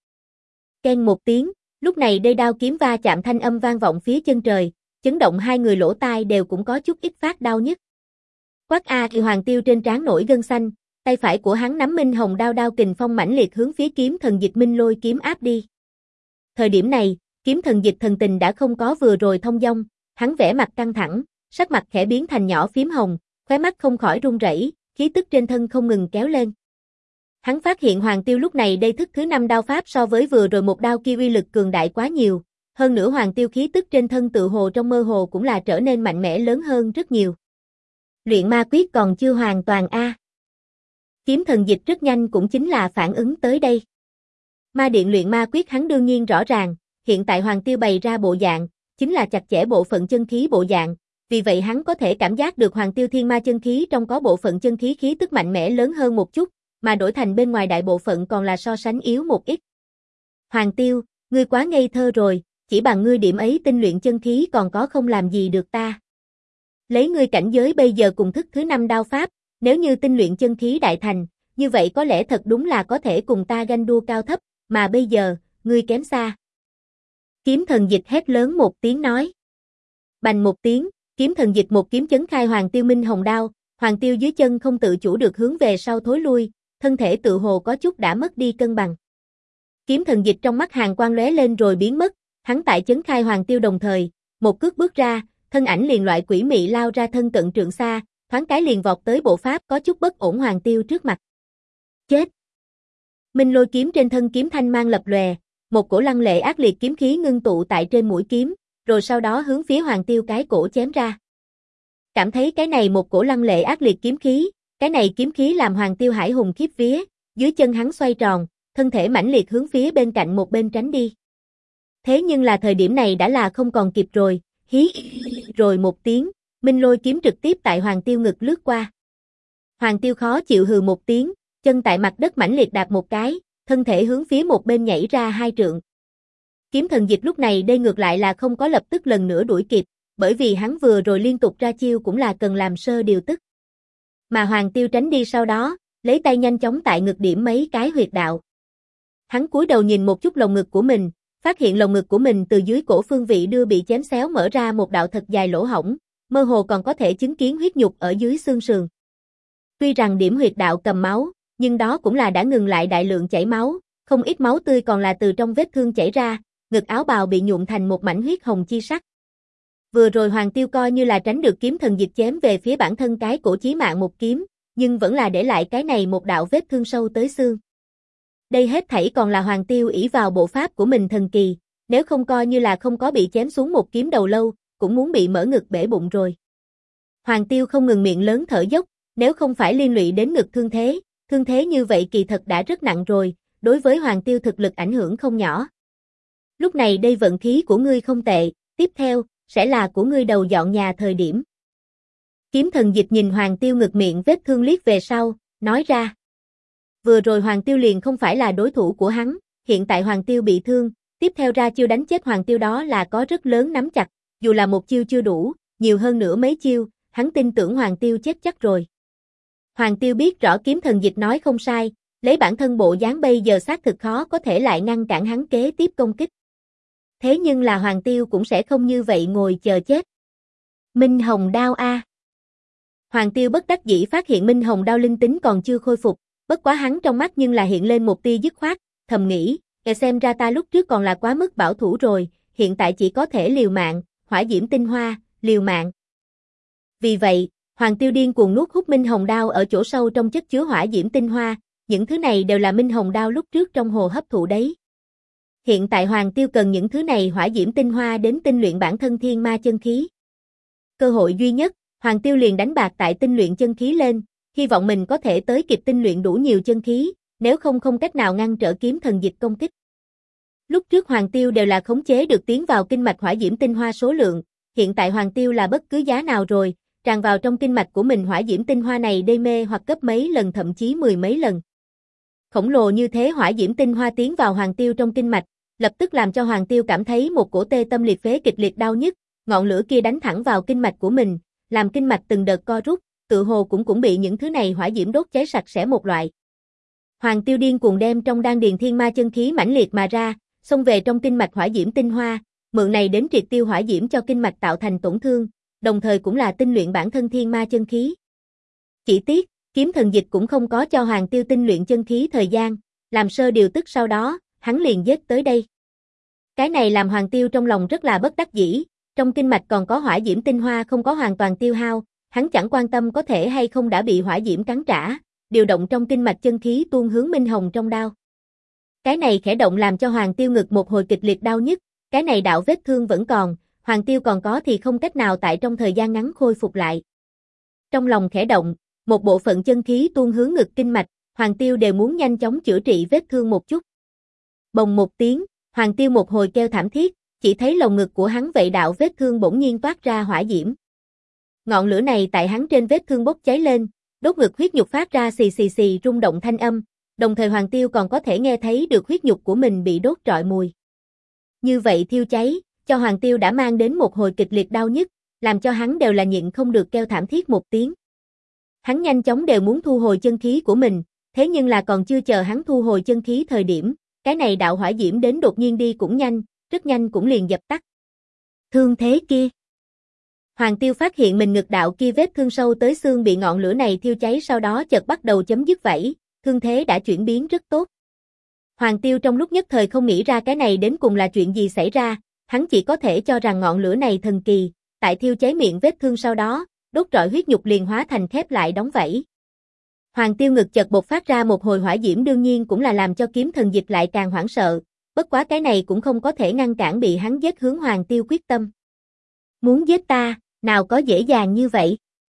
Ken một tiếng, lúc này đây đao kiếm va chạm thanh âm vang vọng phía chân trời, chấn động hai người lỗ tai đều cũng có chút ít phát đau nhức. Quát a, thì Hoàng Tiêu trên trán nổi gân xanh, tay phải của hắn nắm Minh Hồng đao kình phong mãnh liệt hướng phía Kiếm Thần Dịch Minh Lôi kiếm áp đi. Thời điểm này, Kiếm Thần Dịch thần tình đã không có vừa rồi thông dong, hắn vẻ mặt căng thẳng, sắc mặt khẽ biến thành nhỏ phím hồng, khóe mắt không khỏi run rẩy, khí tức trên thân không ngừng kéo lên. Hắn phát hiện Hoàng Tiêu lúc này đây thức thứ 5 đao pháp so với vừa rồi một đao kia uy lực cường đại quá nhiều, hơn nữa Hoàng Tiêu khí tức trên thân tự hồ trong mơ hồ cũng là trở nên mạnh mẽ lớn hơn rất nhiều. Luyện ma quyết còn chưa hoàn toàn a. Kiếm Thần Dịch rất nhanh cũng chính là phản ứng tới đây. Ma điện luyện ma quyết hắn đương nhiên rõ ràng, hiện tại Hoàng Tiêu bày ra bộ dạng, chính là chặt chẽ bộ phận chân khí bộ dạng, vì vậy hắn có thể cảm giác được Hoàng Tiêu thiên ma chân khí trong có bộ phận chân khí khí tức mạnh mẽ lớn hơn một chút, mà đổi thành bên ngoài đại bộ phận còn là so sánh yếu một ít. Hoàng Tiêu, ngươi quá ngây thơ rồi, chỉ bằng ngươi điểm ấy tinh luyện chân khí còn có không làm gì được ta. Lấy ngươi cảnh giới bây giờ cùng thức thứ 5 đao pháp, nếu như tinh luyện chân khí đại thành, như vậy có lẽ thật đúng là có thể cùng ta ganh đua cao thấp, mà bây giờ, ngươi kém xa. Kiếm Thần Dịch hét lớn một tiếng nói. Bành một tiếng, Kiếm Thần Dịch một kiếm chấn khai Hoàng Tiêu Minh Hồng đao, Hoàng Tiêu dưới chân không tự chủ được hướng về sau thối lui, thân thể tự hồ có chút đã mất đi cân bằng. Kiếm Thần Dịch trong mắt hàn quang lóe lên rồi biến mất, hắn tại chấn khai Hoàng Tiêu đồng thời, một cước bước ra, thân ảnh liền loại quỷ mị lao ra thân cận trượng xa, thoáng cái liền vọt tới bộ pháp có chút bất ổn Hoàng Tiêu trước mặt. Chết! Minh Lôi kiếm trên thân kiếm thanh mang lập lòe, một cổ lăng lệ ác liệt kiếm khí ngưng tụ tại trên mũi kiếm, rồi sau đó hướng phía Hoàng Tiêu cái cổ chém ra. Cảm thấy cái này một cổ lăng lệ ác liệt kiếm khí, cái này kiếm khí làm Hoàng Tiêu hải hùng khiếp vía, dưới chân hắn xoay tròn, thân thể mãnh liệt hướng phía bên cạnh một bên tránh đi. Thế nhưng là thời điểm này đã là không còn kịp rồi, hí rồi một tiếng, Minh Lôi kiếm trực tiếp tại Hoàng Tiêu ngực lướt qua. Hoàng Tiêu khó chịu hừ một tiếng, chân tại mặt đất mãnh liệt đạp một cái, thân thể hướng phía một bên nhảy ra 2 trượng. Kiếm Thần Dịch lúc này đây ngược lại là không có lập tức lần nữa đuổi kịp, bởi vì hắn vừa rồi liên tục ra chiêu cũng là cần làm sơ điều tức. Mà Hoàng Tiêu tránh đi sau đó, lấy tay nhanh chóng tại ngực điểm mấy cái huyệt đạo. Hắn cúi đầu nhìn một chút lồng ngực của mình, phát hiện lồng ngực của mình từ dưới cổ phương vị đưa bị chém xéo mở ra một đạo thật dài lỗ hổng, mơ hồ còn có thể chứng kiến huyết nhục ở dưới xương sườn. Tuy rằng điểm huyệt đạo cầm máu, nhưng đó cũng là đã ngừng lại đại lượng chảy máu, không ít máu tươi còn là từ trong vết thương chảy ra, ngực áo bào bị nhuộm thành một mảnh huyết hồng chi sắc. Vừa rồi Hoàng Tiêu coi như là tránh được Kiếm Thần Dịch chém về phía bản thân cái cổ chí mạng một kiếm, nhưng vẫn là để lại cái này một đạo vết thương sâu tới xương. Đây hết thảy còn là Hoàng Tiêu ỷ vào bộ pháp của mình thần kỳ, nếu không coi như là không có bị chém xuống một kiếm đầu lâu, cũng muốn bị mở ngực bể bụng rồi. Hoàng Tiêu không ngừng miệng lớn thở dốc, nếu không phải liên lụy đến ngực thương thế như vậy kỳ thật đã rất nặng rồi, đối với Hoàng Tiêu thực lực ảnh hưởng không nhỏ. Lúc này đây vận khí của ngươi không tệ, tiếp theo, sẽ là của ngươi đầu dọn nhà thời điểm. Kiếm thần dịch nhìn Hoàng Tiêu ngực miệng vết thương liếc về sau, nói ra. Vừa rồi Hoàng Tiêu liền không phải là đối thủ của hắn, hiện tại Hoàng Tiêu bị thương, tiếp theo ra chiêu đánh chết Hoàng Tiêu đó là có rất lớn nắm chặt, dù là một chiêu chưa đủ, nhiều hơn nữa mấy chiêu, hắn tin tưởng Hoàng Tiêu chết chắc rồi. Hoàng Tiêu biết rõ kiếm thần dịch nói không sai, lấy bản thân bộ dáng bây giờ xác thực khó có thể lại ngăn cản hắn kế tiếp công kích. Thế nhưng là Hoàng Tiêu cũng sẽ không như vậy ngồi chờ chết. Minh Hồng đao a. Hoàng Tiêu bất đắc dĩ phát hiện Minh Hồng đao linh tính còn chưa khôi phục, bất quá hắn trong mắt nhưng là hiện lên một tia dứt khoát, thầm nghĩ, xem ra ta lúc trước còn là quá mức bảo thủ rồi, hiện tại chỉ có thể liều mạng, hỏa diễm tinh hoa, liều mạng. Vì vậy, Hoàng Tiêu điên cuồng nuốt hút Minh Hồng đao ở chỗ sâu trong chất chứa hỏa diễm tinh hoa, những thứ này đều là Minh Hồng đao lúc trước trong hồ hấp thụ đấy. Hiện tại Hoàng Tiêu cần những thứ này hỏa diễm tinh hoa đến tinh luyện bản thân thiên ma chân khí. Cơ hội duy nhất, Hoàng Tiêu liền đánh bạc tại tinh luyện chân khí lên, hy vọng mình có thể tới kịp tinh luyện đủ nhiều chân khí, nếu không cách nào ngăn trở kiếm thần dịch công kích. Lúc trước Hoàng Tiêu đều là khống chế được tiến vào kinh mạch hỏa diễm tinh hoa số lượng, hiện tại Hoàng Tiêu là bất cứ giá nào rồi, tràn vào trong kinh mạch của mình hỏa diễm tinh hoa này đê mê hoặc gấp mấy lần thậm chí 10 mấy lần. Khổng lồ như thế hỏa diễm tinh hoa tiến vào Hoàng Tiêu trong kinh mạch, lập tức làm cho Hoàng Tiêu cảm thấy một cổ tê tâm liệt phế kịch liệt đau nhức, ngọn lửa kia đánh thẳng vào kinh mạch của mình, làm kinh mạch từng đợt co rút, tự hồ cũng bị những thứ này hỏa diễm đốt cháy sạch sẽ một loại. Hoàng Tiêu điên cuồng đem trong đan điền thiên ma chân khí mãnh liệt mà ra, xông về trong kinh mạch hỏa diễm tinh hoa, mượn này đến triệt tiêu hỏa diễm cho kinh mạch tạo thành tổn thương, đồng thời cũng là tinh luyện bản thân thiên ma chân khí. Chỉ tiếc, kiếm thần dịch cũng không có cho Hoàng Tiêu tinh luyện chân khí thời gian, làm sơ điều tức sau đó, hắn liền giết tới đây. Cái này làm Hoàng Tiêu trong lòng rất là bất đắc dĩ, trong kinh mạch còn có hỏa diễm tinh hoa không có hoàn toàn tiêu hao, hắn chẳng quan tâm có thể hay không đã bị hỏa diễm cắn trả, điều động trong kinh mạch chân khí tuôn hướng Minh Hồng trong đao. Cái này khẽ động làm cho Hoàng Tiêu ngực một hồi kịch liệt đau nhức, cái này đạo vết thương vẫn còn, Hoàng Tiêu còn có thì không cách nào tại trong thời gian ngắn khôi phục lại. Trong lòng khẽ động, một bộ phận chân khí tuôn hướng ngực kinh mạch, Hoàng Tiêu đều muốn nhanh chóng chữa trị vết thương một chút. Bồng một tiếng, Hoàng Tiêu một hồi kêu thảm thiết, chỉ thấy lồng ngực của hắn vậy đạo vết thương bỗng nhiên toát ra hỏa diễm. Ngọn lửa này tại hắn trên vết thương bốc cháy lên, đốt ngực huyết nhục phát ra xì xì xì rung động thanh âm, đồng thời Hoàng Tiêu còn có thể nghe thấy được huyết nhục của mình bị đốt trọi mùi. Như vậy thiêu cháy, cho Hoàng Tiêu đã mang đến một hồi kịch liệt đau nhức, làm cho hắn đều là nhịn không được kêu thảm thiết một tiếng. Hắn nhanh chóng đều muốn thu hồi chân khí của mình, thế nhưng là còn chưa chờ hắn thu hồi chân khí thời điểm, cái này đạo hỏa diễm đến đột nhiên đi cũng nhanh, rất nhanh cũng liền dập tắt. Thương thế kia. Hoàng Tiêu phát hiện mình ngực đạo kia vết thương sâu tới xương bị ngọn lửa này thiêu cháy sau đó chợt bắt đầu chấm dứt vảy, thương thế đã chuyển biến rất tốt. Hoàng Tiêu trong lúc nhất thời không nghĩ ra cái này đến cùng là chuyện gì xảy ra, hắn chỉ có thể cho rằng ngọn lửa này thần kỳ, tại thiêu cháy miệng vết thương sau đó, đốt rọi huyết nhục liền hóa thành khép lại đóng vảy. Hoàng Tiêu ngực chợt bộc phát ra một hồi hỏa diễm đương nhiên cũng là làm cho kiếm thần dịch lại càng hoảng sợ, bất quá cái này cũng không có thể ngăn cản bị hắn giết hướng Hoàng Tiêu quyết tâm. Muốn giết ta, nào có dễ dàng như vậy.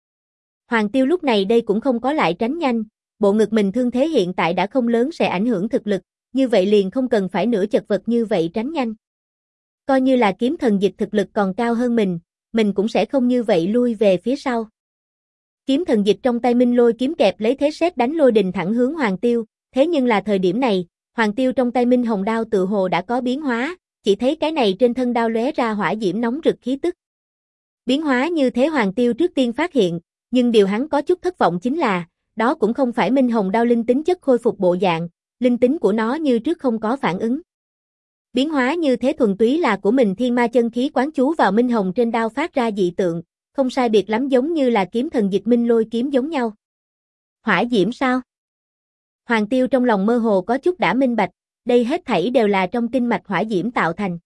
Hoàng Tiêu lúc này đây cũng không có lại tránh nhanh, bộ ngực mình thương thế hiện tại đã không lớn sẽ ảnh hưởng thực lực, như vậy liền không cần phải nửa chật vật như vậy tránh nhanh. Coi như là kiếm thần dịch thực lực còn cao hơn mình cũng sẽ không như vậy lui về phía sau. Kiếm thần dịch trong tay Minh Lôi kiếm kẹp lấy thế sét đánh lôi đình thẳng hướng Hoàng Tiêu, thế nhưng là thời điểm này, Hoàng Tiêu trong tay Minh Hồng đao tự hồ đã có biến hóa, chỉ thấy cái này trên thân đao lóe ra hỏa diễm nóng rực khí tức. Biến hóa như thế Hoàng Tiêu trước tiên phát hiện, nhưng điều hắn có chút thất vọng chính là, đó cũng không phải Minh Hồng đao linh tính chất khôi phục bộ dạng, linh tính của nó như trước không có phản ứng. Biến hóa như thế thuần túy là của mình thiên ma chân khí quán chú vào Minh Hồng trên đao phát ra dị tượng, không sai biệt lắm giống như là kiếm thần dịch Minh Lôi kiếm giống nhau. Hỏa diễm sao? Hoàng Tiêu trong lòng mơ hồ có chút đã minh bạch, đây hết thảy đều là trong kinh mạch hỏa diễm tạo thành.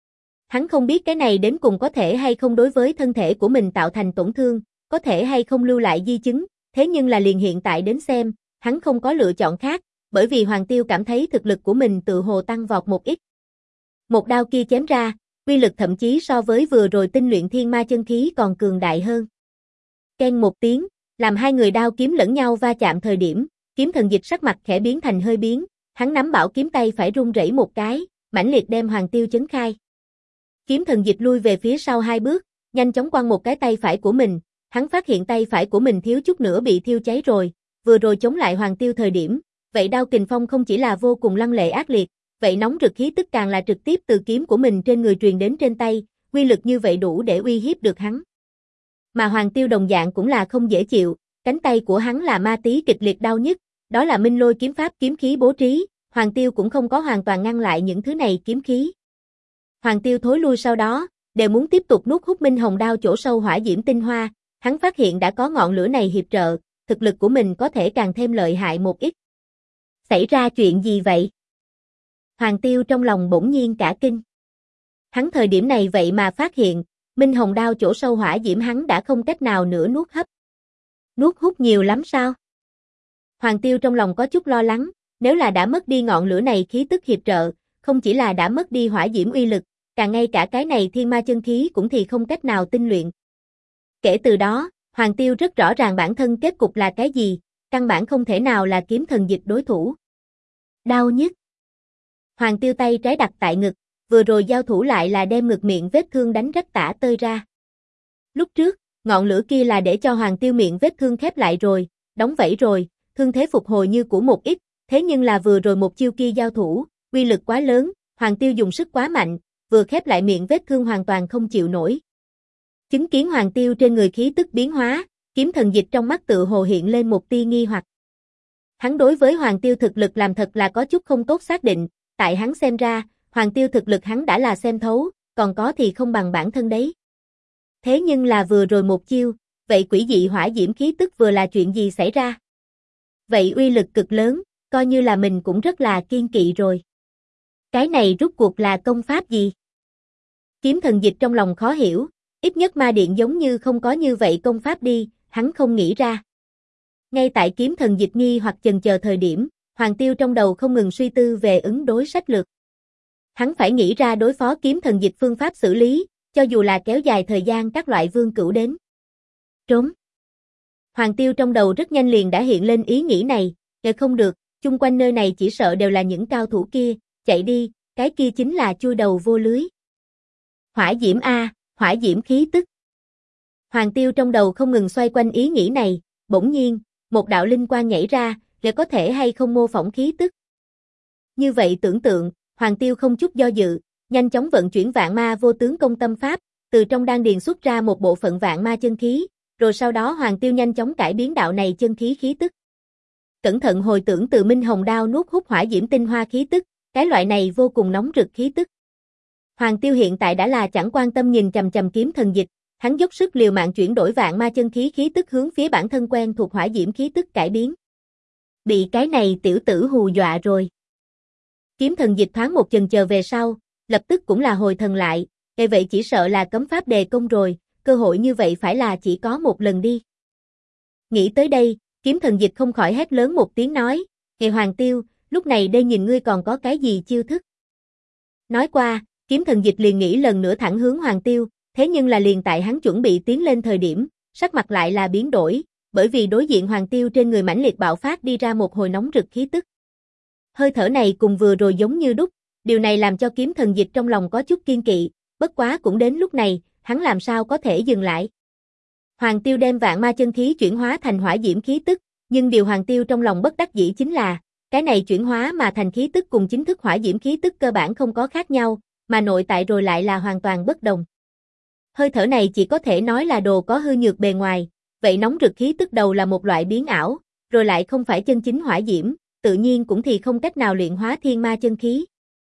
Hắn không biết cái này đến cùng có thể hay không đối với thân thể của mình tạo thành tổn thương, có thể hay không lưu lại di chứng, thế nhưng là liền hiện tại đến xem, hắn không có lựa chọn khác, bởi vì Hoàng Tiêu cảm thấy thực lực của mình tự hồ tăng vọt một ít. Một đao kia chém ra, uy lực thậm chí so với vừa rồi tinh luyện thiên ma chân khí còn cường đại hơn. Keng một tiếng, làm hai người đao kiếm lẫn nhau va chạm thời điểm, kiếm thần dịch sắc mặt khẽ biến thành hơi biến, hắn nắm bảo kiếm tay phải run rẩy một cái, mãnh liệt đem Hoàng Tiêu chấn khai. Kiếm thần dịch lui về phía sau 2 bước, nhanh chóng quăng một cái tay phải của mình, hắn phát hiện tay phải của mình thiếu chút nữa bị thiêu cháy rồi, vừa rồi chống lại Hoàng Tiêu thời điểm, vậy đao kình phong không chỉ là vô cùng lăng lệ ác liệt, vậy nóng rực khí tức càng là trực tiếp từ kiếm của mình trên người truyền đến trên tay, uy lực như vậy đủ để uy hiếp được hắn. Mà Hoàng Tiêu đồng dạng cũng là không dễ chịu, cánh tay của hắn là ma tí kịch liệt đau nhức, đó là Minh Lôi kiếm pháp kiếm khí bố trí, Hoàng Tiêu cũng không có hoàn toàn ngăn lại những thứ này kiếm khí. Hoàng Tiêu thối lui sau đó, đều muốn tiếp tục nuốt hút Minh Hồng đao chỗ sâu hỏa diễm tinh hoa, hắn phát hiện đã có ngọn lửa này hiệp trợ, thực lực của mình có thể càng thêm lợi hại một ít. Xảy ra chuyện gì vậy? Hoàng Tiêu trong lòng bỗng nhiên cả kinh. Hắn thời điểm này vậy mà phát hiện, Minh Hồng đao chỗ sâu hỏa diễm hắn đã không cách nào nữa nuốt hấp. Nuốt hút nhiều lắm sao? Hoàng Tiêu trong lòng có chút lo lắng, nếu là đã mất đi ngọn lửa này khí tức hiệp trợ, không chỉ là đã mất đi hỏa diễm uy lực, càng ngay cả cái này thiên ma chân khí cũng thì không cách nào tinh luyện. Kể từ đó, Hoàng Tiêu rất rõ ràng bản thân kết cục là cái gì, căn bản không thể nào là kiếm thần dịch đối thủ. Đau nhức. Hoàng Tiêu tay trái đặt tại ngực, vừa rồi giao thủ lại là đem ngực miệng vết thương đánh rách tả tơi ra. Lúc trước, ngọn lửa kia là để cho Hoàng Tiêu miệng vết thương khép lại rồi, đóng vảy rồi, thương thế phục hồi như cũ một ít, thế nhưng là vừa rồi một chiêu kia giao thủ, uy lực quá lớn, Hoàng Tiêu dùng sức quá mạnh, vừa khép lại miệng vết thương hoàn toàn không chịu nổi. Chứng kiến Hoàng Tiêu trên người khí tức biến hóa, kiếm thần dịch trong mắt tự hồ hiện lên một tia nghi hoặc. Hắn đối với Hoàng Tiêu thực lực làm thật là có chút không tốt xác định, tại hắn xem ra, Hoàng Tiêu thực lực hắn đã là xem thấu, còn có thì không bằng bản thân đấy. Thế nhưng là vừa rồi một chiêu, vậy quỷ dị hỏa diễm khí tức vừa là chuyện gì xảy ra? Vậy uy lực cực lớn, coi như là mình cũng rất là kiên kỵ rồi. Cái này rút cuộc là công pháp gì? Kiếm thần dịch trong lòng khó hiểu, ít nhất ma điện giống như không có như vậy công pháp đi, hắn không nghĩ ra. Ngay tại kiếm thần dịch nghi hoặc chần chờ thời điểm, Hoàng Tiêu trong đầu không ngừng suy tư về ứng đối sách lược. Hắn phải nghĩ ra đối phó kiếm thần dịch phương pháp xử lý, cho dù là kéo dài thời gian các loại vương cửu đến. Trốn. Hoàng Tiêu trong đầu rất nhanh liền đã hiện lên ý nghĩ này, không được, chung quanh nơi này chỉ sợ đều là những cao thủ kia, chạy đi, cái kia chính là chui đầu vô lưới. Hỏa diễm A, hỏa diễm khí tức. Hoàng Tiêu trong đầu không ngừng xoay quanh ý nghĩ này, bỗng nhiên, một đạo linh quang nhảy ra, để có thể hay không mô phỏng khí tức. Như vậy tưởng tượng, Hoàng Tiêu không chút do dự, nhanh chóng vận chuyển vạn ma vô tướng công tâm pháp, từ trong đan điền xuất ra một bộ phận vạn ma chân khí, rồi sau đó Hoàng Tiêu nhanh chóng cải biến đạo này chân khí khí tức. Cẩn thận hồi tưởng từ Minh Hồng đao nuốt hút hỏa diễm tinh hoa khí tức, cái loại này vô cùng nóng rực khí tức. Hoàng Tiêu hiện tại đã là chẳng quan tâm nhìn chằm chằm kiếm thần dịch, hắn dốc sức liều mạng chuyển đổi vạn ma chân khí khí tức hướng phía bản thân quen thuộc hỏa diễm khí tức cải biến. Bị cái này tiểu tử hù dọa rồi. Kiếm thần dịch thoáng một chần chờ về sau, lập tức cũng là hồi thần lại, vậy chỉ sợ là cấm pháp đề công rồi, cơ hội như vậy phải là chỉ có một lần đi. Nghĩ tới đây, kiếm thần dịch không khỏi hét lớn một tiếng nói, Hoàng Tiêu, lúc này đây nhìn ngươi còn có cái gì chiêu thức. Nói qua, kiếm thần dịch liền nghĩ lần nữa thẳng hướng Hoàng Tiêu, thế nhưng là liền tại hắn chuẩn bị tiến lên thời điểm, sắc mặt lại là biến đổi, bởi vì đối diện Hoàng Tiêu trên người mãnh liệt bạo phát đi ra một hồi nóng rực khí tức. Hơi thở này cùng vừa rồi giống như đúc, điều này làm cho kiếm thần dịch trong lòng có chút kiên kỵ, bất quá cũng đến lúc này, hắn làm sao có thể dừng lại. Hoàng Tiêu đem vạn ma chân khí chuyển hóa thành hỏa diễm khí tức, nhưng điều Hoàng Tiêu trong lòng bất đắc dĩ chính là, cái này chuyển hóa mà thành khí tức cùng chính thức hỏa diễm khí tức cơ bản không có khác nhau, mà nội tại rồi lại là hoàn toàn bất đồng. Hơi thở này chỉ có thể nói là đồ có hư nhược bề ngoài, vậy nóng rực khí tức đầu là một loại biến ảo, rồi lại không phải chân chính hỏa diễm, tự nhiên cũng thì không cách nào luyện hóa thiên ma chân khí.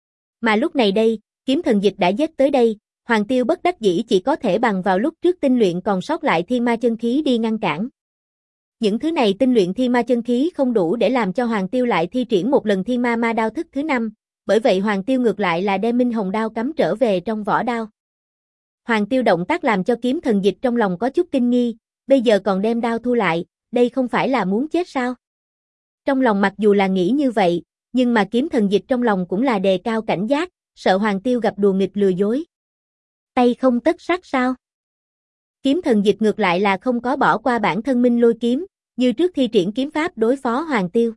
Mà lúc này đây, kiếm thần dịch đã giết tới đây, Hoàng Tiêu bất đắc dĩ chỉ có thể bằng vào lúc trước tinh luyện còn sót lại thiên ma chân khí đi ngăn cản. Những thứ này tinh luyện thiên ma chân khí không đủ để làm cho Hoàng Tiêu lại thi triển một lần thiên ma ma đao thức thứ 5, bởi vậy Hoàng Tiêu ngược lại là đem Minh Hồng đao cắm trở về trong vỏ đao. Hoàng Tiêu động tác làm cho kiếm thần dịch trong lòng có chút kinh nghi, bây giờ còn đem đao thu lại, đây không phải là muốn chết sao? Trong lòng mặc dù là nghĩ như vậy, nhưng mà kiếm thần dịch trong lòng cũng là đề cao cảnh giác, sợ Hoàng Tiêu gặp đùa nghịch lừa dối. Tay không tất sát sao? Kiếm thần dịch ngược lại là không có bỏ qua bản thân Minh Lôi kiếm, như trước thi triển kiếm pháp đối phó Hoàng Tiêu.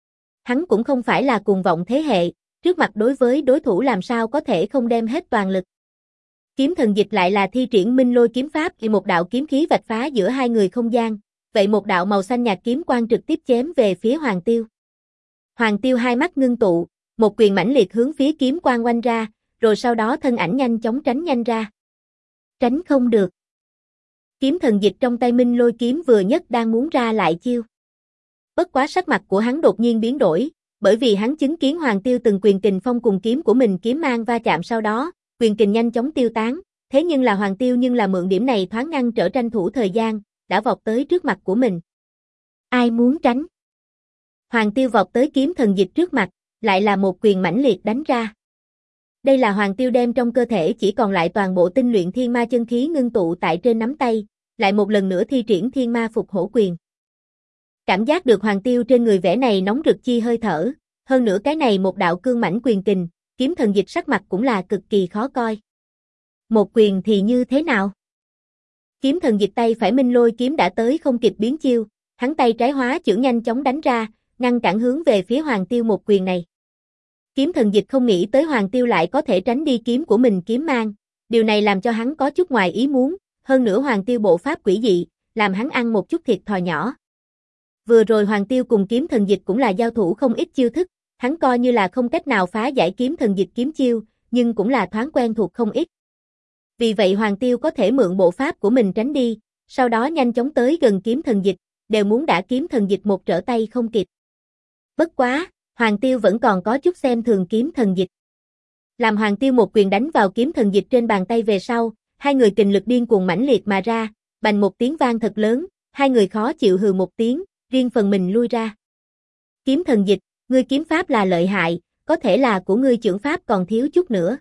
Hắn cũng không phải là cuồng vọng thế hệ, trước mặt đối với đối thủ làm sao có thể không đem hết toàn lực. Kiếm thần dịch lại là thi triển Minh Lôi kiếm pháp, một đạo kiếm khí vạch phá giữa hai người không gian, vậy một đạo màu xanh nhạt kiếm quang trực tiếp chém về phía Hoàng Tiêu. Hoàng Tiêu hai mắt ngưng tụ, một quyền mãnh liệt hướng phía kiếm quang oanh ra, rồi sau đó thân ảnh nhanh chóng tránh nhanh ra. Tránh không được. Kiếm thần dịch trong tay Minh Lôi kiếm vừa nhất đang muốn ra lại chiêu. Bất quá sắc mặt của hắn đột nhiên biến đổi, bởi vì hắn chứng kiến Hoàng Tiêu từng quyền kình phong cùng kiếm của mình kiếm mang va chạm, sau đó, quyền kình nhanh chóng tiêu tán, thế nhưng là Hoàng Tiêu nhưng là mượn điểm này thoáng ngăn trở, tranh thủ thời gian, đã vọt tới trước mặt của mình. Ai muốn tránh? Hoàng Tiêu vọt tới kiếm thần dịch trước mặt, lại là một quyền mãnh liệt đánh ra. Đây là Hoàng Tiêu đem trong cơ thể chỉ còn lại toàn bộ tinh luyện thiên ma chân khí ngưng tụ tại trên nắm tay, lại một lần nữa thi triển thiên ma phục hổ quyền. Cảm giác được Hoàng Tiêu trên người vẻ này nóng rực chi hơi thở, hơn nữa cái này một đạo cương mãnh quyền kình, kiếm thần dịch sắc mặt cũng là cực kỳ khó coi. Một quyền thì như thế nào? Kiếm thần dịch tay phải Minh Lôi kiếm đã tới không kịp biến chiêu, hắn tay trái hóa chưởng nhanh chóng đánh ra, ngăn cản hướng về phía Hoàng Tiêu một quyền này. Kiếm thần dịch không nghĩ tới Hoàng Tiêu lại có thể tránh đi kiếm của mình kiếm mang, điều này làm cho hắn có chút ngoài ý muốn, hơn nữa Hoàng Tiêu bộ pháp quỷ dị, làm hắn ăn một chút thiệt thòi nhỏ. Vừa rồi Hoàng Tiêu cùng kiếm thần dịch cũng là giao thủ không ít chiêu thức, hắn coi như là không cách nào phá giải kiếm thần dịch kiếm chiêu, nhưng cũng là thoáng quen thuộc không ít. Vì vậy Hoàng Tiêu có thể mượn bộ pháp của mình tránh đi, sau đó nhanh chóng tới gần kiếm thần dịch, đều muốn đả kiếm thần dịch một trở tay không kịp. Bất quá, Hoàng Tiêu vẫn còn có chút xem thường kiếm thần dịch. Làm Hoàng Tiêu một quyền đánh vào kiếm thần dịch trên bàn tay về sau, hai người kình lực điên cuồng mãnh liệt mà ra, bành một tiếng vang thật lớn, hai người khó chịu hừ một tiếng, riêng phần mình lui ra. Kiếm thần dịch, ngươi kiếm pháp là lợi hại, có thể là của ngươi chưởng pháp còn thiếu chút nữa.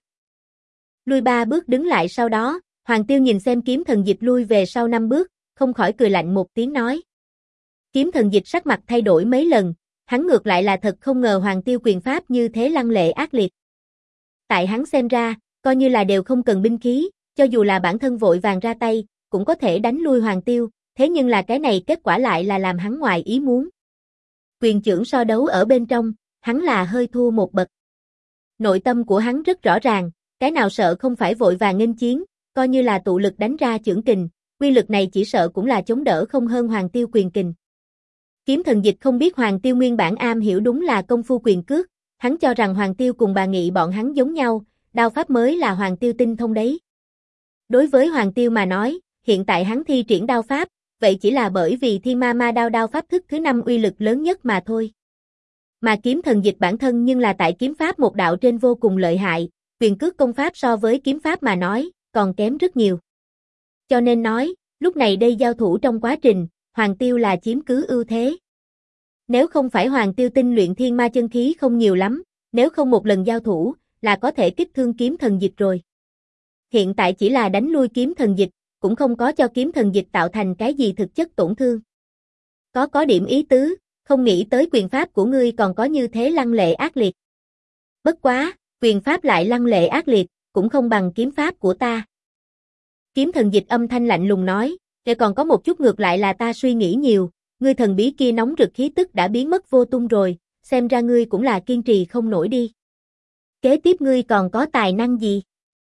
Lui 3 bước đứng lại, sau đó, Hoàng Tiêu nhìn xem kiếm thần dịch lui về sau 5 bước, không khỏi cười lạnh một tiếng nói. Kiếm thần dịch sắc mặt thay đổi mấy lần, hắn ngược lại là thật không ngờ Hoàng Tiêu quyền pháp như thế lăng lệ ác liệt. Tại hắn xem ra, coi như là đều không cần binh khí, cho dù là bản thân vội vàng ra tay, cũng có thể đánh lui Hoàng Tiêu, thế nhưng là cái này kết quả lại là làm hắn ngoài ý muốn. Quyền chưởng so đấu ở bên trong, hắn là hơi thua một bậc. Nội tâm của hắn rất rõ ràng, cái nào sợ không phải vội vàng nghênh chiến, coi như là tụ lực đánh ra chưởng kình, quy lực này chỉ sợ cũng là chống đỡ không hơn Hoàng Tiêu quyền kình. Kiếm thần dịch không biết Hoàng Tiêu nguyên bản am hiểu đúng là công phu quyền cước, hắn cho rằng Hoàng Tiêu cùng Bà Nghị bọn hắn giống nhau, đao pháp mới là Hoàng Tiêu tinh thông đấy. Đối với Hoàng Tiêu mà nói, hiện tại hắn thi triển đao pháp, vậy chỉ là bởi vì Thiên Ma Ma đao pháp thức thứ 5 uy lực lớn nhất mà thôi. Mà kiếm thần dịch bản thân nhưng là tại kiếm pháp một đạo trên vô cùng lợi hại, quyền cước công pháp so với kiếm pháp mà nói, còn kém rất nhiều. Cho nên nói, lúc này đây giao thủ trong quá trình, Hoàng Tiêu là chiếm cứ ưu thế. Nếu không phải Hoàng Tiêu tinh luyện thiên ma chân khí không nhiều lắm, nếu không một lần giao thủ, là có thể kích thương kiếm thần dịch rồi. Hiện tại chỉ là đánh lui kiếm thần dịch, cũng không có cho kiếm thần dịch tạo thành cái gì thực chất tổn thương. Có điểm ý tứ, không nghĩ tới quyền pháp của ngươi còn có như thế lăng lệ ác liệt. Bất quá, quyền pháp lại lăng lệ ác liệt, cũng không bằng kiếm pháp của ta. Kiếm thần dịch âm thanh lạnh lùng nói, để còn có một chút ngược lại là ta suy nghĩ nhiều, ngươi thần bí kia nóng rực khí tức đã biến mất vô tung rồi, xem ra ngươi cũng là kiên trì không nổi đi. Kế tiếp ngươi còn có tài năng gì?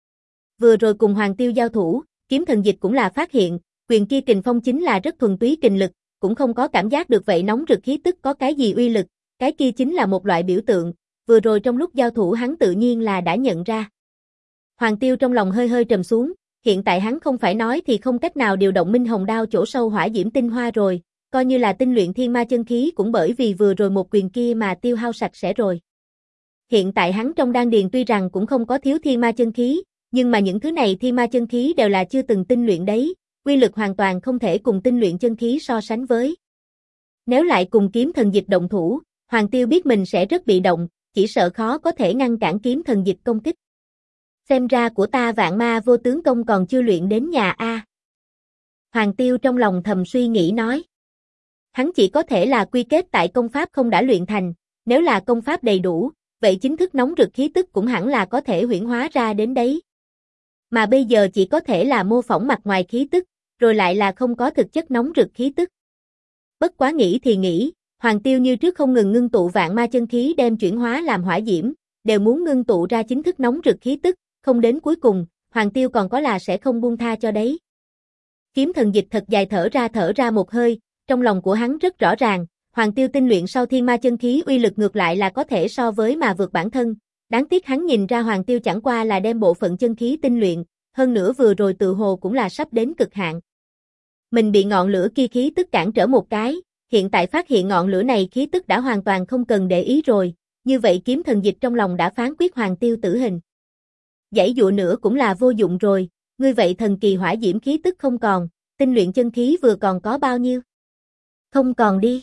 Vừa rồi cùng Hoàng Tiêu giao thủ, kiếm thần dịch cũng là phát hiện, quyền kia kình phong chính là rất thuần túy kình lực, cũng không có cảm giác được vậy nóng rực khí tức có cái gì uy lực, cái kia chính là một loại biểu tượng, vừa rồi trong lúc giao thủ hắn tự nhiên là đã nhận ra. Hoàng Tiêu trong lòng hơi hơi trầm xuống, hiện tại hắn không phải nói thì không cách nào điều động Minh Hồng đao chỗ sâu hỏa diễm tinh hoa rồi, coi như là tinh luyện thiên ma chân khí cũng bởi vì vừa rồi một quyền kia mà tiêu hao sạch sẽ rồi. Hiện tại hắn trong đan điền tuy rằng cũng không có thiếu thiên ma chân khí, nhưng mà những thứ này thiên ma chân khí đều là chưa từng tinh luyện đấy, quy lực hoàn toàn không thể cùng tinh luyện chân khí so sánh với. Nếu lại cùng kiếm thần dịch động thủ, Hoàng Tiêu biết mình sẽ rất bị động, chỉ sợ khó có thể ngăn cản kiếm thần dịch công kích. Xem ra của ta vạn ma vô tướng công còn chưa luyện đến nhà a. Hoàng Tiêu trong lòng thầm suy nghĩ nói. Hắn chỉ có thể là quy kết tại công pháp không đã luyện thành, nếu là công pháp đầy đủ, vậy chính thức nóng rực khí tức cũng hẳn là có thể huyễn hóa ra đến đấy. Mà bây giờ chỉ có thể là mô phỏng mặt ngoài khí tức, rồi lại là không có thực chất nóng rực khí tức. Bất quá nghĩ thì nghĩ, Hoàng Tiêu như trước không ngừng ngưng tụ vạn ma chân khí đem chuyển hóa làm hỏa diễm, đều muốn ngưng tụ ra chính thức nóng rực khí tức, không đến cuối cùng, Hoàng Tiêu còn có là sẽ không buông tha cho đấy. Kiếm Thần Dịch thật dài thở ra một hơi, trong lòng của hắn rất rõ ràng, Hoàng Tiêu tinh luyện sau thiên ma chân khí uy lực ngược lại là có thể so với mà vượt bản thân. Đáng tiếc hắn nhìn ra Hoàng Tiêu chẳng qua là đem bộ phận chân khí tinh luyện, hơn nữa vừa rồi tự hồ cũng là sắp đến cực hạn. Mình bị ngọn lửa kia khí tức cản trở một cái, hiện tại phát hiện ngọn lửa này khí tức đã hoàn toàn không cần để ý rồi, như vậy Kiếm Thần Dịch trong lòng đã phán quyết Hoàng Tiêu tử hình. Giãy dụa nữa cũng là vô dụng rồi, ngươi vậy thần kỳ hỏa diễm khí tức không còn, tinh luyện chân khí vừa còn có bao nhiêu? Không còn đi.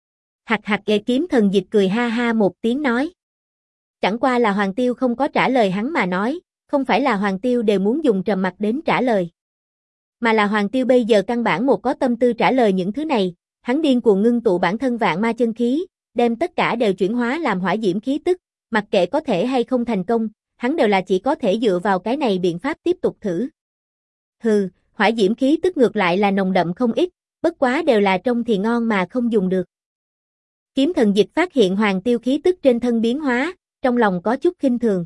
Hạc hạc ghê Kiếm Thần Dịch cười ha ha một tiếng nói. Chẳng qua là Hoàng Tiêu không có trả lời hắn mà nói, không phải là Hoàng Tiêu đều muốn dùng trầm mặc đến trả lời. Mà là Hoàng Tiêu bây giờ căn bản một có tâm tư trả lời những thứ này, hắn điên cuồng ngưng tụ bản thân vạn ma chân khí, đem tất cả đều chuyển hóa làm hỏa diễm khí tức, mặc kệ có thể hay không thành công, hắn đều là chỉ có thể dựa vào cái này biện pháp tiếp tục thử. Hừ, hỏa diễm khí tức ngược lại là nồng đậm không ít, bất quá đều là trông thì ngon mà không dùng được. Kiếm Thần Dịch phát hiện Hoàng Tiêu khí tức trên thân biến hóa, trong lòng có chút khinh thường.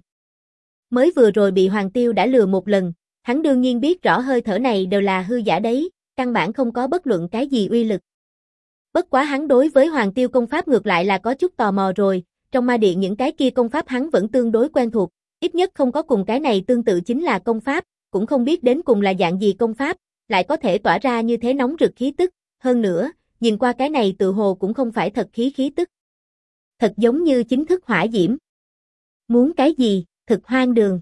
Mới vừa rồi bị Hoàng Tiêu đã lừa một lần, hắn đương nhiên biết rõ hơi thở này đều là hư giả đấy, căn bản không có bất luận cái gì uy lực. Bất quá hắn đối với Hoàng Tiêu công pháp ngược lại là có chút tò mò rồi, trong ma điện những cái kia công pháp hắn vẫn tương đối quen thuộc, ít nhất không có cùng cái này tương tự chính là công pháp, cũng không biết đến cùng là dạng gì công pháp, lại có thể tỏa ra như thế nóng rực khí tức, hơn nữa, nhìn qua cái này tự hồ cũng không phải thật khí tức. Thật giống như chính thức hỏa diễm. Muốn cái gì, thực hoang đường.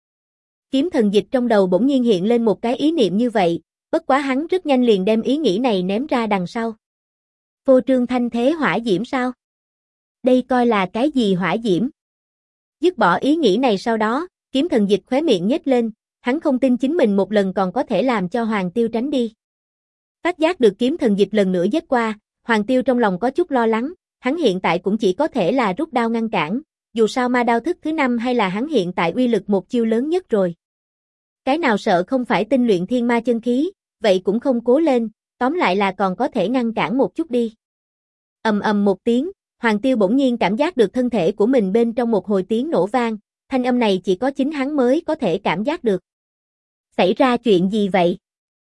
Kiếm Thần Dịch trong đầu bỗng nhiên hiện lên một cái ý niệm như vậy, bất quá hắn rất nhanh liền đem ý nghĩ này ném ra đằng sau. Vô trương thanh thế hỏa diễm sao? Đây coi là cái gì hỏa diễm? Dứt bỏ ý nghĩ này sau đó, Kiếm Thần Dịch khóe miệng nhếch lên, hắn không tin chính mình một lần còn có thể làm cho Hoàng Tiêu tránh đi. Phát giác được Kiếm Thần Dịch lần nữa giết qua, Hoàng Tiêu trong lòng có chút lo lắng, hắn hiện tại cũng chỉ có thể là rút đao ngăn cản, dù sao ma đao thức thứ 5 hay là hắn hiện tại uy lực một chiêu lớn nhất rồi. Cái nào sợ không phải tinh luyện thiên ma chân khí, vậy cũng không cố lên, tóm lại là còn có thể ngăn cản một chút đi. Ầm ầm một tiếng, Hoàng Tiêu bỗng nhiên cảm giác được thân thể của mình bên trong một hồi tiếng nổ vang, thanh âm này chỉ có chính hắn mới có thể cảm giác được. Xảy ra chuyện gì vậy?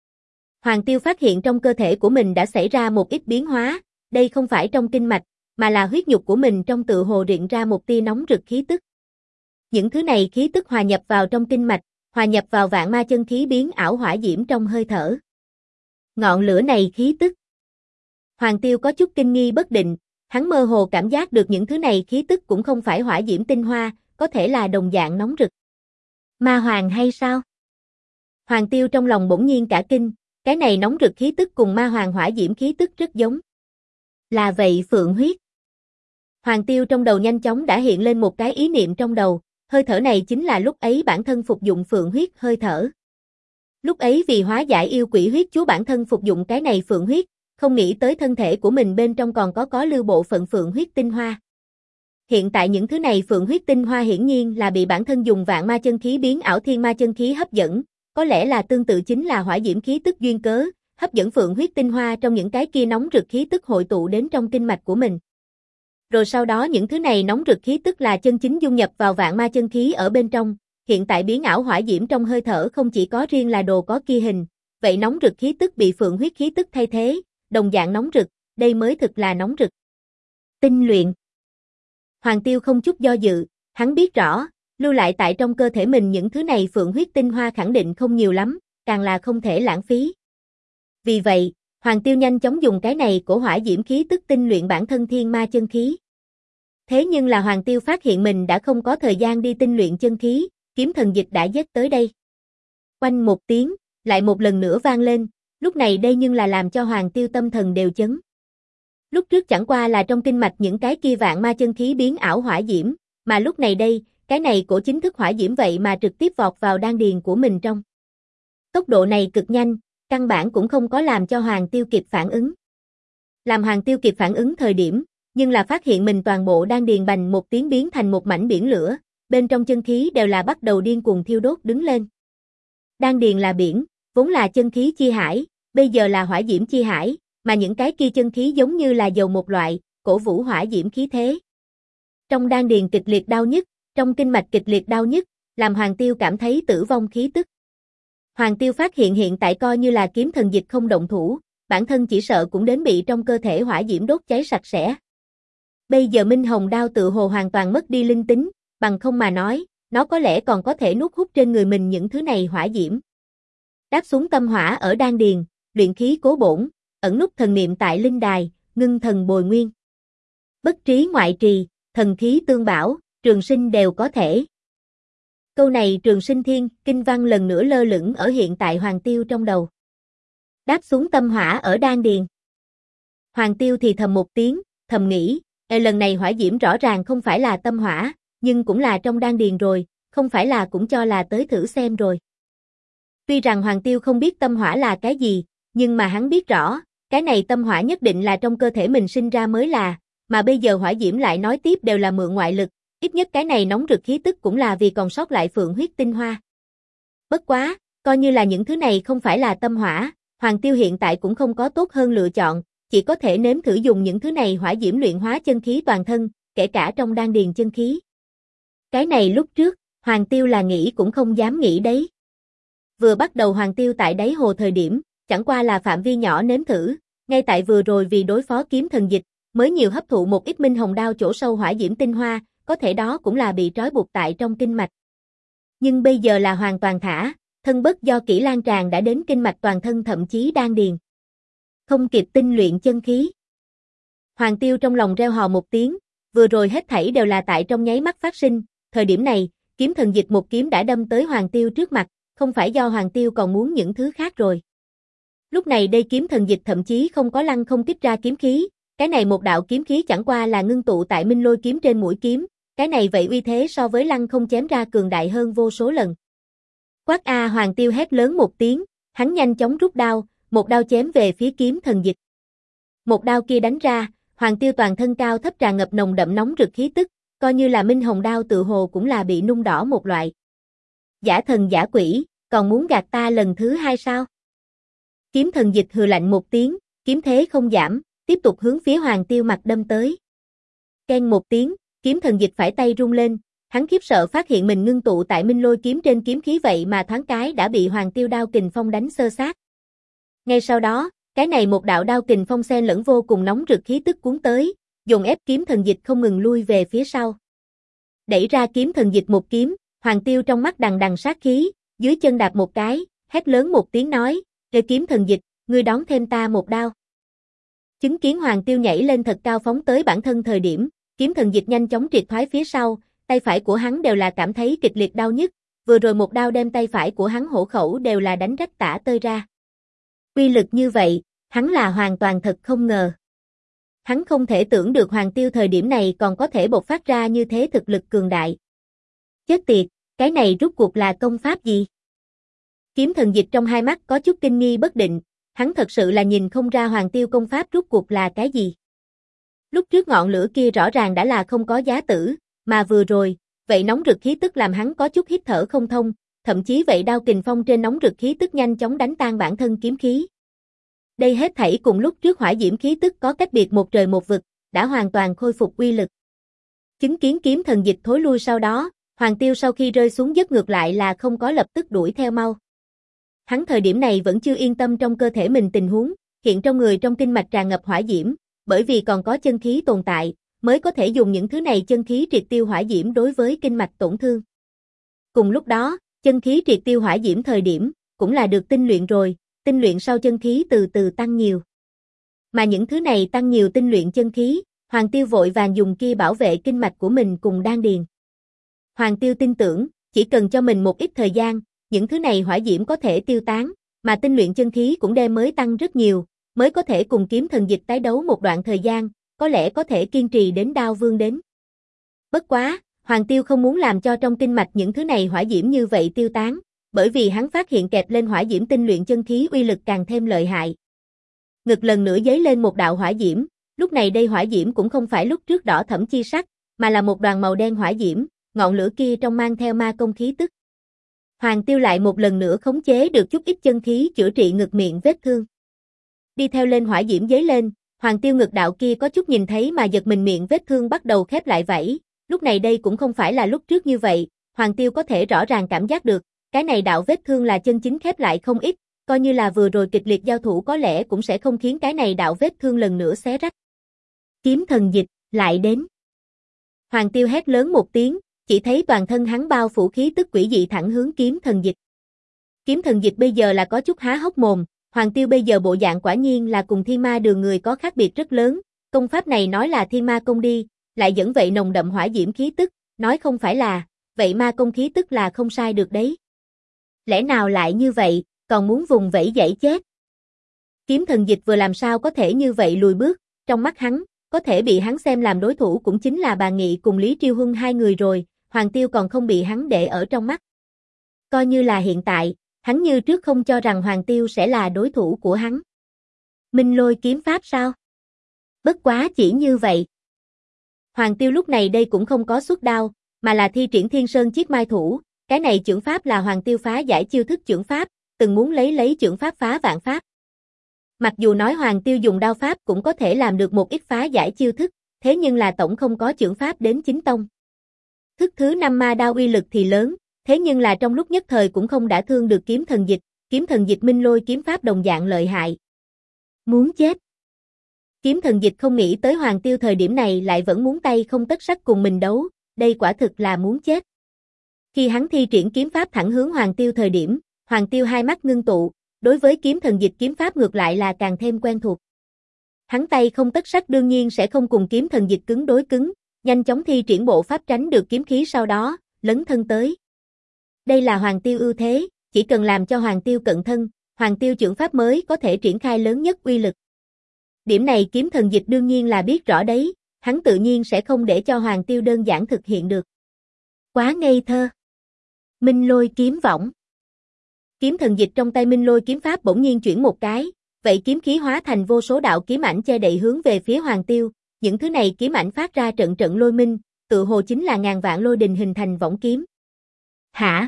Hoàng Tiêu phát hiện trong cơ thể của mình đã xảy ra một ít biến hóa, đây không phải trong kinh mạch, mà là huyết nhục của mình trong tự hồ rịn ra một tia nóng rực khí tức. Những thứ này khí tức hòa nhập vào trong kinh mạch, hòa nhập vào vạn ma chân khí biến ảo hỏa diễm trong hơi thở. Ngọn lửa này khí tức. Hoàng Tiêu có chút kinh nghi bất định, hắn mơ hồ cảm giác được những thứ này khí tức cũng không phải hỏa diễm tinh hoa, có thể là đồng dạng nóng rực. Ma hoàng hay sao? Hoàng Tiêu trong lòng bỗng nhiên cả kinh, cái này nóng rực khí tức cùng ma hoàng hỏa diễm khí tức rất giống. Là vậy phượng huyết. Hoàng Tiêu trong đầu nhanh chóng đã hiện lên một cái ý niệm trong đầu, hơi thở này chính là lúc ấy bản thân phục dụng phượng huyết hơi thở. Lúc ấy vì hóa giải yêu quỷ huyết chúa bản thân phục dụng cái này phượng huyết, không nghĩ tới thân thể của mình bên trong còn có lưu bộ phận phượng huyết tinh hoa. Hiện tại những thứ này phượng huyết tinh hoa hiển nhiên là bị bản thân dùng vạn ma chân khí biến ảo thiên ma chân khí hấp dẫn, có lẽ là tương tự chính là hỏa diễm khí tức duyên cớ, hấp dẫn phượng huyết tinh hoa trong những cái kia nóng rực khí tức hội tụ đến trong kinh mạch của mình. Rồi sau đó những thứ này nóng rực khí tức là chân chính dung nhập vào vạn ma chân khí ở bên trong, hiện tại biến ảo hỏa diễm trong hơi thở không chỉ có riêng là đồ có kia hình, vậy nóng rực khí tức bị phượng huyết khí tức thay thế, đồng dạng nóng rực, đây mới thực là nóng rực. Tinh luyện. Hoàng Tiêu không chút do dự, hắn biết rõ, lưu lại tại trong cơ thể mình những thứ này phượng huyết tinh hoa khẳng định không nhiều lắm, càng là không thể lãng phí. Vì vậy, Hoàng Tiêu nhanh chóng dùng cái này của hỏa diễm khí tức tinh luyện bản thân thiên ma chân khí. Thế nhưng là Hoàng Tiêu phát hiện mình đã không có thời gian đi tinh luyện chân khí, Kiếm Thần Dịch đã giết tới đây. Oanh một tiếng, lại một lần nữa vang lên, lúc này đây nhưng là làm cho Hoàng Tiêu tâm thần đều chấn. Lúc trước chẳng qua là trong kinh mạch những cái kia vạn ma chân khí biến ảo hỏa diễm, mà lúc này đây, cái này của chính thức hỏa diễm vậy mà trực tiếp vọt vào đan điền của mình trong. Tốc độ này cực nhanh, căn bản cũng không có làm cho Hoàng Tiêu kịp phản ứng. Làm Hoàng Tiêu kịp phản ứng thời điểm, nhưng là phát hiện mình toàn bộ đan điền bành một tiếng biến thành một mảnh biển lửa, bên trong chân khí đều là bắt đầu điên cuồng thiêu đốt đứng lên. Đan điền là biển, vốn là chân khí chi hải, bây giờ là hỏa diễm chi hải, mà những cái kia chân khí giống như là dầu một loại, cổ vũ hỏa diễm khí thế. Trong đan điền kịch liệt đau nhức, trong kinh mạch kịch liệt đau nhức, làm Hoàng Tiêu cảm thấy tử vong khí tức. Hoàng Tiêu phát hiện hiện tại coi như là kiếm thần dịch không động thủ, bản thân chỉ sợ cũng đến bị trong cơ thể hỏa diễm đốt cháy sạch sẽ. Bây giờ Minh Hồng đao tự hồ hoàn toàn mất đi linh tính, bằng không mà nói, nó có lẽ còn có thể nuốt hút trên người mình những thứ này hỏa diễm. Đáp xuống tâm hỏa ở đan điền, luyện khí cố bổn, ẩn nút thần niệm tại linh đài, ngưng thần bồi nguyên. Bất trí ngoại trì, thần khí tương bảo, trường sinh đều có thể. Câu này trường sinh thiên, kinh văn lần nữa lơ lửng ở hiện tại Hoàng Tiêu trong đầu. Đáp xuống tâm hỏa ở đan điền. Hoàng Tiêu thì thầm một tiếng, thầm nghĩ, lần này hỏa diễm rõ ràng không phải là tâm hỏa, nhưng cũng là trong đan điền rồi, không phải là cũng cho là tới thử xem rồi. Tuy rằng Hoàng Tiêu không biết tâm hỏa là cái gì, nhưng mà hắn biết rõ, cái này tâm hỏa nhất định là trong cơ thể mình sinh ra mới là, mà bây giờ hỏa diễm lại nói tiếp đều là mượn ngoại lực, ít nhất cái này nóng rực khí tức cũng là vì còn sót lại phượng huyết tinh hoa. Bất quá, coi như là những thứ này không phải là tâm hỏa, Hoàng Tiêu hiện tại cũng không có tốt hơn lựa chọn, chỉ có thể nếm thử dùng những thứ này hỏa diễm luyện hóa chân khí toàn thân, kể cả trong đan điền chân khí. Cái này lúc trước, Hoàng Tiêu là nghĩ cũng không dám nghĩ đấy. Vừa bắt đầu Hoàng Tiêu tại đáy hồ thời điểm, chẳng qua là phạm vi nhỏ nếm thử, ngay tại vừa rồi vì đối phó kiếm thần dịch, mới nhiều hấp thụ một ít Minh Hồng đao chỗ sâu hỏa diễm tinh hoa, có thể đó cũng là bị trói buộc tại trong kinh mạch. Nhưng bây giờ là hoàn toàn thả, thân bất do kỹ lan tràn đã đến kinh mạch toàn thân thậm chí đan điền. Không kịp tinh luyện chân khí. Hoàng Tiêu trong lòng reo hò một tiếng, vừa rồi hết thảy đều là tại trong nháy mắt phát sinh, thời điểm này, kiếm thần dịch một kiếm đã đâm tới Hoàng Tiêu trước mặt, không phải do Hoàng Tiêu còn muốn những thứ khác rồi. Lúc này đây kiếm thần dịch thậm chí không có lăng không kích ra kiếm khí, cái này một đạo kiếm khí chẳng qua là ngưng tụ tại Minh Lôi kiếm trên mũi kiếm, cái này vậy uy thế so với lăng không chém ra cường đại hơn vô số lần. Quát a, Hoàng Tiêu hét lớn một tiếng, hắn nhanh chóng rút đao, một đao chém về phía kiếm thần dịch. Một đao kia đánh ra, Hoàng Tiêu toàn thân cao thấp tràn ngập nồng đậm nóng rực khí tức, coi như là Minh Hồng đao tự hồ cũng là bị nung đỏ một loại. Giả thần giả quỷ, còn muốn gạt ta lần thứ hai sao? Kiếm thần dịch hừ lạnh một tiếng, kiếm thế không giảm, tiếp tục hướng phía Hoàng Tiêu mặt đâm tới. Keng một tiếng, kiếm thần dịch phải tay rung lên, hắn khiếp sợ phát hiện mình ngưng tụ tại Minh Lôi kiếm trên kiếm khí vậy mà thoáng cái đã bị Hoàng Tiêu đao kình phong đánh xơ xác. Ngay sau đó, cái này một đạo đao kình phong xen lẫn vô cùng nóng rực khí tức cuốn tới, dồn ép kiếm thần dịch không ngừng lui về phía sau. Đẩy ra kiếm thần dịch một kiếm, Hoàng Tiêu trong mắt đằng đằng sát khí, dưới chân đạp một cái, hét lớn một tiếng nói, "Ê kiếm thần dịch, ngươi đón thêm ta một đao." Chứng kiến Hoàng Tiêu nhảy lên thật cao phóng tới bản thân thời điểm, kiếm thần dịch nhanh chóng triệt thoái phía sau, tay phải của hắn đều là cảm thấy kịch liệt đau nhức, vừa rồi một đao đem tay phải của hắn hổ khẩu đều là đánh rách tả tơi ra. Uy lực như vậy, hắn là hoàn toàn thật không ngờ. Hắn không thể tưởng được Hoàng Tiêu thời điểm này còn có thể bộc phát ra như thế thực lực cường đại. Chết tiệt, cái này rút cuộc là công pháp gì? Kiếm thần dịch trong hai mắt có chút kinh nghi bất định, hắn thật sự là nhìn không ra Hoàng Tiêu công pháp rút cuộc là cái gì. Lúc trước ngọn lửa kia rõ ràng đã là không có giá tử, mà vừa rồi, vậy nóng rực khí tức làm hắn có chút hít thở không thông, thậm chí vậy đao kình phong trên nóng rực khí tức nhanh chóng đánh tan bản thân kiếm khí. Đây hết thảy cùng lúc trước hỏa diễm khí tức có cách biệt một trời một vực, đã hoàn toàn khôi phục uy lực. Chứng kiến kiếm thần dịch thối lui sau đó, Hoàng Tiêu sau khi rơi xuống giấc ngược lại là không có lập tức đuổi theo mau. Hắn thời điểm này vẫn chưa yên tâm trong cơ thể mình tình huống, hiện trong người trong kinh mạch tràn ngập hỏa diễm, bởi vì còn có chân khí tồn tại, mới có thể dùng những thứ này chân khí triệt tiêu hỏa diễm đối với kinh mạch tổn thương. Cùng lúc đó, chân khí triệt tiêu hỏa diễm thời điểm, cũng là được tinh luyện rồi, tinh luyện sau chân khí từ từ tăng nhiều. Mà những thứ này tăng nhiều tinh luyện chân khí, Hoàng Tiêu vội vàng dùng kia bảo vệ kinh mạch của mình cùng đan điền. Hoàng Tiêu tin tưởng, chỉ cần cho mình một ít thời gian, những thứ này hỏa diễm có thể tiêu tán, mà tinh luyện chân khí cũng đem mới tăng rất nhiều, mới có thể cùng kiếm thần dịch tái đấu một đoạn thời gian, có lẽ có thể kiên trì đến đao vương đến. Bất quá, Hoàng Tiêu không muốn làm cho trong kinh mạch những thứ này hỏa diễm như vậy tiêu tán, bởi vì hắn phát hiện kẹp lên hỏa diễm tinh luyện chân khí uy lực càng thêm lợi hại. Ngực lần nữa giấy lên một đạo hỏa diễm, lúc này đây hỏa diễm cũng không phải lúc trước đỏ thẫm chi sắc, mà là một đoàn màu đen hỏa diễm, ngọn lửa kia trong mang theo ma công khí tức. Hoàng Tiêu lại một lần nữa khống chế được chút ít chân khí chữa trị ngực miệng vết thương. Đi theo lên hỏa diễm giấy lên, Hoàng Tiêu ngực đạo kia có chút nhìn thấy mà giật mình miệng vết thương bắt đầu khép lại vảy, lúc này đây cũng không phải là lúc trước như vậy, Hoàng Tiêu có thể rõ ràng cảm giác được, cái này đạo vết thương là chân chính khép lại không ít, coi như là vừa rồi kịch liệt giao thủ có lẽ cũng sẽ không khiến cái này đạo vết thương lần nữa xé rách. Kiếm thần dịch, lại đến. Hoàng Tiêu hét lớn một tiếng, chỉ thấy toàn thân hắn bao phủ khí tức quỷ dị thẳng hướng kiếm thần dịch. Kiếm thần dịch bây giờ là có chút há hốc mồm, Hoàng Tiêu bây giờ bộ dạng quả nhiên là cùng Thiên Ma Đường người có khác biệt rất lớn, công pháp này nói là Thiên Ma công đi, lại dẫn vậy nồng đậm hỏa diễm khí tức, nói không phải là, vậy ma công khí tức là không sai được đấy. Lẽ nào lại như vậy, còn muốn vùng vẫy dãy chết? Kiếm thần dịch vừa làm sao có thể như vậy lùi bước, trong mắt hắn, có thể bị hắn xem làm đối thủ cũng chính là bà Nghị cùng Lý Triêu Huân hai người rồi, Hoàng Tiêu còn không bị hắn để ở trong mắt. Coi như là hiện tại, hắn như trước không cho rằng Hoàng Tiêu sẽ là đối thủ của hắn. Minh Lôi kiếm pháp sao? Bất quá chỉ như vậy. Hoàng Tiêu lúc này đây cũng không có xuất đao, mà là thi triển Thiên Sơn Chiết Mai Thủ, cái này chưởng pháp là Hoàng Tiêu phá giải chiêu thức chưởng pháp, từng muốn lấy chưởng pháp phá vạn pháp. Mặc dù nói Hoàng Tiêu dùng đao pháp cũng có thể làm được một ít phá giải chiêu thức, thế nhưng là tổng không có chưởng pháp đến chính tông. Thức thứ 5 ma đao uy lực thì lớn, thế nhưng là trong lúc nhất thời cũng không đả thương được kiếm thần dịch Minh Lôi kiếm pháp đồng dạng lợi hại. Muốn chết. Kiếm thần dịch không nghĩ tới Hoàng Tiêu thời điểm này lại vẫn muốn tay không tất sắt cùng mình đấu, đây quả thực là muốn chết. Khi hắn thi triển kiếm pháp thẳng hướng Hoàng Tiêu thời điểm, Hoàng Tiêu hai mắt ngưng tụ, đối với kiếm thần dịch kiếm pháp ngược lại là càng thêm quen thuộc. Hắn tay không tất sắt đương nhiên sẽ không cùng kiếm thần dịch cứng đối cứng, nhanh chóng thi triển bộ pháp tránh được kiếm khí sau đó, lấn thân tới. Đây là Hoàng Tiêu ưu thế, chỉ cần làm cho Hoàng Tiêu cận thân, Hoàng Tiêu chưởng pháp mới có thể triển khai lớn nhất uy lực. Điểm này kiếm thần dịch đương nhiên là biết rõ đấy, hắn tự nhiên sẽ không để cho Hoàng Tiêu đơn giản thực hiện được. Quá ngây thơ. Minh Lôi kiếm võng. Kiếm thần dịch trong tay Minh Lôi kiếm pháp bỗng nhiên chuyển một cái, vậy kiếm khí hóa thành vô số đạo kiếm ảnh che đậy hướng về phía Hoàng Tiêu, những thứ này kiếm ảnh phát ra trận trận lôi minh, tự hồ chính là ngàn vạn lôi đình hình thành võng kiếm. Hả?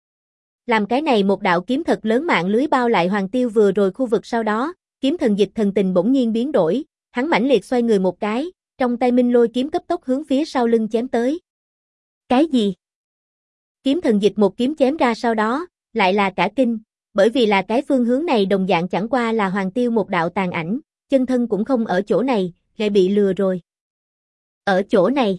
Làm cái này một đạo kiếm thật lớn mạng lưới bao lại Hoàng Tiêu vừa rồi khu vực sau đó, kiếm thần dịch thần tình bỗng nhiên biến đổi, hắn mãnh liệt xoay người một cái, trong tay Minh Lôi kiếm cấp tốc hướng phía sau lưng chém tới. Cái gì? Kiếm thần dịch một kiếm chém ra sau đó, lại là cả kinh, bởi vì là cái phương hướng này đồng dạng chẳng qua là Hoàng Tiêu một đạo tàn ảnh, chân thân cũng không ở chỗ này, lại bị lừa rồi. Ở chỗ này.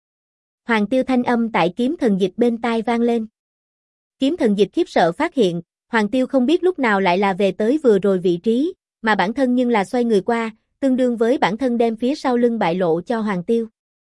Hoàng Tiêu thanh âm tại kiếm thần dịch bên tai vang lên. Kiếm thần dịch khiếp sợ phát hiện, Hoàng Tiêu không biết lúc nào lại là về tới vừa rồi vị trí, mà bản thân nhưng là xoay người qua, tương đương với bản thân đem phía sau lưng bại lộ cho Hoàng Tiêu.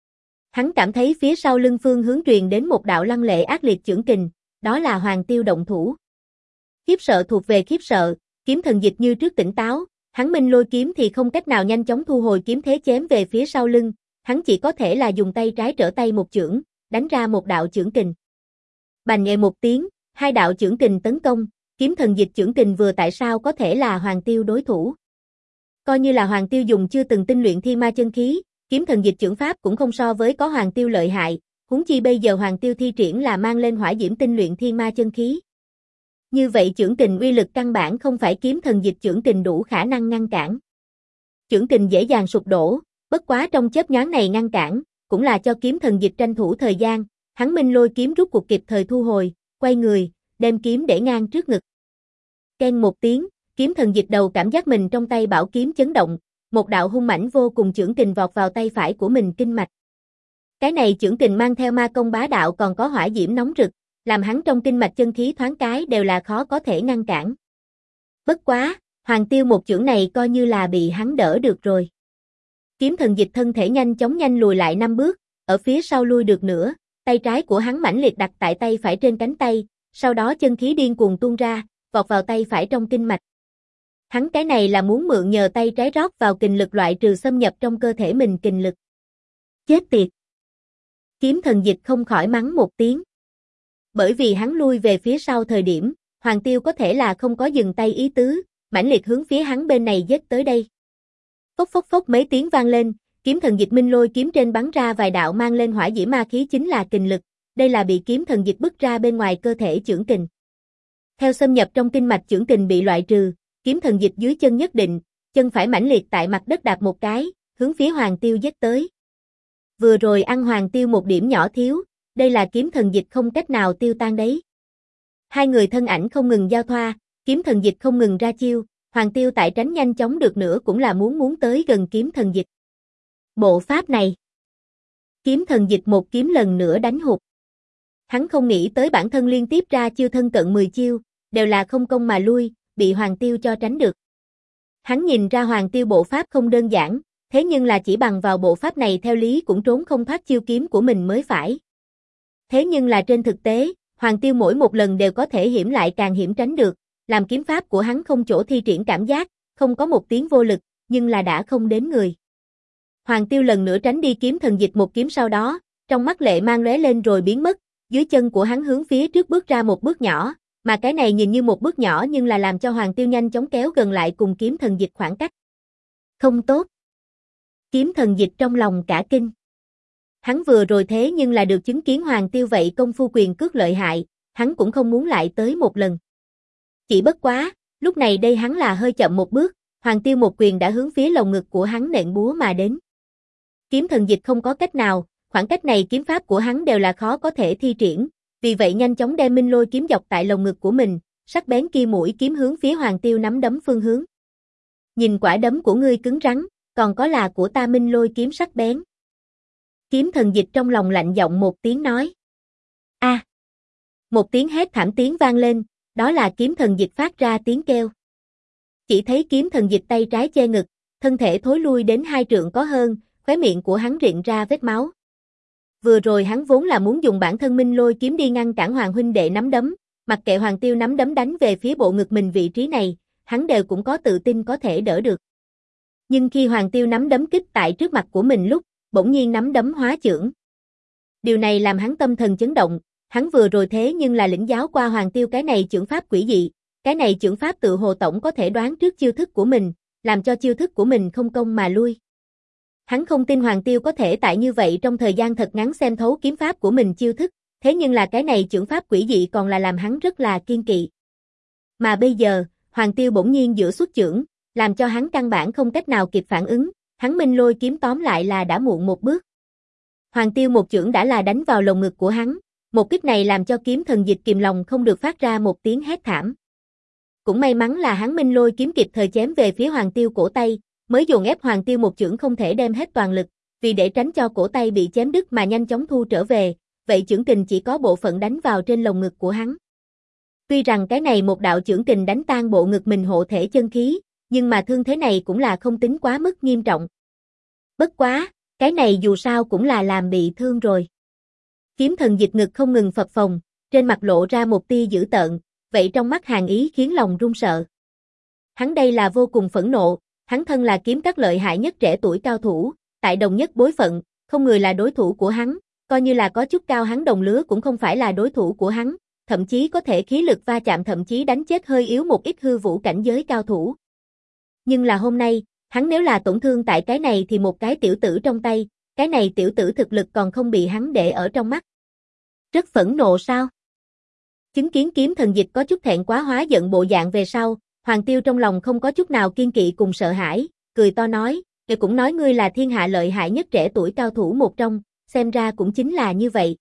Hắn cảm thấy phía sau lưng phương hướng truyền đến một đạo lăng lệ ác liệt chưởng kình, đó là Hoàng Tiêu động thủ. Khiếp sợ thuộc về khiếp sợ, kiếm thần dịch như trước tỉnh táo, hắn Minh Lôi kiếm thì không cách nào nhanh chóng thu hồi kiếm thế chém về phía sau lưng, hắn chỉ có thể là dùng tay trái trở tay một chưởng, đánh ra một đạo chưởng kình. Bành nhẹ một tiếng, hai đạo chưởng kình tấn công, kiếm thần dịch chưởng kình vừa tại sao có thể là Hoàng Tiêu đối thủ. Coi như là Hoàng Tiêu dùng chưa từng tinh luyện thiên ma chân khí, kiếm thần dịch chưởng pháp cũng không so với có Hoàng Tiêu lợi hại, huống chi bây giờ Hoàng Tiêu thi triển là mang lên hỏa diễm tinh luyện thiên ma chân khí. Như vậy chưởng kình uy lực căn bản không phải kiếm thần dịch chưởng kình đủ khả năng ngăn cản. Chưởng kình dễ dàng sụp đổ, bất quá trong chớp nhoáng này ngăn cản, cũng là cho kiếm thần dịch tranh thủ thời gian, hắn Minh Lôi kiếm rút cuộc kịp thời thu hồi, quay người, đem kiếm để ngang trước ngực. Keng một tiếng, kiếm thần dịch đầu cảm giác mình trong tay bảo kiếm chấn động, một đạo hung mãnh vô cùng chưởng kình vọt vào tay phải của mình kinh mạch. Cái này chưởng kình mang theo ma công bá đạo còn có hỏa diễm nóng rực, làm hắn trong kinh mạch chân khí thoáng cái đều là khó có thể ngăn cản. Bất quá, Hoàng Tiêu một chưởng này coi như là bị hắn đỡ được rồi. Kiếm thần dịch thân thể nhanh chóng lùi lại 5 bước, ở phía sau lui được nữa, tay trái của hắn mãnh liệt đặt tại tay phải trên cánh tay, sau đó chân khí điên cuồng tuôn ra, vọt vào tay phải trong kinh mạch. Hắn cái này là muốn mượn nhờ tay trái rót vào kình lực loại trừ xâm nhập trong cơ thể mình kình lực. Chết tiệt! Kiếm thần dịch không khỏi mắng một tiếng. Bởi vì hắn lui về phía sau thời điểm, Hoàng Tiêu có thể là không có dừng tay ý tứ, mãnh liệt hướng phía hắn bên này giết tới đây. Phốc phốc phốc mấy tiếng vang lên, kiếm thần dịch Minh Lôi kiếm trên bắn ra vài đạo mang lên hỏa diễm ma khí chính là kình lực, đây là bị kiếm thần dịch bức ra bên ngoài cơ thể chưởng kình. Theo xâm nhập trong kinh mạch chưởng kình bị loại trừ, kiếm thần dịch dưới chân nhất định, chân phải mãnh liệt tại mặt đất đạp một cái, hướng phía Hoàng Tiêu giết tới. Vừa rồi ăn Hoàng Tiêu một điểm nhỏ thiếu, đây là kiếm thần dịch không cách nào tiêu tan đấy. Hai người thân ảnh không ngừng giao thoa, kiếm thần dịch không ngừng ra chiêu, Hoàng Tiêu tại tránh nhanh chóng được nữa cũng là muốn tới gần kiếm thần dịch. Bộ pháp này. Kiếm thần dịch một kiếm lần nữa đánh hụt. Hắn không nghĩ tới bản thân liên tiếp ra chiêu thân cận 10 chiêu, đều là không công mà lui, bị Hoàng Tiêu cho tránh được. Hắn nhìn ra Hoàng Tiêu bộ pháp không đơn giản, thế nhưng là chỉ bằng vào bộ pháp này theo lý cũng trốn không thoát chiêu kiếm của mình mới phải. Thế nhưng là trên thực tế, Hoàng Tiêu mỗi một lần đều có thể hiểm lại càng hiểm tránh được, làm kiếm pháp của hắn không chỗ thi triển cảm giác, không có một tiếng vô lực, nhưng là đã không đến người. Hoàng Tiêu lần nữa tránh đi kiếm thần dịch một kiếm sau đó, trong mắt lệ mang lóe lên rồi biến mất, dưới chân của hắn hướng phía trước bước ra một bước nhỏ, mà cái này nhìn như một bước nhỏ nhưng là làm cho Hoàng Tiêu nhanh chóng kéo gần lại cùng kiếm thần dịch khoảng cách. Không tốt. Kiếm thần dịch trong lòng cả kinh. Hắn vừa rồi thế nhưng là được chứng kiến Hoàng Tiêu vậy công phu quyền cước lợi hại, hắn cũng không muốn lại tới một lần. Chỉ bất quá, lúc này đây hắn là hơi chậm một bước, Hoàng Tiêu một quyền đã hướng phía lồng ngực của hắn nện búa mà đến. Kiếm thần dịch không có cách nào, khoảng cách này kiếm pháp của hắn đều là khó có thể thi triển, vì vậy nhanh chóng đem Minh Lôi kiếm dọc tại lồng ngực của mình, sắc bén kia mũi kiếm hướng phía Hoàng Tiêu nắm đấm phương hướng. Nhìn quả đấm của ngươi cứng rắn, còn có là của ta Minh Lôi kiếm sắc bén. Kiếm thần dịch trong lòng lạnh giọng một tiếng nói. A! Một tiếng hét thảm tiếng vang lên, đó là kiếm thần dịch phát ra tiếng kêu. Chỉ thấy kiếm thần dịch tay trái che ngực, thân thể thối lui đến 2 trượng có hơn, khóe miệng của hắn rịn ra vết máu. Vừa rồi hắn vốn là muốn dùng bản thân Minh Lôi kiếm đi ngăn cản Hoàng huynh đệ nắm đấm, mặc kệ Hoàng Tiêu nắm đấm đánh về phía bộ ngực mình vị trí này, hắn đều cũng có tự tin có thể đỡ được. Nhưng khi Hoàng Tiêu nắm đấm kích tại trước mặt của mình lúc, bỗng nhiên nắm đấm hóa chưởng. Điều này làm hắn tâm thần chấn động, hắn vừa rồi thế nhưng là lĩnh giáo qua Hoàng Tiêu cái này chưởng pháp quỷ dị, cái này chưởng pháp tự hồ tổng có thể đoán trước chiêu thức của mình, làm cho chiêu thức của mình không công mà lui. Hắn không tin Hoàng Tiêu có thể tại như vậy trong thời gian thật ngắn xem thấu kiếm pháp của mình chiêu thức, thế nhưng là cái này chưởng pháp quỷ dị còn là làm hắn rất là kiên kỵ. Mà bây giờ, Hoàng Tiêu bỗng nhiên giữa xuất chưởng, làm cho hắn căn bản không cách nào kịp phản ứng, hắn Minh Lôi kiếm tóm lại là đã muộn một bước. Hoàng Tiêu một chưởng đã là đánh vào lồng ngực của hắn, một kích này làm cho kiếm thần dịch kìm lòng không được phát ra một tiếng hét thảm. Cũng may mắn là hắn Minh Lôi kiếm kịp thời chém về phía Hoàng Tiêu cổ tay, mới dồn ép Hoàng Tiêu một chưởng không thể đem hết toàn lực, vì để tránh cho cổ tay bị chém đứt mà nhanh chóng thu trở về, vậy chưởng kình chỉ có bộ phận đánh vào trên lồng ngực của hắn. Tuy rằng cái này một đạo chưởng kình đánh tan bộ ngực mình hộ thể chân khí, nhưng mà thương thế này cũng là không tính quá mức nghiêm trọng. Bất quá, cái này dù sao cũng là làm bị thương rồi. Kiếm thần dịch ngực không ngừng phập phồng, trên mặt lộ ra một tia dữ tợn, vậy trong mắt hàn ý khiến lòng run sợ. Hắn đây là vô cùng phẫn nộ, hắn thân là kiếm các lợi hại nhất trẻ tuổi cao thủ, tại đồng nhất bối phận, không người là đối thủ của hắn, coi như là có chút cao hắn đồng lứa cũng không phải là đối thủ của hắn, thậm chí có thể khí lực va chạm thậm chí đánh chết hơi yếu một ít hư vũ cảnh giới cao thủ. Nhưng là hôm nay, hắn nếu là tổn thương tại cái này thì một cái tiểu tử trong tay, cái này tiểu tử thực lực còn không bị hắn để ở trong mắt. Rất phẫn nộ sao? Chứng kiến kiếm thần dịch có chút thẹn quá hóa giận bộ dạng về sau, Hoàng Tiêu trong lòng không có chút nào kiên kỵ cùng sợ hãi, cười to nói, "Tôi cũng nói ngươi là thiên hạ lợi hại nhất trẻ tuổi cao thủ một trong, xem ra cũng chính là như vậy."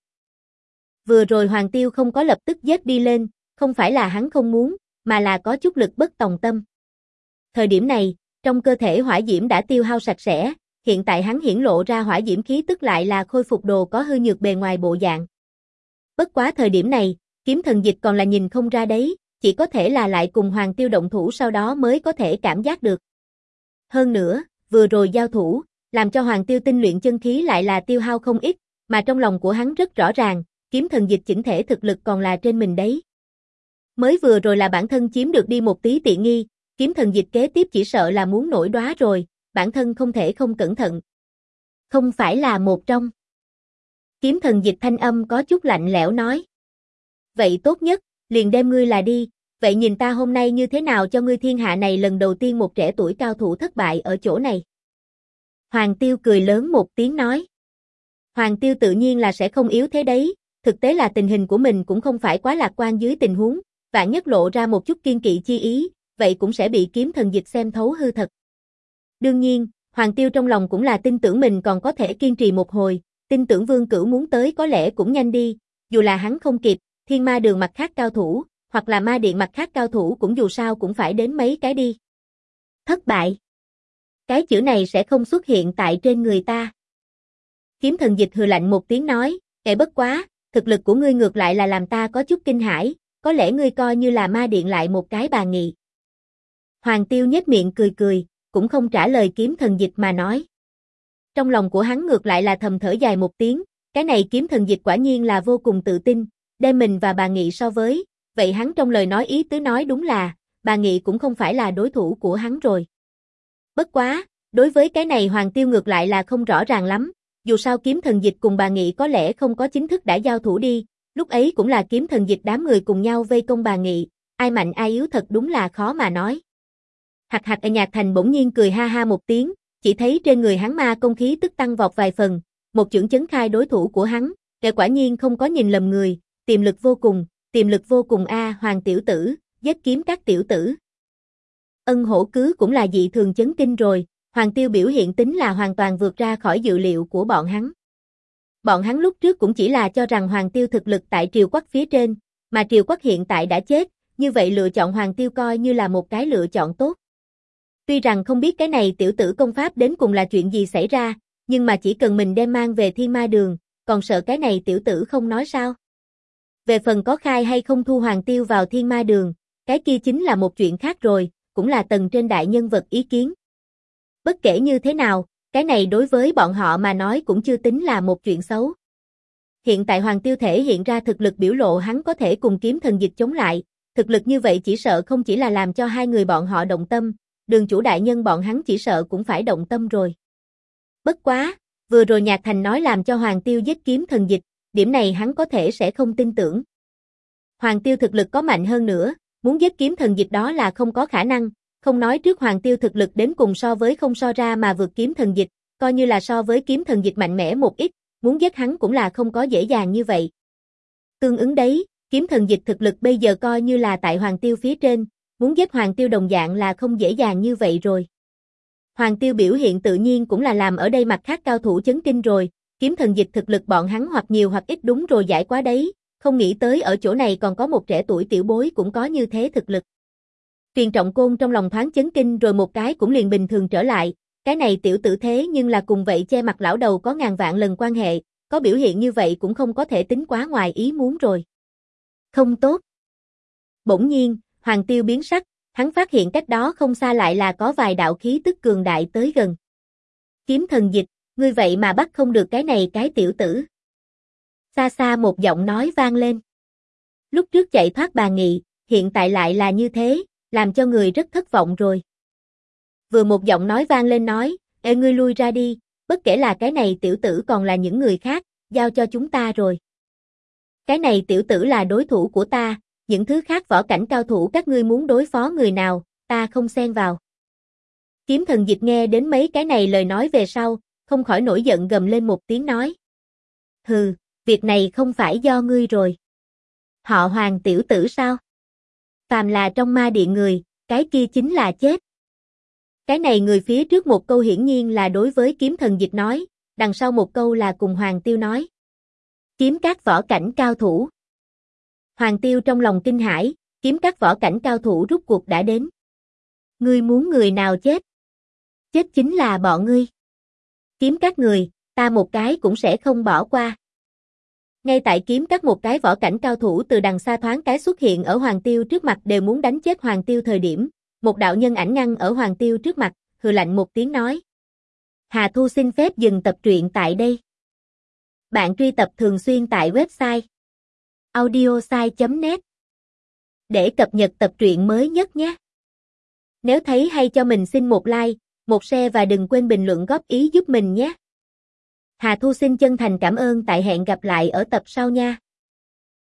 Vừa rồi Hoàng Tiêu không có lập tức giết đi lên, không phải là hắn không muốn, mà là có chút lực bất tòng tâm. Thời điểm này, trong cơ thể hỏa diễm đã tiêu hao sạch sẽ, hiện tại hắn hiển lộ ra hỏa diễm khí tức lại là khôi phục đồ có hư nhược bề ngoài bộ dạng. Bất quá thời điểm này, kiếm thần dịch còn là nhìn không ra đấy, chỉ có thể là lại cùng Hoàng Tiêu động thủ sau đó mới có thể cảm giác được. Hơn nữa, vừa rồi giao thủ, làm cho Hoàng Tiêu tinh luyện chân khí lại là tiêu hao không ít, mà trong lòng của hắn rất rõ ràng, kiếm thần dịch chỉnh thể thực lực còn là trên mình đấy. Mới vừa rồi là bản thân chiếm được đi một tí tiện nghi, kiếm thần dịch kế tiếp chỉ sợ là muốn nổi đoá rồi, bản thân không thể không cẩn thận. Không phải là một trong. Kiếm thần dịch thanh âm có chút lạnh lẽo nói. Vậy tốt nhất, liền đem ngươi là đi, vậy nhìn ta hôm nay như thế nào cho ngươi thiên hạ này lần đầu tiên một trẻ tuổi cao thủ thất bại ở chỗ này. Hoàng Tiêu cười lớn một tiếng nói. Hoàng Tiêu tự nhiên là sẽ không yếu thế đấy, thực tế là tình hình của mình cũng không phải quá lạc quan dưới tình huống, vạn nhất lộ ra một chút kiên kỵ chi ý, vậy cũng sẽ bị kiếm thần dịch xem thấu hư thật. Đương nhiên, Hoàng Tiêu trong lòng cũng là tin tưởng mình còn có thể kiên trì một hồi, tin tưởng Vương Cửu muốn tới có lẽ cũng nhanh đi, dù là hắn không kịp, Thiên Ma Đường mặt khác cao thủ, hoặc là ma điện mặt khác cao thủ cũng dù sao cũng phải đến mấy cái đi. Thất bại. Cái chữ này sẽ không xuất hiện tại trên người ta. Kiếm thần dịch hừ lạnh một tiếng nói, bất quá, thực lực của ngươi ngược lại là làm ta có chút kinh hãi, có lẽ ngươi coi như là ma điện lại một cái bà nghị. Hoàng Tiêu nhếch miệng cười cười, cũng không trả lời kiếm thần dịch mà nói. Trong lòng của hắn ngược lại là thầm thở dài một tiếng, cái này kiếm thần dịch quả nhiên là vô cùng tự tin, đem mình và bà nghị so với, vậy hắn trong lời nói ý tứ nói đúng là, bà nghị cũng không phải là đối thủ của hắn rồi. Bất quá, đối với cái này Hoàng Tiêu ngược lại là không rõ ràng lắm, dù sao kiếm thần dịch cùng bà nghị có lẽ không có chính thức đã giao thủ đi, lúc ấy cũng là kiếm thần dịch đám người cùng nhau vây công bà nghị, ai mạnh ai yếu thật đúng là khó mà nói. Hạc Hạc ở Nhạc Thành bỗng nhiên cười ha ha một tiếng, chỉ thấy trên người hắn ma công khí tức tăng vọt vài phần, một chưởng chấn khai đối thủ của hắn, kẻ quả nhiên không có nhìn lầm người, tiềm lực vô cùng a Hoàng tiểu tử, giết kiếm các tiểu tử. Ân Hổ cứ cũng là dị thường chấn kinh rồi, Hoàng Tiêu biểu hiện tính là hoàn toàn vượt ra khỏi dự liệu của bọn hắn. Bọn hắn lúc trước cũng chỉ là cho rằng Hoàng Tiêu thực lực tại Triều Quắc phía trên, mà Triều Quắc hiện tại đã chết, như vậy lựa chọn Hoàng Tiêu coi như là một cái lựa chọn tốt. Tuy rằng không biết cái này tiểu tử công pháp đến cùng là chuyện gì xảy ra, nhưng mà chỉ cần mình đem mang về Thiên Ma Đường, còn sợ cái này tiểu tử không nói sao. Về phần có khai hay không thu Hoàng Tiêu vào Thiên Ma Đường, cái kia chính là một chuyện khác rồi, cũng là tầng trên đại nhân vật ý kiến. Bất kể như thế nào, cái này đối với bọn họ mà nói cũng chưa tính là một chuyện xấu. Hiện tại Hoàng Tiêu thể hiện ra thực lực biểu lộ hắn có thể cùng kiếm thần dịch chống lại, thực lực như vậy chỉ sợ không chỉ là làm cho hai người bọn họ động tâm, Đường chủ đại nhân bọn hắn chỉ sợ cũng phải động tâm rồi. Bất quá, vừa rồi Nhạc Thành nói làm cho Hoàng Tiêu giết kiếm thần dịch, điểm này hắn có thể sẽ không tin tưởng. Hoàng Tiêu thực lực có mạnh hơn nữa, muốn giết kiếm thần dịch đó là không có khả năng, không nói trước Hoàng Tiêu thực lực đến cùng so với không so ra mà vượt kiếm thần dịch, coi như là so với kiếm thần dịch mạnh mẽ một ít, muốn giết hắn cũng là không có dễ dàng như vậy. Tương ứng đấy, kiếm thần dịch thực lực bây giờ coi như là tại Hoàng Tiêu phía trên, muốn giết Hoàng Tiêu đồng dạng là không dễ dàng như vậy rồi. Hoàng Tiêu biểu hiện tự nhiên cũng là làm ở đây mặt khác cao thủ chấn kinh rồi, kiếm thần dịch thực lực bọn hắn hoặc nhiều hoặc ít đúng rồi giải quá đấy, không nghĩ tới ở chỗ này còn có một trẻ tuổi tiểu bối cũng có như thế thực lực. Truyền Trọng Côn trong lòng thoáng chấn kinh rồi một cái cũng liền bình thường trở lại, cái này tiểu tử thế nhưng là cùng vậy che mặt lão đầu có ngàn vạn lần quan hệ, có biểu hiện như vậy cũng không có thể tính quá ngoài ý muốn rồi. Không tốt. Bỗng nhiên, Hoàng Tiêu biến sắc, hắn phát hiện cách đó không xa lại là có vài đạo khí tức cường đại tới gần. Kiếm thần dịch, ngươi vậy mà bắt không được cái này cái tiểu tử. Xa xa một giọng nói vang lên. Lúc trước chạy thoát bà nghị, hiện tại lại là như thế, làm cho người rất thất vọng rồi. Vừa một giọng nói vang lên nói, ê ngươi lui ra đi, bất kể là cái này tiểu tử còn là những người khác, giao cho chúng ta rồi. Cái này tiểu tử là đối thủ của ta, những thứ khác võ cảnh cao thủ các ngươi muốn đối phó người nào, ta không xen vào. Kiếm thần dịch nghe đến mấy cái này lời nói về sau, không khỏi nổi giận gầm lên một tiếng nói. Hừ, việc này không phải do ngươi rồi. Họ Hoàng tiểu tử sao? Phàm là trong ma điện người, cái kia chính là chết. Cái này người phía trước một câu hiển nhiên là đối với kiếm thần dịch nói, đằng sau một câu là cùng Hoàng Tiêu nói. Kiếm các võ cảnh cao thủ. Hoàng Tiêu trong lòng kinh hãi, kiếm các võ cảnh cao thủ rút cuộc đã đến. Ngươi muốn người nào chết? Chết chính là bọn ngươi. Kiếm các người, ta một cái cũng sẽ không bỏ qua. Ngay tại kiếm các một cái võ cảnh cao thủ từ đằng xa thoáng cái xuất hiện ở Hoàng Tiêu trước mặt đều muốn đánh chết Hoàng Tiêu thời điểm, một đạo nhân ảnh ngăn ở Hoàng Tiêu trước mặt, hừ lạnh một tiếng nói. Hà Thu xin phép dừng tập truyện tại đây. Bạn truy tập thường xuyên tại website audiosai.net để cập nhật tập truyện mới nhất nhé. Nếu thấy hay cho mình xin một like, một share và đừng quên bình luận góp ý giúp mình nhé. Hà Thu xin chân thành cảm ơn tại hẹn gặp lại ở tập sau nha.